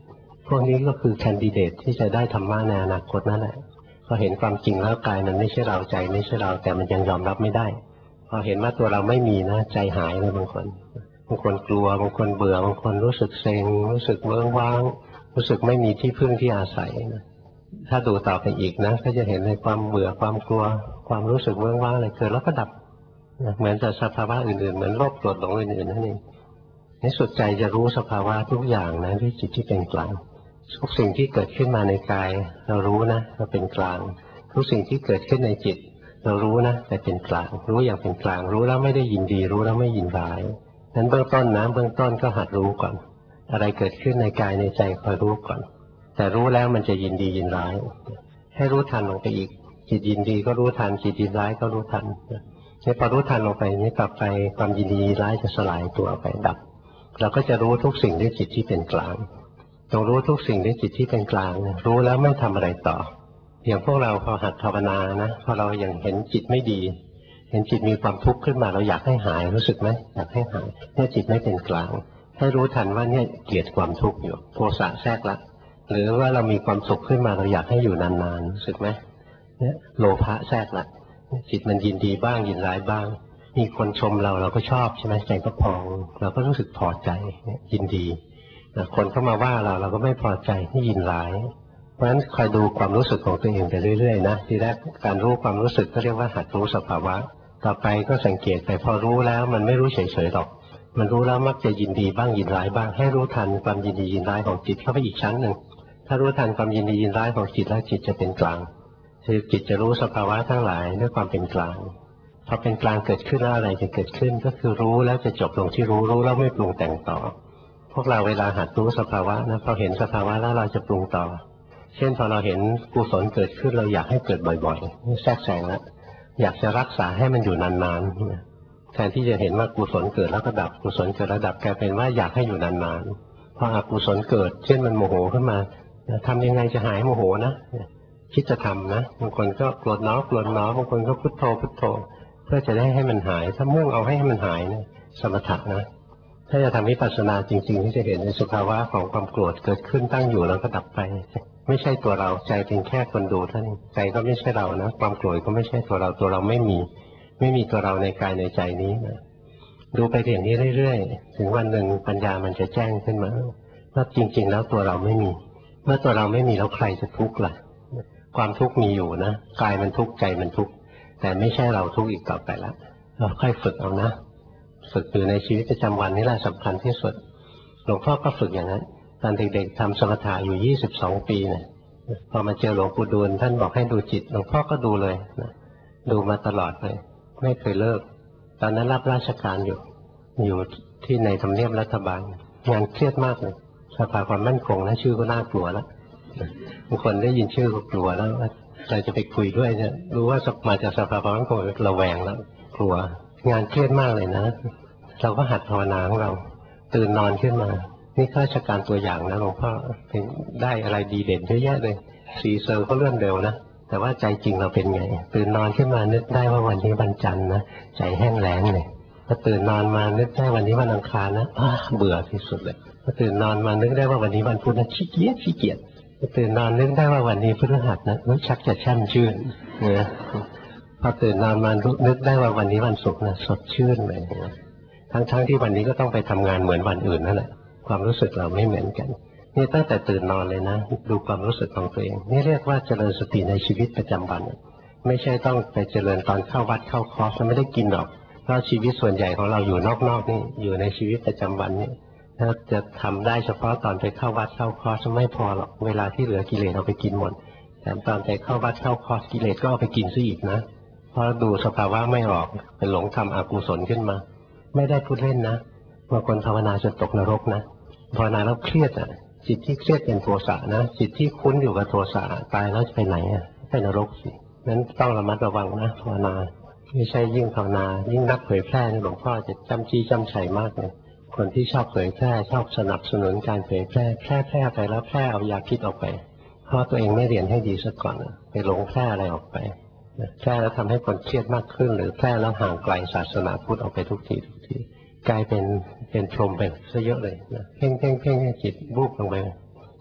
พวกนี้ก็คือแคนดิเดตที่จะได้ธรรมะในอนาคตนั่นแหละพอเห็นความจริงแล้วกายมันไม่ใช่เราใจไม่ใช่เราแต่มันยังยอมรับไม่ได้พอเห็นว่าตัวเราไม่มีนะใจหายเลยบางคนบางคนกลัวบางคนเบื่อบางคนรู้สึกเซ็งรู้สึกเวิ้งว้างรู้สึกไม่มีที่พึ่งที่อาศัยนะถ้าดูต่อไปอีกนะก็จะเห็นในความเบื่อความกลัวความรู้สึกเวิ้งว้างอะไรเกิดแล้วก็ดับเหมือนแต่สภาวะอื่นๆเหมือนโลภโกรธหลงอื่นๆนั่นเองในสุดใจจะรู้สภาวะทุกอย่างนะด้วยจิตที่เป็นกลางทุกสิ่งที่เกิดขึ้นมาในกายเรารู้นะเราเป็นกลางทุกสิ่งที่เกิดขึ้นในจิตเรารู้นะแต่เป็นกลางรู้อย่างเป็นกลางรู้แล้วไม่ได้ยินดีรู้แล้วไม่ยินร้ายนั้นเบื้องต้นนะเบื้องต้นก็หัดรู้ก่อนอะไรเกิดขึ้นในกายในใจคอยรู้ก่อนแต่รู้แล้วมันจะยินดียินร้ายให้รู้ทันลงไปอีกจิตยินดีก็รู้ทันจิตยินร้ายก็รู้ทันนี่พอรู้ทันลงไปนี้ต่อไปความยินดีร้ายจะสลายตัวไปดับเราก็จะรู้ทุกสิ่งด้วยจิตที่เป็นกลางตรงรู้ทุกสิ่งด้วยจิตที่เป็นกลางรู้แล้วไม่ทำอะไรต่ออย่างพวกเราพอหัดภาวนานะพอเราอย่างเห็นจิตไม่ดีเห็นจิตมีความทุกข์ขึ้นมาเราอยากให้หายรู้สึกไหมอยากให้หายเนี่ยจิตไม่เป็นกลางให้รู้ทันว่าเนี่ยเกลียดความทุกข์อยู่โทสะแทรกละหรือว่าเรามีความสุขขึ้นมาเราอยากให้อยู่นานๆรู้สึกไหมเนี่ยโลภะแทรกละจิตมันยินดีบ้างยินร้ายบ้างมีคนชมเราเราก็ชอบใช่ไหมใจก็พองเราก็รู้สึกพอใจยินดีคนเข้ามาว่าเราเราก็ไม่พอใจที่ยินร้ายเพราะฉะนั้นคอยดูความรู้สึกของตัวเองไปเรื่อยๆนะทีแรกการรู้ความรู้สึกก็เรียกว่าหัดรู้สภาวะต่อไปก็สังเกตไปพอรู้แล้วมันไม่รู้เฉยๆหรอกมันรู้แล้วมักจะยินดีบ้างยินร้ายบ้างให้รู้ทันความยินดียินร้ายของจิตเข้าไปอีกชั้นหนึ่งถ้ารู้ทันความยินดียินร้ายของจิตแล้วจิตจะเป็นกลางคือจิตจะรู้สภาวะทั้งหลายด้วยความเป็นกลางพอเป็นกลางเกิดขึ้นแล้วอะไรจะเกิดขึ้นก็คือรู้แล้วจะจบลงที่รู้รู้แล้วไม่ปรุงแต่งต่อพวกเราเวลาหัดรู้สภาวะนะพอเห็นสภาวะแล้วเราจะปรุงต่อเช่นพอเราเห็นกุศลเกิดขึ้นเราอยากให้เกิดบ่อยๆนี่แทรกแซงแล้วอยากจะรักษาให้มันอยู่นานๆแทนที่จะเห็นว่ากุศลเกิดแล้วก็ดับกุศลเกิดแล้วดับกลายเป็นว่าอยากให้อยู่นานๆพออกุศลเกิดเช่นมันโมโหขึ้นมาทำยังไงจะหายโมโหนะคิดจะทำนะบางคนก็โกรธน้อโกรธน้อบางคนก็พุทโธพุทโธเพื่อจะได้ให้มันหายถ้ามุ่งเอาให้มันหายนะสมถะนะถ้าจะทำวิปัสสนาจริงๆที่จะเห็นในสภาวะของความโกรธเกิดขึ้นตั้งอยู่แล้วก็ดับไปไม่ใช่ตัวเราใจเป็นแค่คนดูเท่านั้นใจก็ไม่ใช่เรานะความโกรธก็ไม่ใช่ตัวเราตัวเราไม่มีไม่มีตัวเราในกายในใจนี้นะดูไปอย่างนี้เรื่อยๆถึงวันหนึ่งปัญญามันจะแจ้งขึ้นมาว่าจริงๆแล้วตัวเราไม่มีเมื่อตัวเราไม่มีแล้วใครจะทุกข์ล่ะความทุกข์มีอยู่นะกายมันทุกข์ใจมันทุกข์แต่ไม่ใช่เราทุกข์อีกต่อไปแล้วเราค่อยฝึกเอานะฝึกอยู่ในชีวิตประจำวันนี่แหละสำคัญที่สุดหลวงพ่อก็ฝึกอย่างนั้นตอนเด็กๆทำสมถะอยู่ยี่สิบสองปีเนี่ยพอมาเจอหลวงปู่ดูลท่านบอกให้ดูจิตหลวงพ่อก็ดูเลยนะดูมาตลอดเลยไม่เคยเลิกตอนนั้นรับราชการอยู่อยู่ที่ในทำเนียบรัฐบาลงานเครียดมากเลยสภาความมั่นคงนะชื่อก็น่ากลัวแล้วบางคนได้ยินชื่อก็กลัวแล้วเราจะไปคุยด้วยเนี่ยรู้ว่ามาจากสภาความมั่นคงระแวงแล้วกลัวงานเครียดมากเลยนะเราก็หัดภาวนาของเราตื่นนอนขึ้นมานี่ข้าราชการตัวอย่างนะหลวงพ่อได้อะไรดีเด่นเยอะแยะเลยสีเซอร์ก็เลื่อนเร็วนะแต่ว่าใจจริงเราเป็นไงตื่นนอนขึ้นมานึกได้ว่าวันนี้วันจันทร์นะใจแห้งแล้งเลยพอตื่นนอนมานึกได้วันนี้วันอังคารนะเบื่อที่สุดเลยพอตื่นนอนมานึกได้ว่าวันนี้วันพุธนะขี้เกียจขี้เกียจพอตื่นนอนนึกได้ว่าวันนี้พฤหัสนะรู้ชักจะแช่มชื่นเนี่ยพอตื่นนอนมานึกได้ว่าวันนี้วันศุกร์นะสดชื่นเลยทั้งๆ ท, ที่วันนี้ก็ต้องไปทำงานเหมือนวันอื่นนั่นแหละความรู้สึกเราไม่เหมือนกันนี่ตั้งแต่ตื่นนอนเลยนะดูความรู้สึกของตัวเองนี่เรียกว่าเจริญสติในชีวิตประจำวันไม่ใช่ต้องไปเจริญตอนเข้าวัดเข้าคอร์สไม่ได้กินหรอกเพราะชีวิตส่วนใหญ่ของเราอยู่นอกๆนี่อยู่ในชีวิตประจำวันนี่ถ้าจะทำได้เฉพาะตอนไปเข้าวัดเข้าคอร์สไม่พอหรอกเวลาที่เหลือกิเลสเอาไปกินหมดแถมตอนไปเข้าวัดเข้าคอร์สกิเลสก็เอาไปกินซะอีกนะเพราะดูสภาวะไม่ออกเป็นหลงทำอกุศลขึ้นมาไม่ได้พูดเล่นนะบางคนภาวนาจนตกนรกนะภาวนาแล้วเครียดอ่ะจิตที่เครียดเป็นโทสะนะจิตที่คุ้นอยู่กับโทสะตายแล้วจะไปไหนอ่ะไปนรกสินั้นต้องระมัดระวังนะภาวนาไม่ใช่ยิ่งภาวนายิ่งนักเผยแพร่หลวงพ่อจะจำจี้จำชัยมากเลยคนที่ชอบเผยแพร่ชอบสนับสนุนการเผยแพร่แพร่แพร่ไปแล้วแพร่เอายาพิษออกไปเพราะตัวเองไม่เรียนให้ดีซะก่อนไปหลงแพร่อะไรออกไปแพร่แล้วทำให้คนเครียดมากขึ้นหรือแพร่แล้วห่างไกลศาสนาพุทธออกไปทุกทีทุกทีกลายเป็นเป็นพรหมไปซะเยอะเลยนะเพ่งเพ่งเพ่งจิตบูบลงไป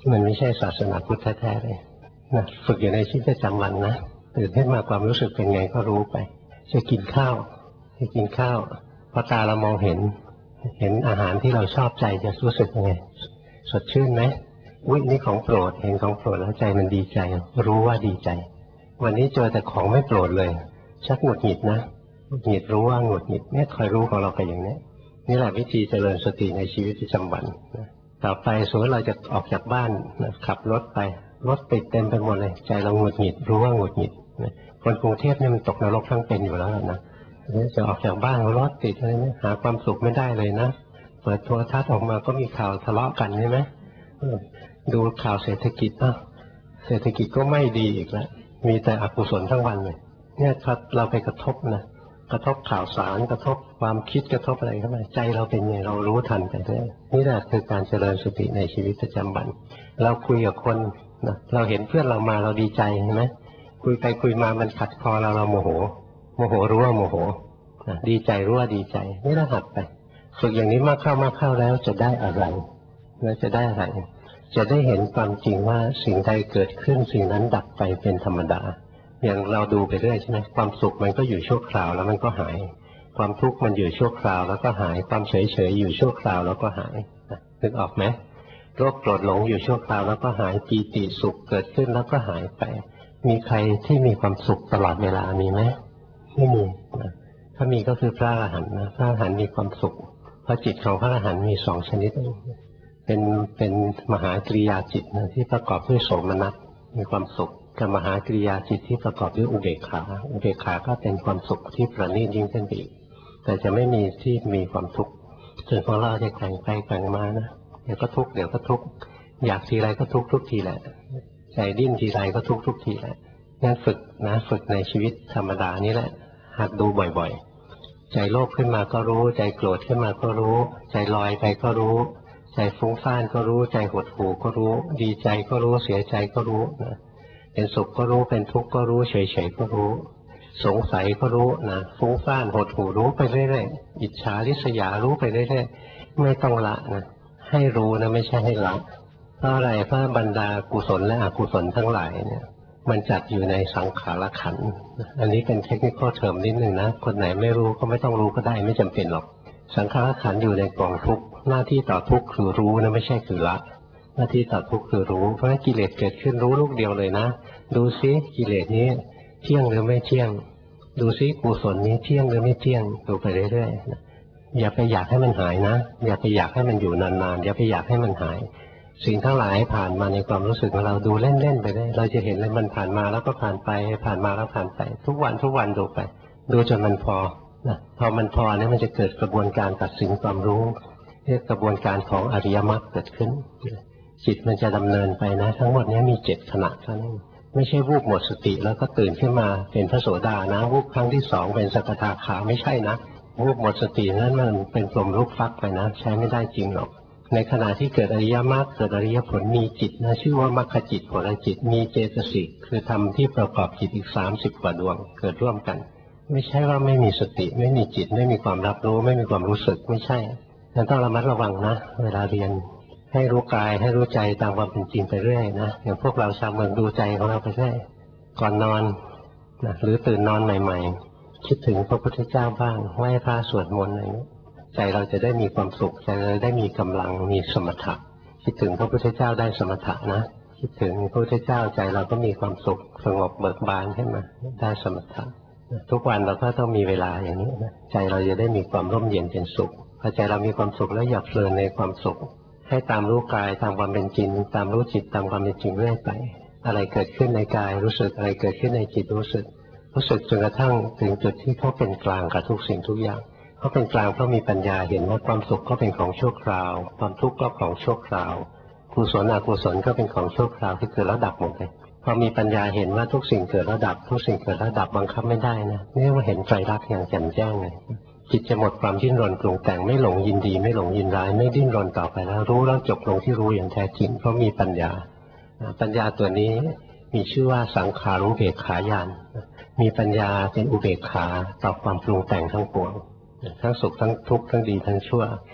มันไม่ใช่ศาสนาพุทธแท้ๆเลยนะฝึกอยู่ในชีวิตประจำวันนะตื่นขึ้นมาความรู้สึกเป็นไงก็รู้ไปจะกินข้าวจะกินข้าวพอตาเรามองเห็นเห็นอาหารที่เราชอบใจจะรู้สึกยังไงสดชื่นไหมอุ๊ยนี่ของโปรดเห็นของโปรดแล้วใจมันดีใจรู้ว่าดีใจวันนี้เจอแต่ของไม่โปรดเลยชักหงุดหงิดนะหงุดหงิดรู้ว่าหงุดหงิดเนี่ยคอยรู้ของเราไปอย่างนี้นี่แหละวิธีเจริญสติในชีวิตประจำวันต่อไปสมมติเราจะออกจากบ้านขับรถไปรถติดเต็มไปหมดเลยใจเราหงุดหงิดรู้ว่าหงุดหงิดคนกรุงเทพนี่มันตกนรกทั้งเป็นอยู่แล้วนะจะออกจากบ้านรถติดอะไรเนี่ยหาความสุขไม่ได้เลยนะเปิดโทรทัศน์ออกมาก็มีข่าวทะเลาะกันใช่ไหมดูข่าวเศรษฐกิจอ่ะเศรษฐกิจก็ไม่ดีอีกแล้วมีแต่อกุศลทั้งวันเลยเนี่ยถ้าเราไปกระทบนะกระทบข่าวสารกระทบความคิดกระทบอะไรเข้ามาใจเราเป็นไงเรารู้ทันไปด้วยนี่แหละคือการเจริญสติในชีวิตประจำวันเราคุยกับคนนะเราเห็นเพื่อนเรามาเราดีใจใช่ไหมคุยไปคุยมามันขัดคอเราเราโมโหโมโหรู้ว่าโมโหนะดีใจรู้ว่าดีใจนี่เราหัดไปฝึกอย่างนี้มากเข้ามากเข้าแล้วจะได้อะไรแล้วจะได้อะไรจะได้เห็นความจริงว่าสิ่งใดเกิดขึ้นสิ่งนั้นดับไปเป็นธรรมดาอย่างเราดูไปเรื่อยใช่ไหมความสุขมันก็อยู่ชั่วคราวแล้วมันก็หายความทุกข์มันอยู่ชั่วคราวแล้วก็หายความเฉยเฉยอยู่ชั่วคราวแล้วก็หายนึกออกไหมโรคโกรธหลงอยู่ชั่วคราวแล้วก็หายปีติสุขเกิดขึ้นแล้วก็หายไปมีใครที่มีความสุขตลอดเวลามีไหมไม่มีนะถ้ามีก็คือพระอรหันต์นะพระอรหันต์มีความสุขเพราะจิตของพระอรหันต์มีสองชนิดเป็นเป็นมหากริยาจิตนะที่ประกอบด้วยโสมนัสมีความสุขกับมหากริยาจิตที่ประกอบด้วยอุเบกขาอุเบกขาก็เป็นความสุขที่ประณีตยิ่งขึ้นไปอีกแต่จะไม่มีที่มีความทุกข์ส่วนของเราจะแข่งไปแข่งมานะเดี๋ยวก็ทุกข์เดี๋ยวก็ทุกข์อยากทีไรก็ทุกข์ทุกทีแหละใจดิ้นทีไรก็ทุกข์ทุกทีแหละงั้นฝึกนะฝึกในชีวิตธรรมดานี่แหละหัดดูบ่อยๆใจโลภขึ้นมาก็รู้ใจโกรธขึ้นมาก็รู้ใจลอยไปก็รู้ใจฟุ้งซ่านก็รู้ใจหดหู่ก็รู้ดีใจก็รู้เสียใจก็รู้นะเป็นสุขก็รู้เป็นทุกข์ก็รู้เฉยๆก็รู้สงสัยก็รู้นะฟุ้งซ่านหดหู่รู้ไปเรื่อยๆอิจฉาริษยารู้ไปเรื่อยๆไม่ต้องละนะให้รู้นะไม่ใช่ให้ละเพราะอะไรเพราะบรรดากุศลและอกุศลทั้งหลายเนี่ยมันจัดอยู่ในสังขารขันธ์อันนี้เป็นเทคนิคเทอมนิดหนึ่งนะคนไหนไม่รู้ก็ไม่ต้องรู้ก็ได้ไม่จำเป็นหรอกสังขารขันธ์อยู่ในกองทุกข์หน้าที่ต่อทุกข์คือรู้นะไม่ใช่คือละหน้าที่ต่อทุกข์คือรู้เพราะฉะนั้นกิเลสเกิดขึ้นรู้ลูกเดียวเลยนะดูซิกิเลสนี้เที่ยงหรือไม่เที่ยงดูซิกุศลนี้เที่ยงหรือไม่เที่ยงดูไปเรื่อยๆอย่าไปอยากให้มันหายนะอย่าไปอยากให้มันอยู่นานๆอย่าไปอยากให้มันหายสิ่งทั้งหลายผ่านมาในความรู้สึกของเราดูเล่นๆไปได้เราจะเห็นเลยมันผ่านมาแล้วก็ผ่านไปผ่านมาแล้วผ่านไปทุกวันทุกวันดูไปดูจนมันพอนะพอมันพอเนี่ยมันจะเกิดกระบวนการตัดสินความรู้เรียกกระบวนการของอริยมรรคเกิดขึ้นจิตมันจะดำเนินไปนะทั้งหมดนี้มีเจ็ดขณะเท่านั้นไม่ใช่วูบหมดสติแล้วก็ตื่นขึ้นมาเป็นพระโสดานะวูบครั้งที่สองเป็นสกทาคาไม่ใช่นะวูบหมดสตินั้นมันเป็นกลมลูกฟักไปนะใช้ไม่ได้จริงหรอกในขณะที่เกิดอริยมรรคเกิดอริยผลมีจิตนะชื่อว่ามรรคจิตผลจิตมีเจตสิกคือธรรมที่ประกอบจิตอีกสามสิบกว่าดวงเกิดร่วมกันไม่ใช่ว่าไม่มีสติไม่มีจิตไม่มีความรับรู้ไม่มีความรู้สึกไม่ใช่นั้นต้องระมัดระวังนะเวลาเรียนให้รู้กายให้รู้ใจตามความเป็นจริงไปเรื่อยนะอย่างพวกเราชาวเมืองดูใจของเราไปเรื่อยก่อนนอนนะหรือตื่นนอนใหม่ๆคิดถึงพระพุทธเจ้าบ้างไหว้พระสวดมนต์อะไรนี้ใจเราจะได้มีความสุขใจเราได้มีกำลังมีสมถะคิดถึงพระพุทธเจ้าได้สมถะนะคิดถึงพระพุทธเจ้าใจเราก็มีความสุขสงบเบิกบานขึ้นมาได้สมถะทุกวันเราก็ต้องมีเวลาอย่างนี้นะใจเราจะได้มีความร่มเย็นเป็นสุขพอใจเรามีความสุขแล้วอย่าเพลินในความสุขให้ตามรู้กายตามความเป็นจริงตามรู้จิตตามความเป็นจริงเรื่อยไปอะไรเกิดขึ้นในกายรู้สึกอะไรเกิดขึ้นในจิตรู้สึกรู้สึกจนกระทั่งถึงจุดที่เขาเป็นกลางกับทุกสิ่งทุกอย่างเขาเป็นกลางเพราะมีปัญญาเห็นว่าความสุขก็เป็นของชั่วคราวความทุกข์ก็ของชั่วคราวกุศลอกุศลก็เป็นของชั่วคราวที่เกิดแล้วดับหมดเลยพอมีปัญญาเห็นว่าทุกสิ่งเกิดแล้วดับทุกสิ่งเกิดแล้วดับบังคับไม่ได้นะนี่ว่าเห็นไตรลักษณ์อย่างแจ่มแจ้งเลยจิตจะหมดความดิ้นรนปรุงแต่งไม่หลงยินดีไม่หลงยินร้ายไม่ดิ้นรนต่อไปแล้วรู้แล้วจบลงที่รู้อย่างแท้จริงเพราะมีปัญญาปัญญาตัวนี้มีชื่อว่าสังขารุเบกขาญาณมีปัญญาเป็นอุเบกขาต่อความปรุงแต่งทั้งปวงทั้งสุขทั้งทุกข์ทั้งดีทั้งชั่ว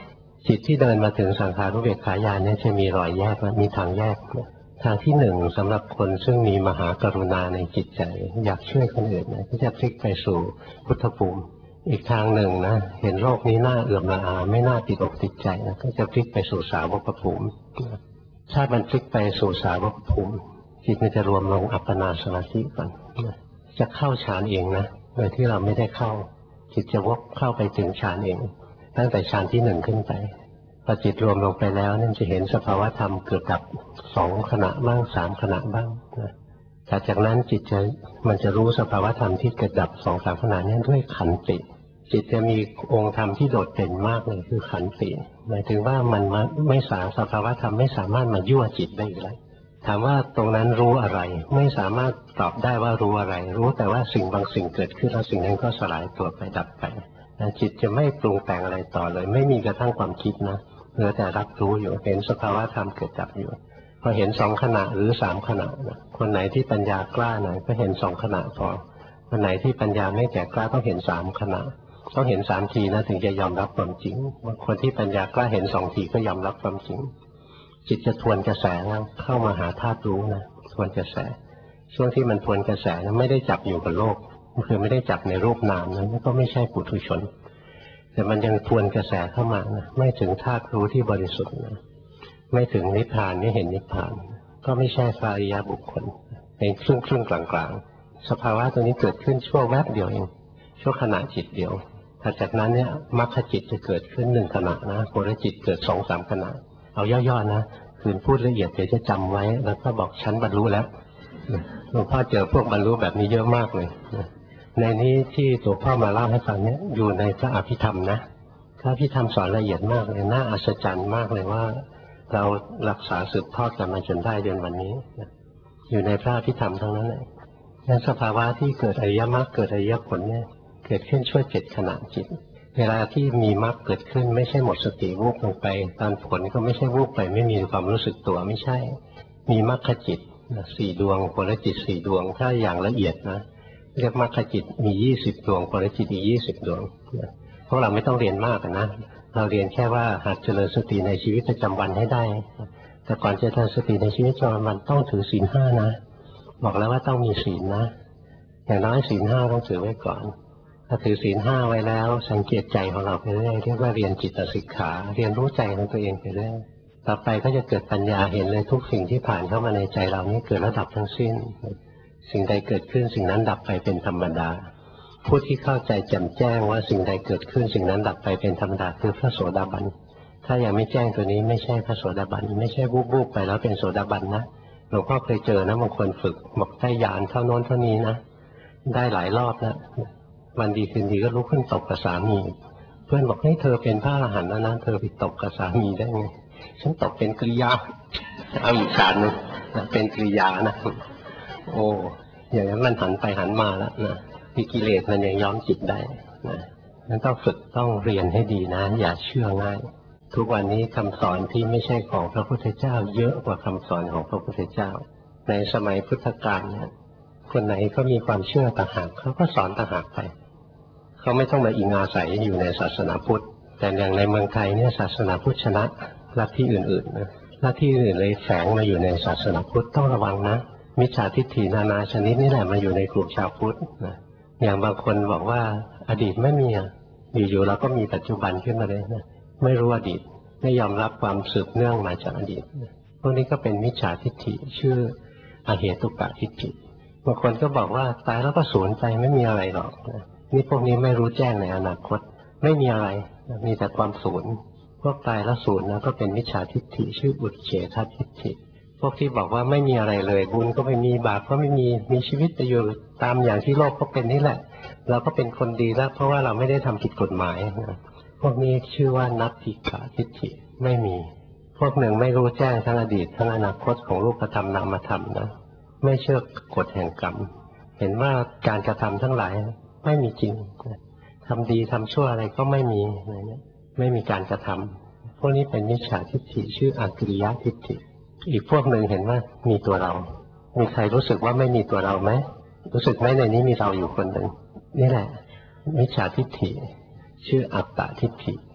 จิตที่เดินมาถึงสังขารุเบกขาญาณเนี่ยจะมีรอยแยกและมีทางแยกทางที่หนึ่งสำหรับคนซึ่งมีมหากรุณาในจิตใจอยากช่วยคนอื่นนะก็จะพลิกไปสู่พุทธภูมิอีกทางหนึ่งนะเห็นโลกนี้น่าเอื่อมละอาไม่น่าติดอกติดใจนะก็จะพลิกไปสู่สาวกภูมิถ้ามันพลิกไปสู่สาวกภูมิจิตมันจะรวมลงอัปปนาสมาธิก่อนจะเข้าฌานเองนะโดยที่เราไม่ได้เข้าจิตจะวกเข้าไปถึงฌานเองตั้งแต่ฌานที่หนึ่งขึ้นไปพอจิตรวมลงไปแล้วนั่นจะเห็นสภาวะธรรมเกิดดับสองขณะบ้างสามขณะบ้างนะจากนั้นจิตจะมันจะรู้สภาวะธรรมที่เกิดดับสองสามขณะนี้ด้วยขันติจิตจะมีองค์ธรรมที่โดดเด่นมากเลยคือขันติหมายถึงว่ามันไม่สามสภาวะธรรมไม่สามารถมายั่วจิตได้อีกแล้วถามว่าตรงนั้นรู้อะไรไม่สามารถตอบได้ว่ารู้อะไรรู้แต่ว่าสิ่งบางสิ่งเกิดขึ้นแล้วสิ่งนั้นก็สลายตัวไปดับไปจิตจะไม่ปรุงแต่งอะไรต่อเลยไม่มีกระทั่งความคิดนะเหลือแต่รับรู้อยู่เห็นสภาวะธรรมเกิดดับอยู่พอเห็นสองขณะหรือสามขณะนะคนไหนที่ปัญญากล้าหน่อยก็เห็นสองขณะพอคนไหนที่ปัญญาไม่แก่กล้าต้องเห็นสามขณะต้องเห็นสามทีนะถึงจะยอมรับความจริงบางคนที่ปัญญากล้าเห็นสองทีก็ยอมรับความจริงจิตจะทวนกระแสเข้ามาหาธาตุรู้นะทวนกระแสช่วงที่มันทวนกระแสนะไม่ได้จับอยู่กับโลกคือไม่ได้จับในรูปนามนะก็ไม่ใช่ปุถุชนแต่มันยังทวนกระแสเข้ามานะไม่ถึงธาตุรู้ที่บริสุทธิ์นะไม่ถึงนิพพานไม่เห็นนิพพานก็ไม่ใช่พระอริยบุคคลเป็นครึ่งครึ่งกลางกลางสภาวะตัวนี้เกิดขึ้นชั่วแวบเดียวเองชั่วขณะจิตเดียวถ้าจากนั้นเนี่ยมรรคจิตจะเกิดขึ้นหนึ่งขณะนะโพธิจิตเกิดสองสามขณะเอาย่อๆนะคืนพูดละเอียดเดี๋ยวจะจำไว้แล้วก็บอกฉันบรรลุแล้วหลวงพ่อเจอพวกบรรลุแบบนี้เยอะมากเลยในนี้ที่ตัวพ่อมาเล่าให้ฟังเนี่ยอยู่ในพระอภิธรรมนะพระอภิธรรมสอนละเอียดมากเลยน่าอัศจรรย์มากเลยว่าเรารักษาสืบทอดกันมาจนได้เดือนวันนี้อยู่ในพระอภิธรรมทั้งนั้นเลยนั้นสภาวะที่เกิดอริยมรรคเกิดอริยผลเนี่ยเกิดขึ้นช่วยเจ็ดขณะจิตเวลาที่มีมรรคเกิดขึ้นไม่ใช่หมดสติวูบลงไปตอนผลก็ไม่ใช่วูบไปไม่มีความรู้สึกตัวไม่ใช่มีมรรคจิตสี่ดวงผลจิตสี่ดวงถ้าอย่างละเอียดนะเรียกมรรคจิตมียี่สิบดวงผลจิตอีกยี่สิบดวงพวกเราไม่ต้องเรียนมากนะเราเรียนแค่ว่าหัดเจริญสติในชีวิตประจำวันให้ได้แต่ก่อนจะเจริญสติในชีวิตประจำวันต้องถือศีลห้านะบอกแล้วว่าต้องมีศีลนะอย่างน้อยศีลห้าต้องถือไว้ก่อนถ้าถือศีลห้าไว้แล้วสังเกตใจของเราไปเรื่อยเรียกว่าเรียนจิตสิกขาเรียนรู้ใจของตัวเองไปเรื่อยต่อไปก็จะเกิดปัญญาเห็นเลยทุกสิ่งที่ผ่านเข้ามาในใจเรานี่เกิดแล้วดับทั้งสิ้นสิ่งใดเกิดขึ้นสิ่งนั้นดับไปเป็นธรรมดาผู้ที่เข้าใจแจ่มแจ้งว่าสิ่งใดเกิดขึ้นสิ่งนั้นดับไปเป็นธรรมดาคือพระโสดาบันถ้ายังไม่แจ้งตัวนี้ไม่ใช่พระโสดาบันไม่ใช่วูบวูบไปแล้วเป็นโสดาบันนะหลวงพ่อเคยเจอนะบางคนฝึกบอกได้ญาณเท่าโน้นเท่านี้นะได้หลายรอบแล้ววันดีคืนดีก็ลุกขึ้นตบกับสามีเพื่อนบอกให้เธอเป็นพระอรหันต์แล้วนะเธอไปตบกับสามีได้ไงฉันตบเป็นกริยาเอาอีกการนึงเป็นกริยานะโอ้อย่างนั้นมันหันไปหันมาแล้วนะมีกิเลสมันยังย้อมจิตได้นะนั้นต้องฝึกต้องเรียนให้ดีนะอย่าเชื่อง่ายทุกวันนี้คำสอนที่ไม่ใช่ของพระพุทธเจ้าเยอะกว่าคำสอนของพระพุทธเจ้าในสมัยพุทธกาลเนี่ยคนไหนก็มีความเชื่อต่างหากเขาก็สอนต่างหากไปเขาไม่ต้องมาอิงอาศัยอยู่ในศาสนาพุทธแต่อย่างในเมืองไทยเนี่ยศาสนาพุทธชนะลัทธิอื่นๆนะลัทธิอื่นเลยแฝงมาอยู่ในศาสนาพุทธต้องระวังนะมิจฉาทิฏฐินานาชนิดนี่แหละมาอยู่ในกลุ่มชาวพุทธนะอย่างบางคนบอกว่าอดีตไม่มีอ่ะอยู่ๆเราก็มีปัจจุบันขึ้นมาเลยนะไม่รู้อดีตไม่ยอมรับความสืบเนื่องมาจากอดีตพวกนี้ก็เป็นมิจฉาทิฏฐิชื่ออเหตุกะทิฏฐิบางคนก็บอกว่าตายแล้วก็สูญไปไม่มีอะไรหรอกนี่พวกนี้ไม่รู้แจ้งในอนาคตไม่มีอะไรมีแต่ความสูญพวกตายแล้วสูญนะก็เป็นมิจฉาทิฏฐิชื่ออุทเฉททิฏฐิพวกที่บอกว่าไม่มีอะไรเลยบุญก็ไม่มีบาปก็ไม่มีมีชีวิตจะอยู่ตามอย่างที่โลกก็เป็นนี่แหละเราก็เป็นคนดีแล้วเพราะว่าเราไม่ได้ทำผิดกฎหมายนะพวกนี้ชื่อว่านัตถิกะทิฏฐิไม่มีพวกหนึ่งไม่รู้แจ้งทั้งอดีตทั้งอนาคตของรูปธรรมนามธรรมนะไม่เชื่อกฎแห่งกรรมเห็นว่าการกระทำทั้งหลายไม่มีจริงทำดีทำชั่วอะไรก็ไม่มีอะไรเงี้ยไม่มีการกระทำพวกนี้เป็นมิจฉาทิฏฐิชื่ออกิริยทิฏฐิอีกพวกหนึ่งเห็นว่ามีตัวเรามีใครรู้สึกว่าไม่มีตัวเราไหมรู้สึกไหมในนี้มีเราอยู่คนหนึ่งนี่แหละมิจฉาทิฏฐิชื่ออัตตทิฏฐิ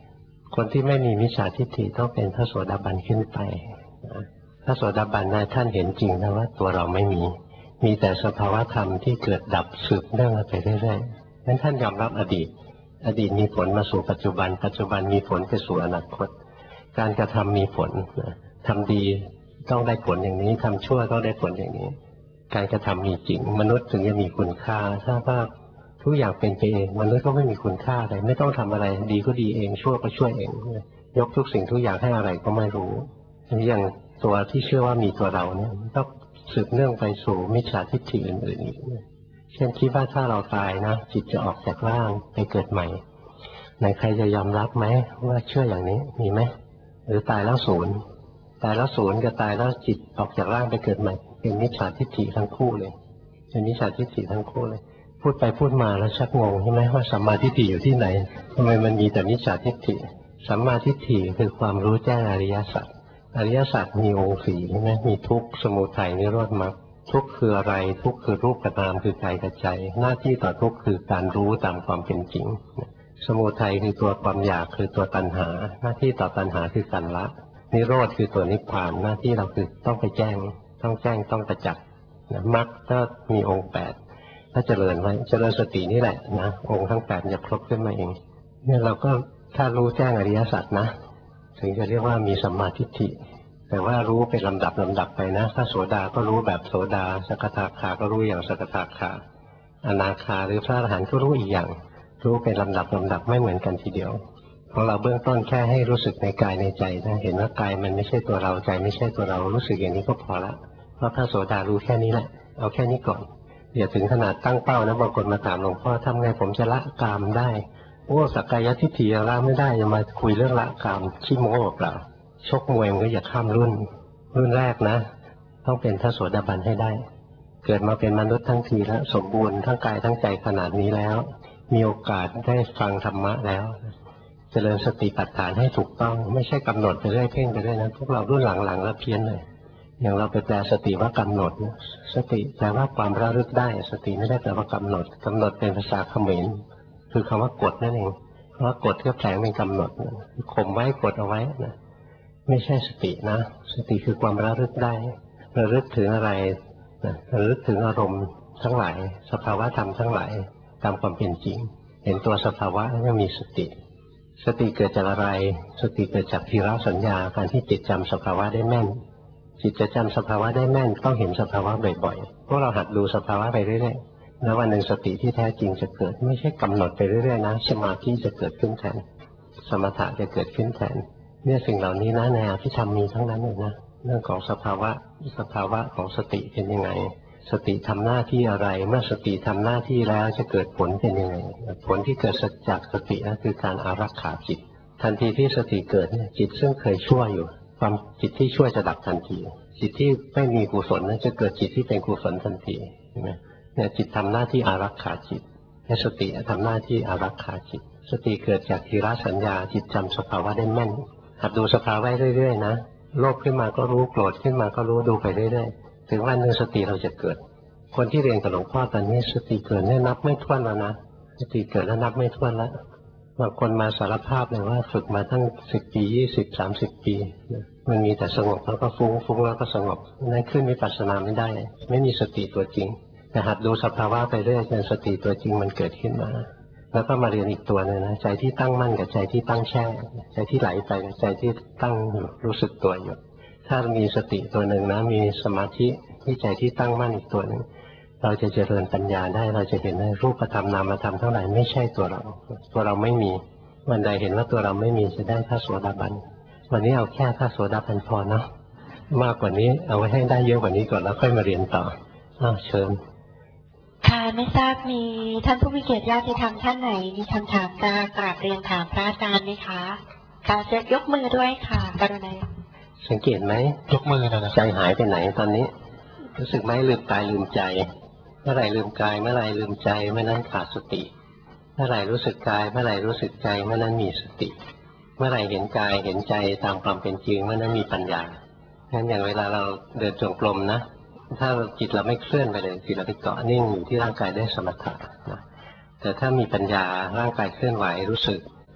คนที่ไม่มีมิจฉาทิฏฐิต้องเป็นพระโสดาบันขึ้นไปพระโสดาบันนะท่านเห็นจริงนะว่าตัวเราไม่มีมีแต่สภาวะธรรมที่เกิดดับสืบเนื่องไปเรื่อยๆนั้นท่านยอมรับอดีตอดีตมีผลมาสู่ปัจจุบันปัจจุบันมีผลไปสู่อนาคตการกระทำมีผลทำดีต้องได้ผลอย่างนี้ทำชั่วต้องได้ผลอย่างนี้การกระทำมีจริงมนุษย์ถึงจะมีคุณค่าถ้าว่าทุกอย่างเป็นไปเองมนุษย์ก็ไม่มีคุณค่าอะไรไม่ต้องทำอะไรดีก็ดีเองชั่วก็ช่วยเองยกทุกสิ่งทุกอย่างให้อะไรก็ไม่รู้อย่างตัวที่เชื่อว่ามีตัวเราเนี่ยก็สืบเนื่องไปสู่มิจฉาทิฏฐิอื่นๆอีกเช่นคิดว่าถ้าเราตายนะจิตจะออกจากร่างไปเกิดใหม่ไหนใครจะยอมรับไหมว่าเชื่ออย่างนี้มีไหมหรือตายแล้วศูนย์ตายแล้วศูนย์กับตายแล้วจิตออกจากร่างไปเกิดใหม่เป็นมิจฉาทิฏฐิทั้งคู่เลยเป็นมิจฉาทิฏฐิทั้งคู่เลยพูดไปพูดมาแล้วชักงงใช่ไหมว่าสัมมาทิฏฐิอยู่ที่ไหนทำไมมันมีแต่มิจฉาทิฏฐิสัมมาทิฏฐิคือความรู้แจ้งอริยสัจอริยสัจมีองค์สี่ใช่ไหมมีทุกข์สมุทัยนิโรธมรรคทุกข์คืออะไรทุกข์คือรูปกับนามคือกายกับใจหน้าที่ต่อทุกข์คือการรู้ตามความเป็นจริงสมุทัยคือตัวความอยากคือตัวตัณหาหน้าที่ต่อตัณหาคือการละนิโรธคือตัวนิพพานหน้าที่เราคือต้องไปแจ้งต้องแจ้งต้องประจักษ์มรรคก็มีองค์แปดถ้าเจริญไว้เจริญสตินี่แหละนะองค์ทั้งแปดจะครบขึ้นมาเองเนี่ยเราก็ถ้ารู้แจ้งอริยสัจนะถึงจะเรียกว่ามีสัมมาทิฏฐิแต่ว่ารู้เป็นลำดับลำดับไปนะถ้าโสดาก็รู้แบบโสดาสกทาคาก็รู้อย่างสกทาคาอนาคาหรือพระอรหันต์ก็รู้อีกอย่างรู้เป็นลำดับลำดับไม่เหมือนกันทีเดียวของเราเบื้องต้นแค่ให้รู้สึกในกายในใจนะเห็นว่ากายมันไม่ใช่ตัวเราใจไม่ใช่ตัวเรารู้สึกอย่างนี้ก็พอละเพราะพระโสดารู้แค่นี้แหละเอาแค่นี้ก่อนอย่าถึงขนาดตั้งเป้านะบางคนมาถามหลวงพ่อทำไงผมจะละกามได้โอ้สักกายทิฏฐิละไม่ได้จะมาคุยเรื่องละกามขี้โม้เปล่าชกมวยมันก็อย่าข้ามรุ่นรุ่นแรกนะต้องเป็นพระโสดาบันให้ได้เกิดมาเป็นมนุษย์ทั้งทีแล้วสมบูรณ์ทั้งกายทั้งใจขนาดนี้แล้วมีโอกาสได้ฟังธรรมะแล้วเจริญสติปัฏฐานให้ถูกต้องไม่ใช่กำหนดไปเรื่อยเพ่งไปเรื่อยนะพวกเรารุ่นหลังๆแล้วเพี้ยนเลยอย่างเราไปแปลสติว่ากำหนดสติแปลว่าความระลึกได้สติไม่ได้แปลว่ากำหนดกำหนดเป็นภาษาเขมรคือคำว่ากดนั่นเองเพราะกดก็แปลเป็นกำหนดข่มไว้กดเอาไว้นะไม่ใช่สตินะสติคือความระลึกได้ระลึกถึงอะไรนะระลึกถึงอารมณ์ทั้งหลายสภาวะธรรมทั้งหลายตามความเป็นจริงเห็นตัวสภาวะแล้วก็มีสติสติเกิดจากอะไรสติเกิดจากทีละสัญญาการที่จิตจำสภาวะได้แม่นจิตจะจำสภาวะได้แม่นต้องเห็นสภาวะบ่อยๆพวกเราหัดดูสภาวะไปเรื่อยๆแล้ววันหนึ่งสติที่แท้จริงจะเกิดไม่ใช่กำหนดไปเรื่อยๆนะสมาธิจะเกิดขึ้นแทนสมถะจะเกิดขึ้นแทนเนี่ยสิ่งเหล่านี้นะในอภิธรรมมีทั้งนั้นเลยนะเรื่องของสภาวะสภาวะของสติเป็นยังไงสติทำหน้าที่อะไรเมื่อสติทำหน้าที่แล้วจะเกิดผลเป็นยังไงผลที่เกิดจากสตินั่นคือการอารักขาจิตทันทีที่สติเกิดเนี่ยจิตซึ่งเคยชั่วอยู่ความจิตที่ชั่วจะดับทันทีจิตที่ไม่มีกุศลนั้นจะเกิดจิตที่เป็นกุศลทันทีเห็นไหมเนี่ยจิตทำหน้าที่อารักขาจิตและสติทำหน้าที่อารักขาจิตสติเกิดจากทีละสัญญาจิตจำสภาวะได้แม่นหัดดูสภาวะเรื่อยๆนะโลภขึ้นมาก็รู้โกรธขึ้นมาก็รู้ดูไปเรื่อยๆถึงวันหนึ่งสติเราจะเกิดคนที่เรียนกับหลวงพ่อตอนนี้สติเกิดเนี่ยนับไม่ถ้วนแล้วนะสติเกิดแล้วนับไม่ถ้วนแล้วบางคนมาสารภาพเลยว่าฝึกมาตั้งสิบปียี่สิบสามสิบปีมันมีแต่สงบแล้วก็ฟุ้งฟุ้งแล้วก็สงบนั่นขึ้นวิปัสสนาไม่ได้ไม่มีสติตัวจริงแต่หัดดูสภาวะไปเรื่อยจนสติตัวจริงมันเกิดขึ้นมาแล้วก็มาเรียนอีกตัวนึงนะใจที่ตั้งมั่นกับใจที่ตั้งแช่ใจที่ไหลไปกับใจที่ตั้งรู้สึกตัวอยู่ถ้ามีสติตัวหนึ่งนะมีสมาธิที่ใจที่ตั้งมั่นอีกตัวหนึ่งเราจะเจริญปัญญาได้เราจะเห็นว่ารูปธรรมนามธรรมเท่าไหร่ไม่ใช่ตัวเราตัวเราไม่มีวันใดเห็นว่าตัวเราไม่มีจะได้พระโสดาบันวันนี้เอาแค่พระโสดาบันพอเนาะมากกว่านี้เอาไว้ให้ได้เยอะกว่านี้ก่อนแล้วค่อยมาเรียนต่ออ้าวเชิญค่ะไม่ทราบมีท่านผู้มีเกียรติญาติธรรมท่านไหนมีคำถามจะกราบเรียนถามพระอาจารย์ไหมคะการจะยกมือด้วยค่ะกรุณาสังเกตไหมยกมือนะใจหายไปไหนตอนนี้รู้สึกไหมลืมกายลืมใจเมื่อไหร่ลืมกายเมื่อไหร่ลืมใจเมื่อนั้นขาดสติเมื่อไหร่รู้สึกกายเมื่อไหร่รู้สึกใจเมื่อนั้นมีสติเมื่อไหร่เห็นกายเห็นใจตามความเป็นจริงเมื่อนั้นมีปัญญางั้นอย่างเวลาเราเดินจงกรมนะถ้าจิตเราไม่เคลื่อนไปเลยจิตเราไปเกาะนิ่งอยู่ที่ร่างกายได้สมถะนะแต่ถ้ามีปัญญาร่างกายเคลื่อนไหวรู้สึก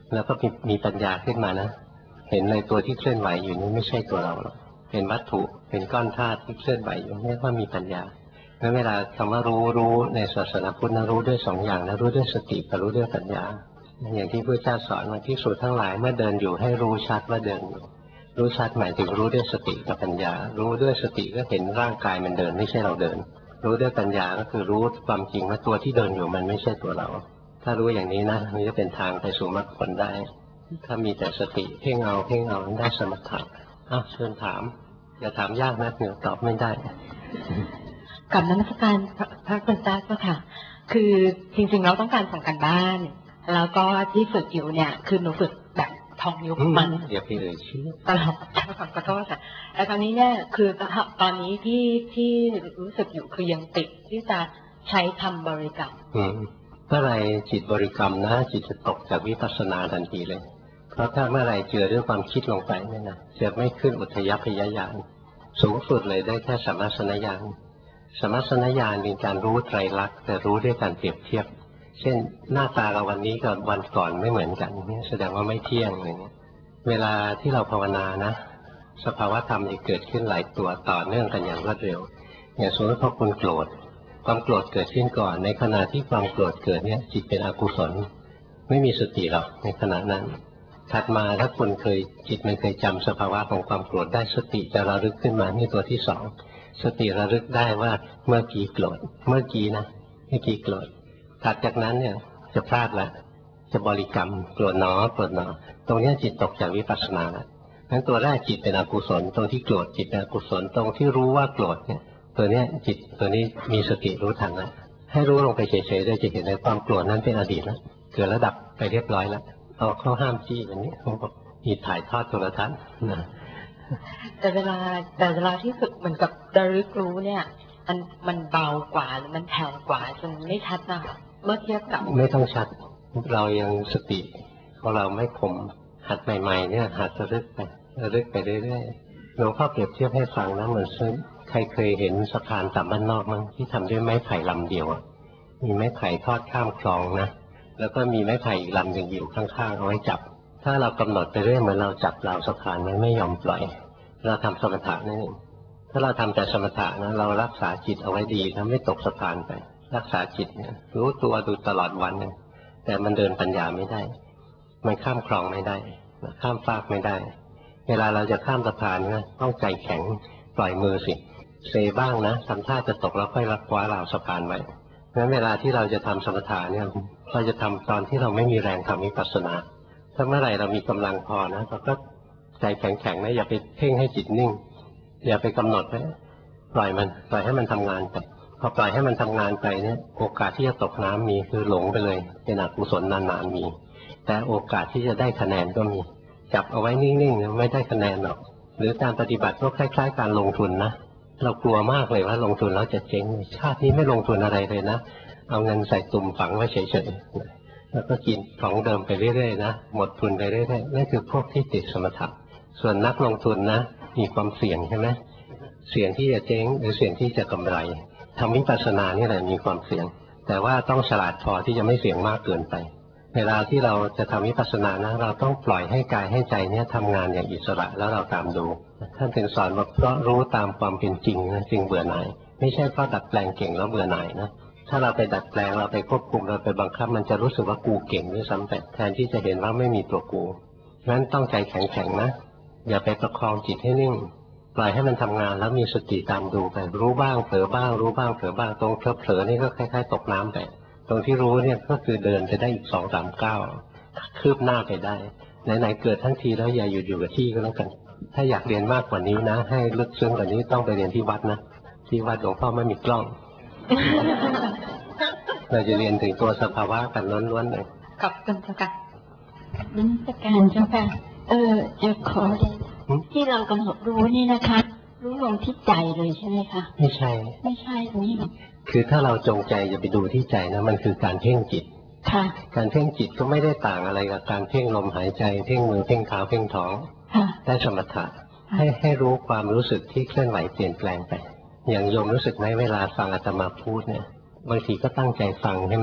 แล้วก็มีมีปัญญาขึ้นมานะเห็นในตัวที่เคลื่อนไหวอยู่นี้ไม่ใช่ตัวเราหรอกเป็นวัตถุเป็นก้อนธาตุที่เคลื่อนไหวอยู่เรียกว่ามีปัญญางั้นเวลาคำว่ารู้รู้ในศาสนาพุทธนะรู้ด้วยสองอย่างนะรู้ด้วยสติกับรู้ด้วยปัญญาอย่างที่พระเจ้าสอนว่าภิกษุทั้งหลายเมื่อเดินอยู่ให้รู้ชัดว่าเดินอยู่รู้ชัดหมายถึงรู้ด้วยสติกับปัญญารู้ด้วยสติก็เห็นร่างกายมันเดินไม่ใช่เราเดินรู้ด้วยปัญญาก็คือรู้ความจริงว่าตัวที่เดินอยู่มันไม่ใช่ตัวเราถ้ารู้อย่างนี้นะมันจะเป็นทางไปสู่มรรคผลได้ถ้ามีแต่สติเพ่งเอาเพ่งเอาได้สมถะอ้าวเชิญถามอย่าถามยากนะเดี๋ยวตอบไม่ได้กับนมัสการพระคุณเจ้าเจ้าค่ะคือจริงๆเราต้องการส่งกันบ้านแล้วก็ที่ฝึกอยู่เนี่ยคือหนูฝึกแบบทองยุบมันอย่าไปเอ่ยชื่อตลอดขอโทษค่ะแล้วตอนนี้เนี่ยคือตอนนี้ที่ที่รู้สึกอยู่คือยังติดที่จะใช้คำบริกรรมเมื่อไรจิตบริกรรมนะจิตจะตกจากวิปัสสนาทันทีเลยเพราะถ้าเมื่อไรเจือด้วยความคิดลงไปเนี่ยนะจะไม่ขึ้นอุทยพยญาณสูงสุดเลยได้แค่สัมมาสนญาณสัมมาสนญาณเป็นการรู้ไตรลักษณ์แต่รู้ด้วยการเปรียบเทียบเช่นหน้าตาเราวันนี้กับวันก่อนไม่เหมือนกันนี่แสดงว่าไม่เที่ยงอะไรเงี้ยเวลาที่เราภาวนานะสภาวะธรรมจะเกิดขึ้นหลายตัวต่อเนื่องกันอย่างรวดเร็วอย่างสมมติพอคุณโกรธความโกรธเกิดขึ้นก่อนในขณะที่ความโกรธเกิดเนี่ยจิตเป็นอกุศลไม่มีสติหรอกในขณะนั้นถัดมาถ้าคุณเคยจิตมันเคยจำสภาวะของความโกรธได้สติจะระลึกขึ้นมานี่ตัวที่สองสติระลึกได้ว่าเมื่อกี้โกรธเมื่อกี้นะเมื่อกี้โกรธถัดจากนั้นเนี่ยจะพลาดละจะบริกรรมโกรธหนอโกรธหนอตรงนี้จิตตกจากวิปัสสนาแล้วงั้นตัวแรกจิตเป็นอกุศลตรงที่โกรธจิตเป็นอกุศลตรงที่รู้ว่าโกรธเนี่ยตัวนี้จิตตัวนี้มีสติรู้ทันแล้วให้รู้ลงไปเฉยๆได้จะเห็นในความโกรธนั้นเป็นอดีตแล้วเกิดระดับไปเรียบร้อยแล้วเอาเข้าห้ามจี้แบบนี้เขาบอกมีถ่ายทอดโทรทัศน์นะแต่เวลาแต่เวลาที่ฝึกเหมือนกับระลึกรู้เนี่ยมันมันเบากว่าหรือมันแผ่วกว่าจนไม่ชัดนะเมื่อเทียบกับไม่ต้องชัดเรายังสติของเราไม่คมหัดใหม่ๆเนี่ยหัดระลึกไประลึกไปเรื่อยๆหลวงพ่อเปรียบเทียบให้ฟังนะเหมือนซึ่งใครเคยเห็นสะพานต่ำบ้านนอกมั้งที่ทำด้วยไม้ไผ่ลำเดียวมีไม้ไผ่ทอดข้ามคลองนะแล้วก็มีไม้ไผ่อีกลำหนึ่งอยู่ข้างๆเอาไว้จับถ้าเรากำหนดไปเรื่อยเหมือนเราจับราวสะพานไม่ยอมปล่อยเราทำสมถะนั่นเองถ้าเราทำแต่สมถะนะเรารักษาจิตเอาไว้ดีถ้าไม่ตกสะพานไปรักษาจิตเนี่ยรู้ตัวดูตลอดวันเนี่ยแต่มันเดินปัญญาไม่ได้มันข้ามคลองไม่ได้ข้ามฟากไม่ได้เวลาเราจะข้ามสะพานนะต้องใจแข็งปล่อยมือสิเซบ้างนะทำท่าจะตกแล้วค่อยรักคว้าราวสะพานไว้งั้นเวลาที่เราจะทำสมถะเนี่ยเราจะทำตอนที่เราไม่มีแรงทำวิปัสสนาถ้าเมื่อไหร่เรามีกำลังพอนะเราก็ใจแข็งๆนะอย่าไปเพ่งให้จิตนิ่งอย่าไปกำหนดไว้ปล่อยมันปล่อยให้มันทำงานไปพอปล่อยให้มันทำงานไปเนี่ยโอกาสที่จะตกน้ำมีคือหลงไปเลยเป็นอกุศลนานๆมีแต่โอกาสที่จะได้คะแนนก็มีจับเอาไว้นิ่งๆไม่ได้คะแนนหรอกหรือการปฏิบัติก็คล้ายๆการลงทุนนะเรากลัวมากเลยว่าลงทุนแล้วจะเจ๊งชาตินี้ไม่ลงทุนอะไรเลยนะเอาเงินใส่ตุ่มฝังไว้เฉยๆแล้วก็กินของเดิมไปเรื่อยๆนะหมดทุนไปเรื่อยๆนั่นคือพวกที่ติดสมถะส่วนนักลงทุนนะมีความเสี่ยงใช่ไหมเสี่ยงที่จะเจ๊งหรือเสี่ยงที่จะกำไรทำวิปัสสนานี่แหละมีความเสี่ยงแต่ว่าต้องฉลาดพอที่จะไม่เสี่ยงมากเกินไปเวลาที่เราจะทำวิปัสสนานะเราต้องปล่อยให้กายให้ใจเนี่ยทำงานอย่างอิสระแล้วเราตามดูท่านถึงสอนว่าเพราะรู้ตามความเป็นจริงนะจึงเบื่อหน่ายไม่ใช่เพราะดัดแปลงเก่งแล้วเบื่อหน่ายนะถ้าเราไปดัดแปลงเราไปควบคุมเราไปบังคับมันจะรู้สึกว่ากูเก่งด้วยซ้ำแต่แทนที่จะเห็นว่าไม่มีตัวกูงั้นต้องใจแข็งๆนะอย่าไปประคองจิตให้นิ่งปล่อยให้มันทำงานแล้วมีสติตามดูไปรู้บ้างเผลอบ้างรู้บ้างเผลอบ้างตรงเผลอๆนี่ก็คล้ายๆตกน้ำไปตรงที่รู้เนี่ยก็คือเดินไปได้อีกสองสามก้าวคืบหน้าไปได้ไหนๆเกิดทั้งทีแล้วอย่าหยุดอยู่กับที่ก็แล้วกันถ้าอยากเรียนมากกว่านี้นะให้ลึกซึ้งกว่านี้ต้องไปเรียนที่วัดนะที่วัดหลวงพ่อไม่มีกล้อง เราจะเรียนถึงตัวสภาวะกันล้วนๆเลยขอบคุณเจ้าค่ะนักการเจ้าค่ะเออจะขอที่เรากำหนดรู้นี่นะคะรู้ลงที่ใจเลยใช่ไหมคะไม่ใช่ไม่ใช่ตรงนี้หรอกคือถ้าเราจงใจจะไปดูที่ใจนะมันคือการเพ่งจิตค่ะการเพ่งจิตก็ไม่ได้ต่างอะไรกับการเพ่งลมหายใจเพ่งมือเพ่งเท้าเพ่งท้องได้สมถะให้ให้รู้ความรู้สึกที่เคลื่อนไหวเปลี่ยนแปลงไปอย่างโยมรู้สึกไหมเวลาฟังอาตมาพูดเนี่ยบางทีก็ตั้งใจฟังใช่ไหม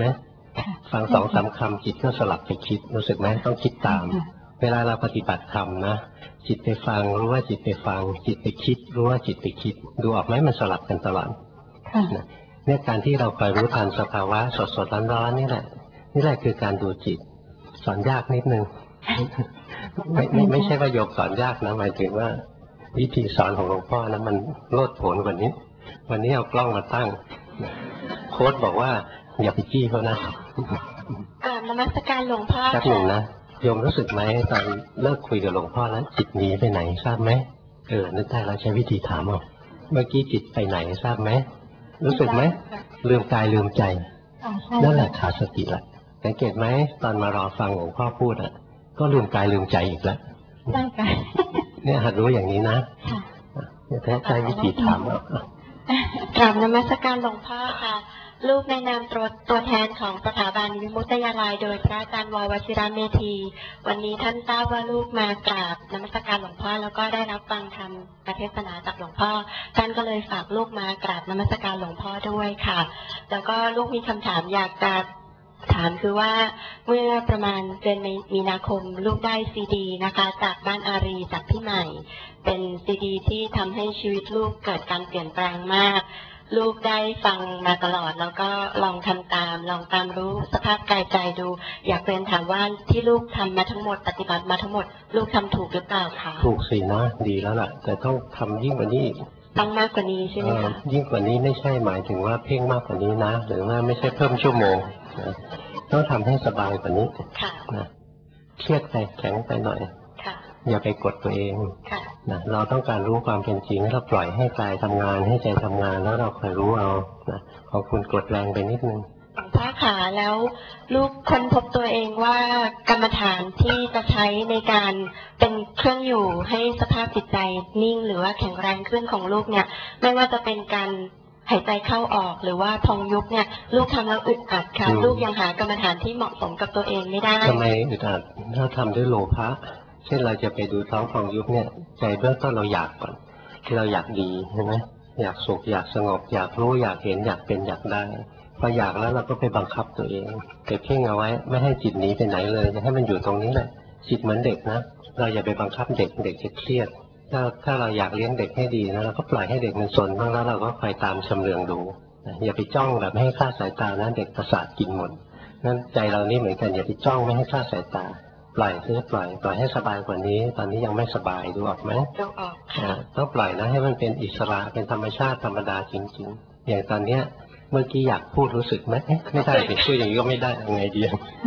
ฟังสองสามคำจิตก็สลับไปคิดรู้สึกไหมต้องคิดตาม เวลาเราปฏิบัติธรรมนะจิตไปฟังรู้ว่าจิตไปฟังจิตไปคิดรู้ว่าจิตไปคิดดูออกไหมมันสลับกันตลอดเนี่ยการที่เราคอยรู้ทันสภาวะสดๆร้อนๆนี่แหละนี่แหละคือการดูจิตสอนยากนิดนึงไม่ไม่ไม่ใช่ว่าโยกสอนยากนะหมายถึงว่าวิธีสอนของหลวงพ่อนะมันโลดโผนกว่านี้วันนี้เอากล้องมาตั้งโค้ดบอกว่าอย่าไปจี้เขานะอ่านมัสการหลวงพ่อแป๊บหนึ่งนะโยมรู้สึกไหมตอนเลิกคุยกับหลวงพ่อแล้วจิตหนีไปไหนทราบไหมเออนึกได้เราใช้วิธีถามเอาเมื่อกี้จิตไปไหนทราบไหมรู้สึกไหมลืมกายลืมใจนั่นแหละขาดสติละสังเกตไหมตอนมารอฟังหลวงพ่อพูดอ่ะก็ลืมกายลืมใจอีกแล้วได้ค่ะเนี่ยหัดรู้อย่างนี้นะแท้ใจวิธีถามเอากราบนมัสการหลวงพ่อค่ะลูกในนามตัวตัวแทนของสถาบันวิมุตติยาลัยโดยพระอาจารย์ววชิระเมธีวันนี้ท่านทราบว่าลูกมากราบนมัสการหลวงพ่อแล้วก็ได้รับฟังธรรมประเทศนาจากหลวงพ่อท่านก็เลยฝากลูกมากราบนมัสการหลวงพ่อด้วยค่ะแล้วก็ลูกมีคำถามอยากจะถามคือว่าเมื่อประมาณเดือนมีนาคมลูกได้ซีดีนะคะจากบ้านอารีจากพี่ใหม่เป็นซีดีที่ทำให้ชีวิตลูกเกิดการเปลี่ยนแปลงมากลูกได้ฟังมาตลอดแล้วก็ลองทำตามลองตามรู้สภาพกายใจดูอยากเรียนถามว่าที่ลูกทำมาทั้งหมดปฏิบัติมาทั้งหมดลูกทำถูกหรือเปล่าคะถูกสินะดีแล้วล่ะแต่ต้องทำยิ่งกว่านี้ต้องมากกว่านี้ใช่ไหมคะยิ่งกว่านี้ไม่ใช่หมายถึงว่าเพ่งมากกว่านี้นะหรือว่าไม่ใช่เพิ่มชั่วโมงต้องทำให้สบายกว่านี้นะเครียดไปแข็งไปหน่อยอย่าไปกดตัวเองนะเราต้องการรู้ความเป็นจริงเราปล่อยให้กายทำงานให้ใจทำงานแล้วเราคอยรู้เอานะของคุณกดแรงไปนิดนึงหลวงพ่อขาแล้วลูกค้นพบตัวเองว่ากรรมฐานที่จะใช้ในการเป็นเครื่องอยู่ให้สภาพจิตใจนิ่งหรือว่าแข็งแรงขึ้นของลูกเนี่ยไม่ว่าจะเป็นการหายใจเข้าออกหรือว่าพองยุบเนี่ยลูกทำแล้วอึดอัดค่ะลูกยังหากรรมฐานที่เหมาะสมกับตัวเองไม่ได้ทำไมอึดอัดถ้าทำด้วยโลภะเช่นเราจะไปดูท้องพองยุบเนี่ยใจเบื้องต้นเราอยากก่อนที่เราอยากดีใช่ไหมอยากสุขอยากสงบอยากรู้อยากเห็นอยากเป็นอยากได้พออยากแล้วเราก็ไปบังคับตัวเองไปเพ่งเอาไว้ไม่ให้จิตหนีไปไหนเลยจะให้มันอยู่ตรงนี้แหละจิตเหมือนเด็กนะเราอย่าไปบังคับเด็กเด็กจะเครียดถ้าถ้าเราอยากเลี้ยงเด็กให้ดีนะเราก็ปล่อยให้เด็กมันสนบ้างแล้วเราก็คอยตามชำเลืองดูอย่าไปจ้องแบบไม่ให้คลาดสายตานะเด็กประสาทกินหมดนั่นใจเรานี่เหมือนกันอย่าไปจ้องไม่ให้คลาดสายตาปล่อยคือปล่อยปล่อยให้สบายกว่านี้ตอนนี้ยังไม่สบายดูออกไหมดูออกค่ะต้องปล่อยนะให้มันเป็นอิสระเป็นธรรมชาติธรรมดาจริงๆอย่างตอนเนี้ยเมื่อกี้อยากพูดรู้สึกไหมไม่ได้ไปช่วยอย่างนี้ก็ไม่ได้ยังไงดี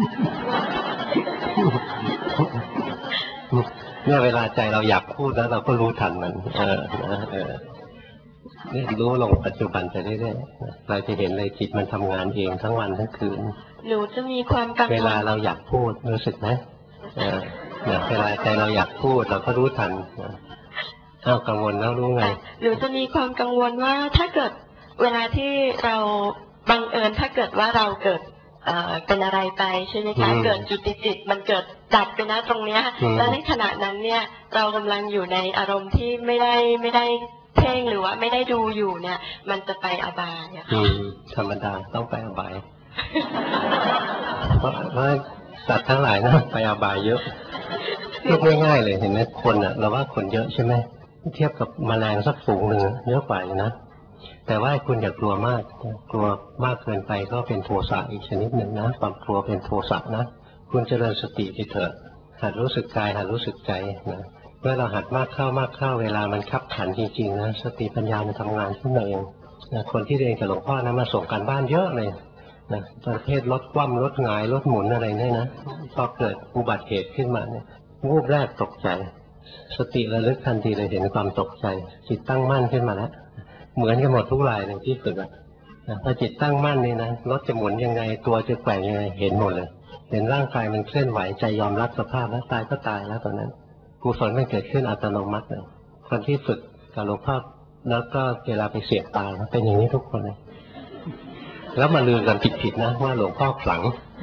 เนี่ยเวลาใจเราอยากพูดแล้วเราก็รู้ทันมันเออนะเออเนี่ยรู้ลงปัจจุบันไปเรื่อยๆเราจะเห็นเลยจิตมันทำงานเองทั้งวันทั้งคืนหนูจะมีความกังวลเวลาเราอยากพูดรู้สึกไหมเออเนี่ยเวลาใจเราอยากพูดเราก็รู้ทันอ้าวกังวลแล้วรู้ไงหนูจะมีความกังวลว่าถ้าเกิดเวลาที่เราบังเอิญถ้าเกิดว่าเราเกิดเป็นอะไรไปใช่ไหมคะเกิดจุดจิตมันเกิดดับไปนะตรงเนี้ยแล้วในขณะนั้นเนี่ยเรากำลังอยู่ในอารมณ์ที่ไม่ได้ไม่ได้เพ่งหรือว่าไม่ได้ดูอยู่เนี่ยมันจะไปอบายอะค่ะธรรมดาต้องไปอบายเพราะว่าสัตว์ทั้งหลายนะไปอบายเยอะเทียบง่ายๆเลยเห็นไหมคนอ่ะเราว่าคนเยอะใช่ไหมเทียบกับแมลงสักฝูงหนึ่งเยอะกว่านะแต่ว่าคุณอย่ากลัวมากกลัวมากเกินไปก็เป็นโทสะอีกชนิดหนึ่งนะความกลัวเป็นโทสะนะคุณเจริญสติไปเถอะหัดรู้สึกกายหัดรู้สึกใจนะเมื่อเราหัดมากเข้ามากเข้าเวลามันคับขันจริงๆนะสติปัญญามันทำงานขึ้นมาเองนะคนที่เรียนกับหลวงพ่อนะมาส่งการบ้านเยอะเลยนะประเภทรถคว่ำรถหงายรถหมุนอะไรเนี่ยนะพอเกิดอุบัติเหตุขึ้นมาเนี่ยวูบแรกตกใจสติระลึกทันทีเลยเห็นความตกใจจิตตั้งมั่นขึ้นมาแล้วเหมือนกันหมดทุกรายในที่สุดอ่ะพอจิตตั้งมั่นนี่นะรถจะหมุนยังไงตัวจะแกว่งยังไงเห็นหมดเลยเห็นร่างกายมันเคลื่อนไหวใจยอมรับสภาพแล้วตายก็ตายแล้วตอนนั้นกุศลมันเกิดขึ้นอัตโนมัติเลยคนที่ฝึกกับหลวงพ่อแล้วก็เวลาไปเสียบตายเป็นอย่างนี้ทุกคนเลยแล้วมาลือกันผิดๆนะว่าหลวงพ่อขลัง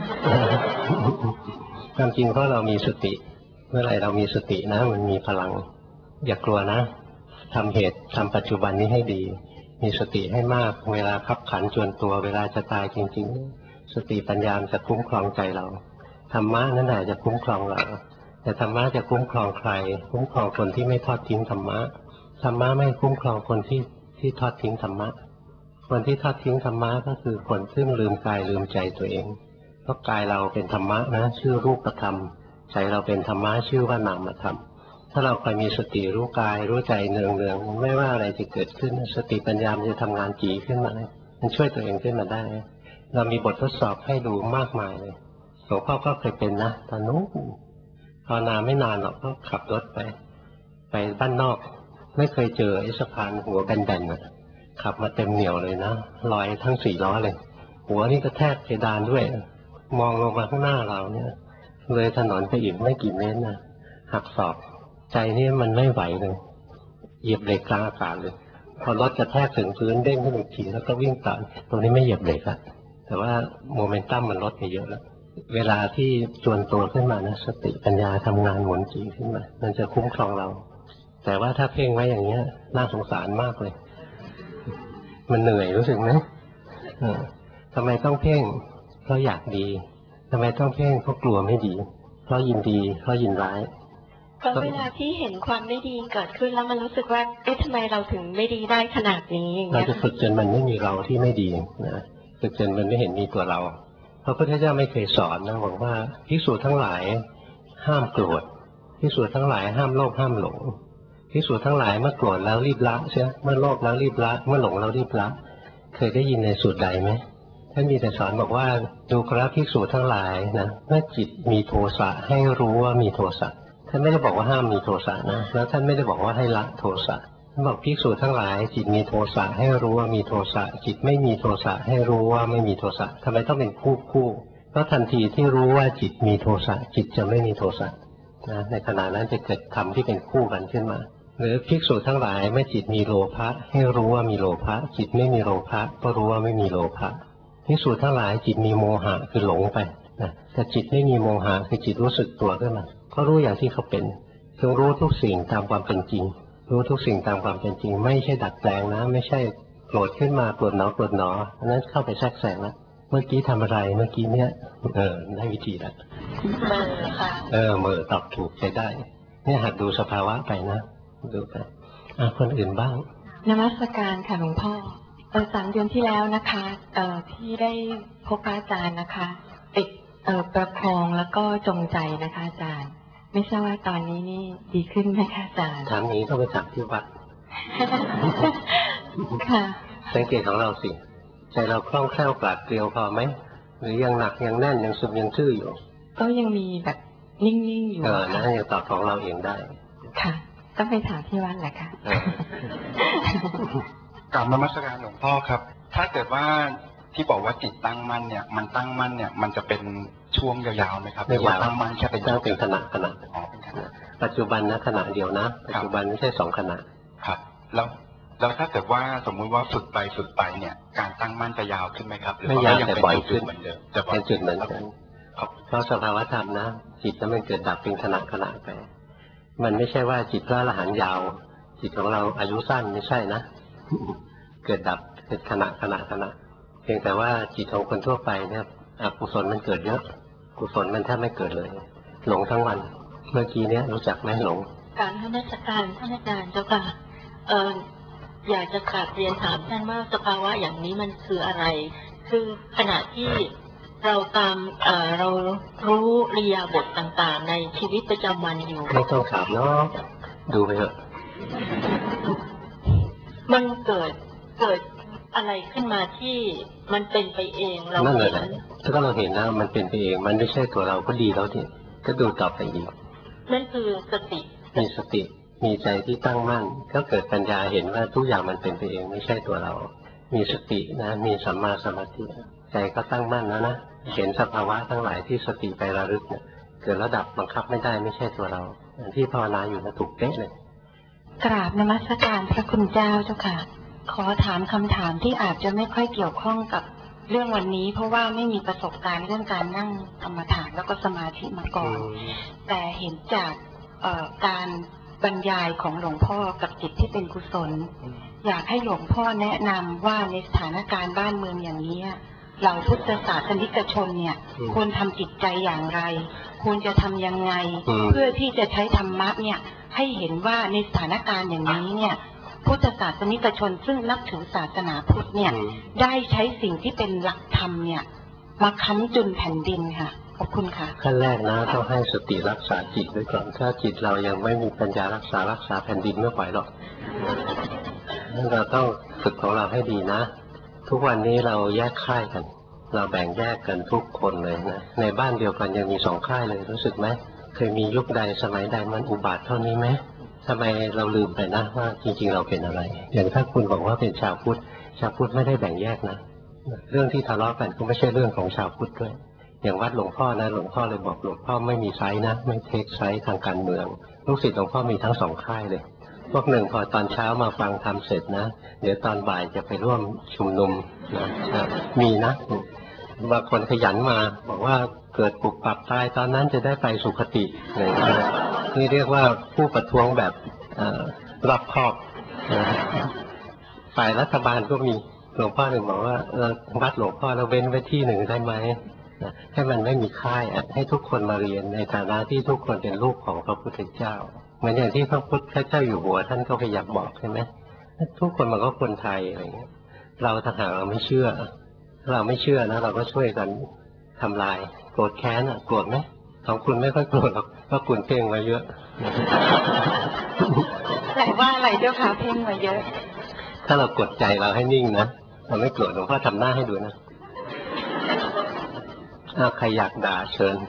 ความจริงเพราะเรามีสติเมื่อไหร่เรามีสตินะมันมีพลังอย่ากลัวนะทำเหตุทำปัจจุบันนี้ให้ดีมีสติให้มากเวลาขับขันจวนตัวเวลาจะตายจริงสติปัญญาจะคุ้มครองใจเราธรรมะนั่นแหละจะคุ้มครองเราแต่ธรรมะจะคุ้มครองใครคุ้มครองคนที่ไม่ทอดทิ้งธรรมะธรรมะไม่คุ้มครองคนที่ที่ทอดทิ้งธรรมะคนที่ทอดทิ้งธรรมะก็คือคนที่ลืมกายลืมใจตัวเองเพราะกายเราเป็นธรรมะนะชื่อรูปธรรมใจเราเป็นธรรมะชื่อว่านามธรรมถ้าเราคอยมีสติรู้กายรู้ใจเนืองๆไม่ว่าอะไรจะเกิดขึ้นสติปัญญามันจะทำงานจีขึ้นมามันช่วยตัวเองขึ้นมาได้เรามีบททดสอบให้ดูมากมายเลยหลวงพ่อก็เคยเป็นนะตอนนู้นภาวนาไม่นานหรอกก็ขับรถไปไปบ้านนอกไม่เคยเจอไอ้สะพานหัวแบนๆน่ะขับมาเต็มเหนียวเลยนะลอยทั้งสี่ล้อเลยหัวนี่ก็แทบเพดานด้วยมองลงมาข้างหน้าเราเนี่ยเลยถนนไปอีกไม่กี่เมตรนะหักศอกใจนี่มันไม่ไหวเลยเหยียบเบรกกลางอากาศเลยพอรถกระแทกถึงพื้นเด้งขึ้นอีกทีแล้วก็วิ่งต่อตรงนี้ไม่เหยียบเบรกละแต่ว่าโมเมนตัมมันลดไปเยอะแล้วเวลาที่จวนตัวขึ้นมานะสติปัญญาทำงานหมุนจีขึ้นมามันจะคุ้มครองเราแต่ว่าถ้าเพ่งไว้อย่างเงี้ยน่าสงสารมากเลยมันเหนื่อยรู้สึกไหมทำไมต้องเพ่งเพราะอยากดีทำไมต้องเพ่งเพราะกลัวไม่ดีเพราะยินดีเพราะยินร้ายเพราะเวลาที่เห็นความไม่ดีเกิดขึ้นแล้วมันรู้สึกว่าเอ๊ะทำไมเราถึงไม่ดีได้ขนาดนี้อย่างเงี้ยเราจะฝึกจนมันไม่มีเราที่ไม่ดีนะฝึกจนมันไม่เห็นมีตัวเราพระพุทธเจ้าไม่เคยสอนนะบอกว่าภิกษุทั้งหลายห้ามโกรธภิกษุทั้งหลายห้ามโลภห้ามหลงภิกษุทั้งหลายเมื่อโกรธแล้วรีบละใช่ไหมเมื่อโลภแล้วรีบละเมื่อหลงแล้วรีบละเคยได้ยินในสูตรใดไหมท่านมีแต่สอนบอกว่าดูกราภิกษุทั้งหลายนะเมื่อจิตมีโทสะให้รู้ว่ามีโทสะท่านไม่ได้บอกว่าห้ามมีโทสะนะแล้วท่านไม่ได้บอกว่าให้ละโทสะท่านบอกภิกษุทั้งหลายจิตมีโทสะให้รู้ว่ามีโทสะจิตไม่มีโทสะให้รู้ว่าไม่มีโทสะทำไมต้องเป็นคู่คู่เพราะทันทีที่รู้ว่าจิตมีโทสะจิตจะไม่มีโทสะนะในขณะนั้นจะเกิดธรรมที่เป็นคู่กันขึ้นมาหรือภิกษุทั้งหลายเมื่อจิตมีโลภะให้รู้ว่ามีโลภะจิตไม่มีโลภะก็รู้ว่าไม่มีโลภะภิกษุทั้งหลายจิตมีโมหะคือหลงไปนะแต่จิตไม่มีโมหะคือจิตรู้สึกตัวขึ้นมาก็รู้อย่างที่เขาเป็นจงรู้ทุกสิ่งตามความเป็นจริงรู้ทุกสิ่งตามความเป็นจริงไม่ใช่ดัดแปลงนะไม่ใช่โกรธขึ้นมาโกรธหนอโกรธหนออันนั้นเข้าไปแทรกแซงแล้วเมื่อกี้ทำอะไรเมื่อกี้เนี้ยเออได้วิธีแล้วเมื่อค่ะเออเมื่อตอบถูกใช้ได้เนี่ยหัดดูสภาวะไปนะดูไปอ่ะคนอื่นบ้างนมัสการค่ะหลวงพ่อเออสามเดือนที่แล้วนะคะเอ่อที่ได้พบพระอาจารย์นะคะติดเอ่อประคองแล้วก็จงใจนะคะอาจารย์ไม่ทราบว่าตอนนี้นี่ดีขึ้นไหมคะอาจารย์ถามนี้ต้องไปถามที่วัดค่ะสังเกตของเราสิใจเราคล่องแคล่วปราดเปรียวพอไหมหรือยังหนักยังแน่นยังซึมยังทื่ออยู่ก็ยังมีแบบนิ่งๆอยู่เออนะยังตอบของเราเองได้ค่ะต้องไปถามที่วัดแหละค่ะกราบนมัสการหลวงพ่อครับถ้าเกิดว่าที่บอกว่าจิตตั้งมั่นเนี่ยมันตั้งมั่นเนี่ยมันจะเป็นช่วงยาวๆไหมครับไม่ยาวตั้งมั่นแค่เป็นตั้งเป็นขณะขณะอ๋อเป็นขณะปัจจุบันนะขณะเดียวนะปัจจุบันไม่ใช่สองขณะครับแล้วแล้วถ้าเกิดว่าสมมุติว่าฝึกไปฝึกไปเนี่ยการตั้งมั่นจะยาวขึ้นไหมครับไม่ยาวแต่บ่อยขึ้นเหมือนเดิมจะเป็นจุดเหมือนกันเพราะสภาวธรรมนะจิตนั้นมันเกิดดับเป็นขณะขณะไปมันไม่ใช่ว่าจิตพระอรหันต์ยาวจิตของเราอายุสั้นไม่ใช่นะเกิดดับเป็นขณะขณะขณะเพียงแต่ว่าจิตของคนทั่วไปเนี่ยอกุศลมันเกิดเยอะกุศลมันแทบไม่เกิดเลยหลงทั้งวันเมื่อกี้เนี้ยรู้จักไหมหลงการท่านราชการท่านอาจารย์เจ้าค่ะเอออยากจะกราบเรียนถามท่านว่าสภาวะอย่างนี้มันคืออะไรคือขณะที่เราตามเอ่อเรารู้เรียบทต่างๆในชีวิตประจำวันอยู่ไม่ต้องถามเนาะดูไปเถอะมันเกิดเกิดอะไรขึ้นมาที่มันเป็นไปเองเราเห็นถ้าเราเห็นนะมันเป็นไปเองมันไม่ใช่ตัวเราก็ดีแล้วที่ก็ดูต่อไปอีกนั่นคือสติมีสติมีใจที่ตั้งมั่นก็เกิดปัญญาเห็นว่าทุกอย่างมันเป็นไปเองไม่ใช่ตัวเรามีสตินะมีสัมมาสมาธิใจก็ตั้งมั่นแล้วนะเห็นสภาวะทั้งหลายที่สติไประลึกเนี่ยเกิดระดับบังคับไม่ได้ไม่ใช่ตัวเราที่ภาวนาอยู่นะถูกเป๊ะเลยกราบนมัสการพระคุณเจ้าเจ้าค่ะขอถามคำถามที่อาจจะไม่ค่อยเกี่ยวข้องกับเรื่องวันนี้เพราะว่าไม่มีประสบการณ์เรื่องการนั่งกรรมฐานแล้วก็สมาธิมาก่อนแต่เห็นจากการบรรยายของหลวงพ่อกับจิตที่เป็นกุศลอยากให้หลวงพ่อแนะนำว่าในสถานการณ์บ้านเมืองอย่างนี้เหล่าพุทธศาสนิกชนเนี่ยควรทำจิตใจอย่างไรควรจะทำยังไงเพื่อที่จะใช้ธรรมะเนี่ยให้เห็นว่าในสถานการณ์อย่างนี้เนี่ยพุทธศาสนิกชนซึ่งนับถือศาสนาพุทธเนี่ยได้ใช้สิ่งที่เป็นหลักธรรมเนี่ยมาค้ำจุนแผ่นดินค่ะขอบคุณค่ะขั้นแรกนะต้องให้สติรักษาจิตไว้ก่อนถ้าจิตเรายังไม่มีปัญญารักษารักษาแผ่นดินไม่ไหวหรอกเราต้องฝึกของเราให้ดีนะทุกวันนี้เราแยกค่ายกันเราแบ่งแยกกันทุกคนเลยนะในบ้านเดียวกันยังมีสองค่ายเลยรู้สึกไหมเคยมียุคใดสมัยใดมันอุบาทเท่านี้ไหมทำไมเราลืมไปนะว่าจริงๆเราเป็นอะไรอย่างถ้าคุณบอกว่าเป็นชาวพุทธชาวพุทธไม่ได้แบ่งแยกนะเรื่องที่ทะเลาะกันก็ไม่ใช่เรื่องของชาวพุทธด้วยอย่างวัดหลวงพ่อนะหลวงพ่อเลยบอกหลวงพ่อไม่มีไซส์นะไม่เทคไซส์ทางการเมืองลูกศิษย์หลวงพ่อมีทั้งสองค่ายเลยพวกหนึ่งพอตอนเช้ามาฟังธรรมเสร็จนะเดี๋ยวตอนบ่ายจะไปร่วมชุมนุมนะมีนะบางคนขยันมาบอกว่าเกิดปุบปับตายตอนนั้นจะได้ไปสุคติอะไรอย่างเงี้ยนี่เรียกว่าผู้ประท้วงแบบรอบคอบฝ่ายรัฐบาลก็มีหลวงพ่อหนึ่งบอกว่าวัดหลวงพ่อเราเว้นไว้ที่หนึ่งได้ไหมให้มันไม่มีค่ายให้ทุกคนมาเรียนในฐานะที่ทุกคนเป็นลูกของพระพุทธเจ้าเหมือนอย่างที่พระพุทธเจ้าอยู่หัวท่านก็พยายามบอกใช่ไหมทุกคนมันก็คนไทยอะไรเงี้ยเราถ้าหากเราไม่เชื่อเราไม่เชื่อนะเราก็ช่วยกันทำลายโกรธแค้นอ่ะโกรธไหมของคุณไม่ค่อยโกรธหรอกเพราะคุณเพ่งไว้เยอะแต่ว่าอะไรเจ้าค่ะเพ่งไว้เยอะถ้าเรากดใจเราให้นิ่งนะเราไม่โกรธหลวงพ่อทำหน้าให้ดูนะถ้าใครอยากด่าเชิญ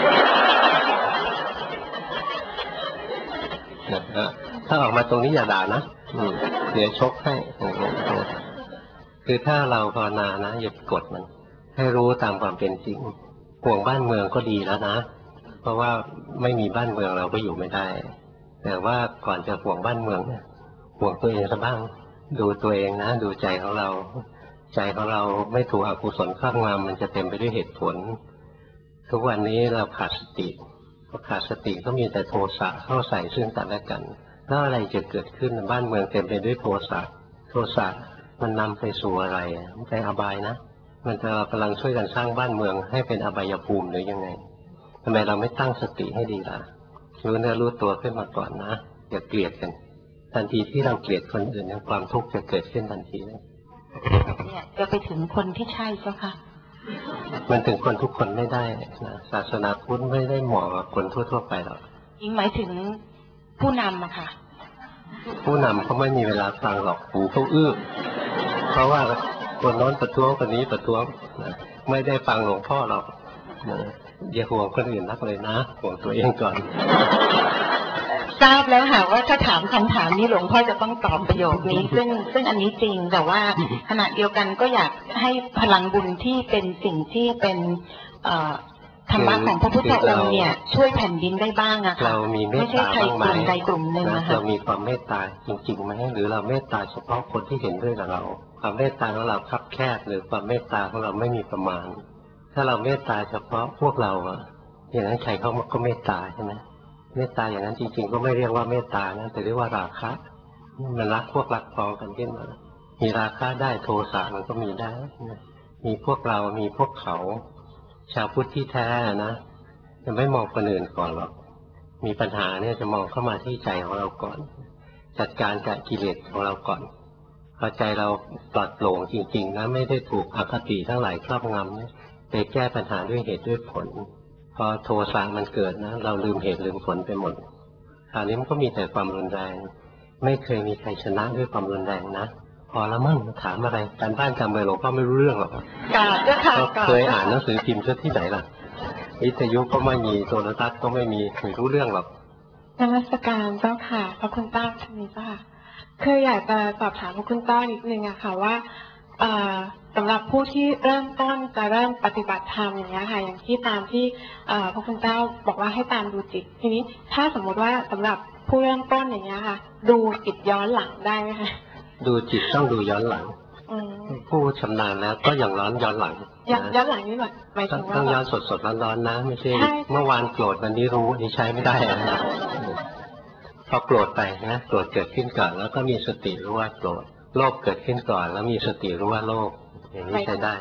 ถ้าออกมาตรงนี้อย่าด่านะเดี๋ยวชกให้คือถ้าเราภาวนานะอย่ากดมันให้รู้ตามความเป็นจริงห่วงบ้านเมืองก็ดีแล้วนะเพราะว่าไม่มีบ้านเมืองเราก็อยู่ไม่ได้แต่ว่าก่อนจะห่วงบ้านเมืองเนี่ยห่วงตัวเองซะบ้างดูตัวเองนะดูใจของเราใจของเราไม่ถูกอกุศลครอบงำมันจะเต็มไปด้วยเหตุผลทุกวันนี้เราขาดสติพอขาดสติก็มีแต่โทสะเข้าใส่ซึ่งกันและกันแล้วอะไรจะเกิดขึ้นบ้านเมืองเต็มไปด้วยโทสะโทสะมันนำไปสู่อะไรมันไปอบายนะมันจะกำลังช่วยกันสร้างบ้านเมืองให้เป็นอบายภูมิหรือยังไงทำไมเราไม่ตั้งสติให้ดีล่ะรู้เนื้อรู้ตัวขึ้นมาก่อนนะอย่าเกลียดกันทันทีที่เราเกลียดคนอื่นความทุกข์จะเกิดขึ้นทันทีเลยเนี่ยจะไปถึงคนที่ใช่เจ้าค่ะมันถึงคนทุกคนไม่ได้นะศาสนาพุทธไม่ได้เหมาะกับคนทั่วๆไปหรอกยิ่งหมายถึงผู้นำอะค่ะผู้นำเขาไม่มีเวลาฟังหรอกหูเขาอื้อเพราะว่าคนโน้นประท้วงคนนี้ประท้วงนะไม่ได้ฟังหลวงพ่อหรอกนะอย่าห่วงคนอื่นนักเลยนะห่วงตัวเองก่อนทราบแล้วค่ะว่าถ้าถามคำถามนี้หลวงพ่อจะต้องตอบประโยคนี้ซึ่งซึ่งอันนี้จริงแต่ว่าขณะเดียวกันก็อยากให้พลังบุญที่เป็นสิ่งที่เป็นธรรมะของพระพุทธองค์เนี่ยช่วยแผ่นดินได้บ้างอะค่ะไม่ใช่ใครกลุ่มใดกลุ่มหนึ่งนะคะเรามีความเมตตาจริงๆไหมหรือเราเมตตาเฉพาะคนที่เห็นด้วยกับเราความเมตตาของเราคับแคบหรือความเมตตาของเราไม่มีประมาณถ้าเราเมตตาเฉพาะพวกเราอะอย่างนั้นใครเขาก็เมตตาใช่ไหมเมตตาอย่างนั้นจริงๆก็ไม่เรียกว่าเมตตานะแต่เรียกว่าราคะมันรักพวกรักพ้องกันขึ้นมามีราคะได้โทสะมันก็มีได้มีพวกเรามีพวกเขาชาวพุทธที่แท้นะจะไม่มองคนอื่นก่อนหรอกมีปัญหาเนี่ยจะมองเข้ามาที่ใจของเราก่อนจัดการกับกิเลสของเราก่อนพอใจเราปลอดโปร่งจริงๆนะไม่ได้ถูกอคติทั้งหลายครอบงำเนี่ยไปแก้ปัญหาด้วยเหตุด้วยผลพอโทสะมันเกิดนะเราลืมเหตุลืมผลไปหมดคราวนี้มันก็มีแต่ความรุนแรงไม่เคยมีใครชนะด้วยความรุนแรงนะพอละมั่งถามอะไรการบ้านการเมืองหลวงพ่อไม่รู้เรื่องหรอกกาเจ้าค่ะเคยอ่านหนังสือพิมพ์ที่ไหนล่ะวิทยุก็ไม่มีโทรทัศน์ก็ไม่มีไม่รู้เรื่องหรอกนมัสการเจ้าค่ะพระคุณต้าท่านนี้เจ้าค่ะคืออยากจะสอบถามพระคุณต้านิดนึงอะค่ะว่าสำหรับผู้ที่เริ่มต้นจะเริ่มปฏิบัติธรรมอย่างเงี้ยค่ะอย่างที่ตามที่พระคุณเจ้าบอกว่าให้ตามดูจิตทีนี้ถ้าสมมติว่าสำหรับผู้เริ่มต้นอย่างเงี้ยค่ะดูจิตย้อนหลังได้ไหมคะดูจิตต้องดูย้อนหลังผู้ชำนาญแล้วก็อย่างร้อนย้อนหลังย้อนหลังนี่หมายถึงว่าต้องย้อนสดสดร้อนๆนะไม่ใช่เมื่อวานโกรธวันนี้รู้นี่ใช้ไม่ได้พอโกรธไปนะโกรธเกิดขึ้นก่อนแล้วก็มีสติรู้ว่าโกรธโลภเกิดขึ้นก่อนแล้วมีสติรู้ว่าโลภอย่างนี้ใช้ได้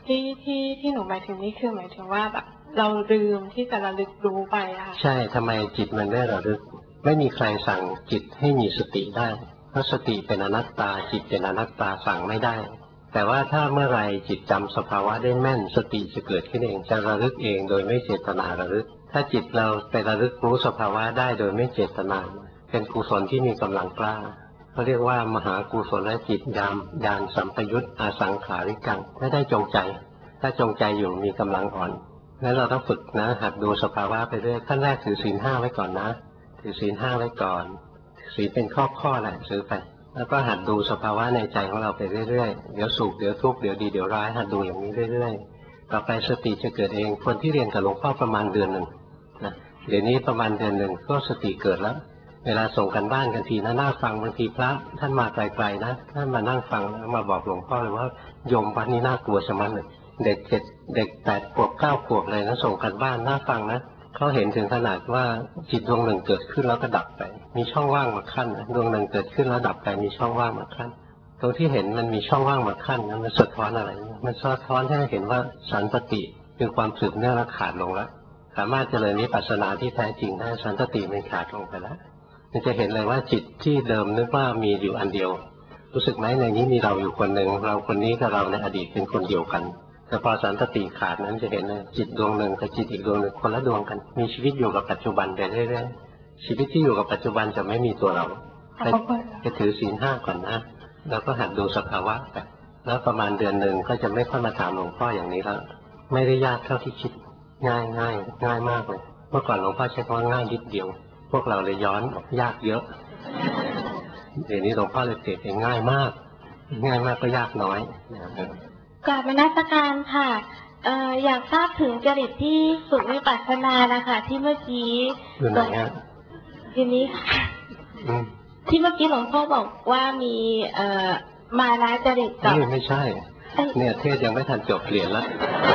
ที่ที่ที่หนูหมายถึงนี่คือหมายถึงว่าแบบเราลืมที่จะระลึกรู้ไปอะค่ะใช่ทำไมจิตมันไม่ระลึกไม่มีใครสั่งจิตให้มีสติได้เพราะสติเป็นอนัตตาจิตเป็นอนัตตาสั่งไม่ได้แต่ว่าถ้าเมื่อไรจิตจำสภาวะได้แม่นสติจะเกิดขึ้นเองจะระลึกเองโดยไม่เจตนาระลึกถ้าจิตเราไประลึกรู้สภาวะได้โดยไม่เจตนาเป็นกุศลที่มีกำลังกล้าเขาเรียกว่ามหากุศลและจิตยามยานสัมปยุตอาสังขาริกังไม่ได้จงใจถ้าจงใจอยู่มีกำลังอ่อนแล้วเราต้องฝึกนะหัดดูสภาวะไปเรื่อยขั้นแรกถือศีลห้าไว้ก่อนนะถือศีลห้าไว้ก่อนศีลเป็นข้อข้อแหละซื้อไปแล้วก็หัดดูสภาวะในใจของเราไปเรื่อยๆเดี๋ยวสุขเดี๋ยวทุกข์เดี๋ยวดีเดี๋ยวร้ายหัดดูอย่างนี้เรื่อยๆต่อไปสติจะเกิดเองคนที่เรียนกับหลวงพ่อประมาณเดือนหนึ่งนะเดี๋ยวนี้ประมาณเดือนหนึ่งก็สติเกิดแล้วเวลาส่งกันบ้านกันทีนะน่าฟังบางทีพระท่านมาไกลๆนะท่านมานั่งฟังแล้วมาบอกหลวงพ่อเลยว่าโยมวันนี้น่ากลัวชะมัดเลยเด็กเจ็ดเด็กแปดขวบเก้าขวบเลยนะส่งกันบ้านน่าฟังนะเขาเห็นถึงขนาดว่าจิตดวงหนึ่งเกิดขึ้นแล้วก็ดับไปมีช่องว่างมาขั้นดวงหนึ่งเกิดขึ้นแล้วดับไปมีช่องว่างมาขั้นตรงที่เห็นมันมีช่องว่างมาขั้นนั้นมันสะท้อนอะไรมันสะท้อนให้เห็นว่าสันตติคือความสืบเนื่องและขาดลงแล้วสามารถเจริญวิปัสสนาที่แท้จริงได้สันตติมันขาดลงไปแล้วมันจะเห็นเลยว่าจิตที่เดิมนึกว่ามีอยู่อันเดียวรู้สึกไหมในนี้มีเราอยู่คนหนึ่งเราคนนี้กับเราในอดีตเป็นคนเดียวกันแต่พอสันตติขาดนั้นจะเห็นเลยจิตดวงหนึ่งกับจิตอีกดวงหนึ่งคนละดวงกันมีชีวิตอยู่กับปัจจุบันไปเรื่อยๆชีวิตที่อยู่กับปัจจุบันจะไม่มีตัวเราจะถือศีลห้าก่อนนะแล้วก็หัดดูสภาวะไปแล้วประมาณเดือนหนึ่งก็จะไม่ค่อยมาถามหลวงพ่ออย่างนี้แล้วไม่ได้ยากเท่าที่คิดง่ายง่ายง่ายมากเลยเมื่อก่อนหลวงพ่อใช้คำว่าง่ายนิดเดียวพวกเราเลยย้อนยากเยอะเดี๋ยวนี้หลวงพ่อเลยเปลี่ยนเป็นง่ายมากง่ายมากก็ยากน้อยกราบนมัสการค่ะเอ่ออยากทราบถึงจริตที่ฝึกวิปัสสนานะคะที่เมื่อกี้อยู่ไหนฮะทีนี้ที่เมื่อกี้หลวงพ่อบอกว่ามีเอ่อมานะจริตกับไม่ใช่เนี่ยเทศยังไม่ทันจบเปลี่ยนแล้ว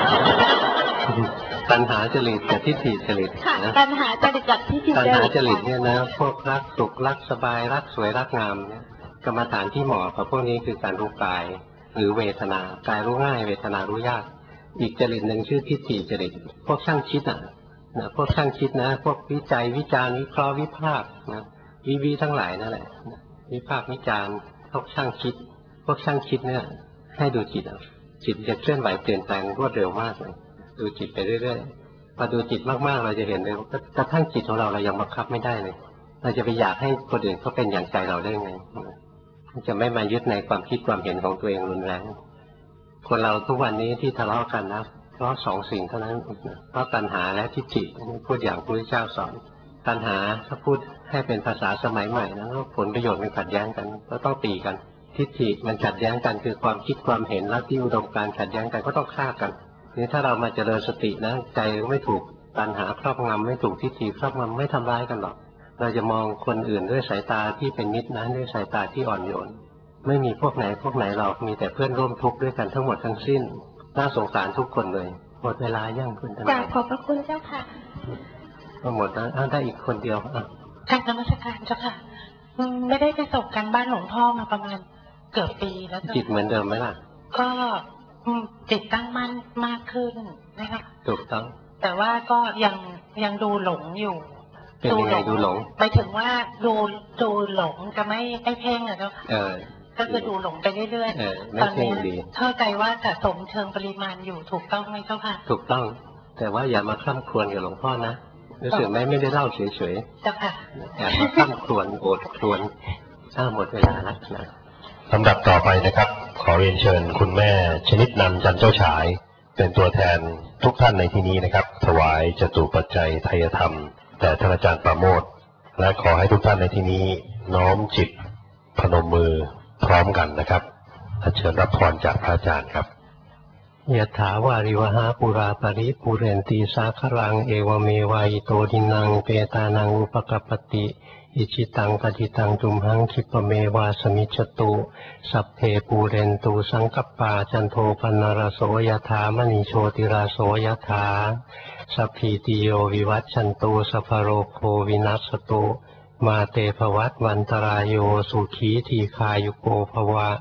ตัณหาจริตกับทิฏฐิจริตนะตัณหาจริตกับทิฏฐิจริตตัณหาจริตเนี่ยนะพวกรักสุขรักสบายรักสวยรักงามเนี่ยกรรมฐานที่เหมาะกับพวกนี้คือการรู้กายหรือเวทนากายรู้ง่ายเวทนารู้ยากอีกจริตหนึ่งชื่อทิฏฐิจริตพวกช่างคิดอ่ะนะพวกช่างคิดนะพวกวิจัยวิจารณ์วิเคราะห์วิพากษ์นะวิวิทั้งหลายนั่นแหละวิพากษ์วิจารณ์พวกช่างคิดพวกช่างคิดเนี่ยให้ดูจิตอ่ะจิตจะเคลื่อนไหวเปลี่ยนแปลงรวดเร็วมากเลยดูจิตไปเรื่อยๆพอดูจิตมากๆเราจะเห็นเลยว่ากระทั่งจิตของเราเรายังบังคับไม่ได้เลยเราจะไปอยากให้คนอื่นเขาเป็นอย่างใจเราได้ไงจะไม่มายึดในความคิดความเห็นของตัวเองรุนแรงคนเราทุกวันนี้ที่ทะเลาะกันนะเพราะสองสิ่งเท่านั้นเพราะตัณหาและทิฏฐิพูดอย่างพระพุทธเจ้าสอนตัณหาถ้าพูดให้เป็นภาษาสมัยใหม่นะผลประโยชน์มันขัดแย้งกันก็ต้องตีกันทิฏฐิมันขัดแย้งกันคือความคิดความเห็นลัทธิอุดมการณ์ขัดแย้งกันก็ต้องฆ่ากันนี่ถ้าเรามาเจริญสตินะใจไม่ถูกตัณหาครอบงำไม่ถูกทิฏฐิครอบงำไม่ทำร้ายกันหรอกเราจะมองคนอื่นด้วยสายตาที่เป็นมิตรนะด้วยสายตาที่อ่อนโยนไม่มีพวกไหนพวกไหนหรอกมีแต่เพื่อนร่วมทุกข์ด้วยกันทั้งหมดทั้งสิ้นน่าสงสารทุกคนเลยหมดเวลาย่างคุณทั้งหลายขอบพระคุณเจ้าค่ะก็หมดแล้วได้อีกคนเดียวอ่ะกราบนมัสการเจ้าค่ะไม่ได้ไปส่งกันบ้านหลวงพ่อมาประมาณเกือบปีแล้วจิตเหมือนเดิมไหมล่ะก็จิตตั้งมั่นมากขึ้นนะคะถูกต้องแต่ว่าก็ยังยังดูหลงอยู่เป็นยังไงดูหลงไปถึงว่าดูดูหลงจะไม่ไม่เพ่งอะเจ้าค่ะก็คือดูหลงไปเรื่อยๆตอนนี้เข้าใจว่าสะสมเชิงปริมาณอยู่ถูกต้องไหมเจ้าค่ะถูกต้องแต่ว่าอย่ามาคร่ำครวญกับหลวงพ่อนะรู้สึกไหมไม่ได้เล่าเฉยๆเจ้าค่ะอย่ามาคร่ำครวญโอดครวญถ้าหมดเวลาแล้วนะลำดับต่อไปนะครับขอเรียนเชิญคุณแม่ชนิดนันจันเจ้าฉายเป็นตัวแทนทุกท่านในที่นี้นะครับถวายจตุปัจจัยไทยธรรมแต่ท่านอาจารย์ประโมทและขอให้ทุกท่านในที่นี้น้อมจิตพนมมือพร้อมกันนะครับเชิญรับพรจากพระอาจารย์ครับยะถาวาริวหาปุราปริปุเรนติสาครังเอวเมวายโตดินังเปตานังอุปกัปปติอิจิตังปฏิตังตุมหังคิปเมวาสมิจตุสัพเพปูเรนตูสังกัปปาจันโทปนรโสยถามณีโชติราโสยถาสัพพิติโยวิวัชชันตุสัพพโรโควินัสตุมาเตภวัตวันตรายโยสุขีทีคายุโกภวะ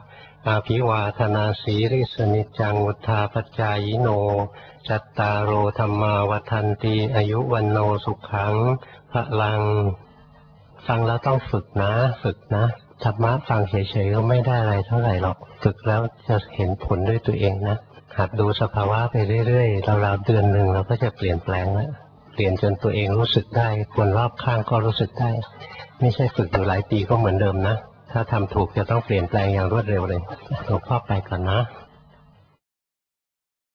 อาภิวาทนาสีริสนิจจังวุธาปจายโนจัตตารโอธรรมาวัฏันติอายุวันโนสุขังพลังฟังแล้วต้องฝึกนะฝึกนะธรรมะฟังเฉยๆก็ไม่ได้อะไรเท่าไหร่หรอกฝึกแล้วจะเห็นผลด้วยตัวเองนะหัดดูสภาวะไปเรื่อยๆราวๆเดือนหนึ่งเราก็จะเปลี่ยนแปลงแล้วเปลี่ยนจนตัวเองรู้สึกได้คนรอบข้างก็รู้สึกได้ไม่ใช่ฝึกอยู่หลายปีก็เหมือนเดิมนะถ้าทำถูกจะต้องเปลี่ยนแปลงอย่างรวดเร็วเลยหลวงพ่อไปก่อนนะ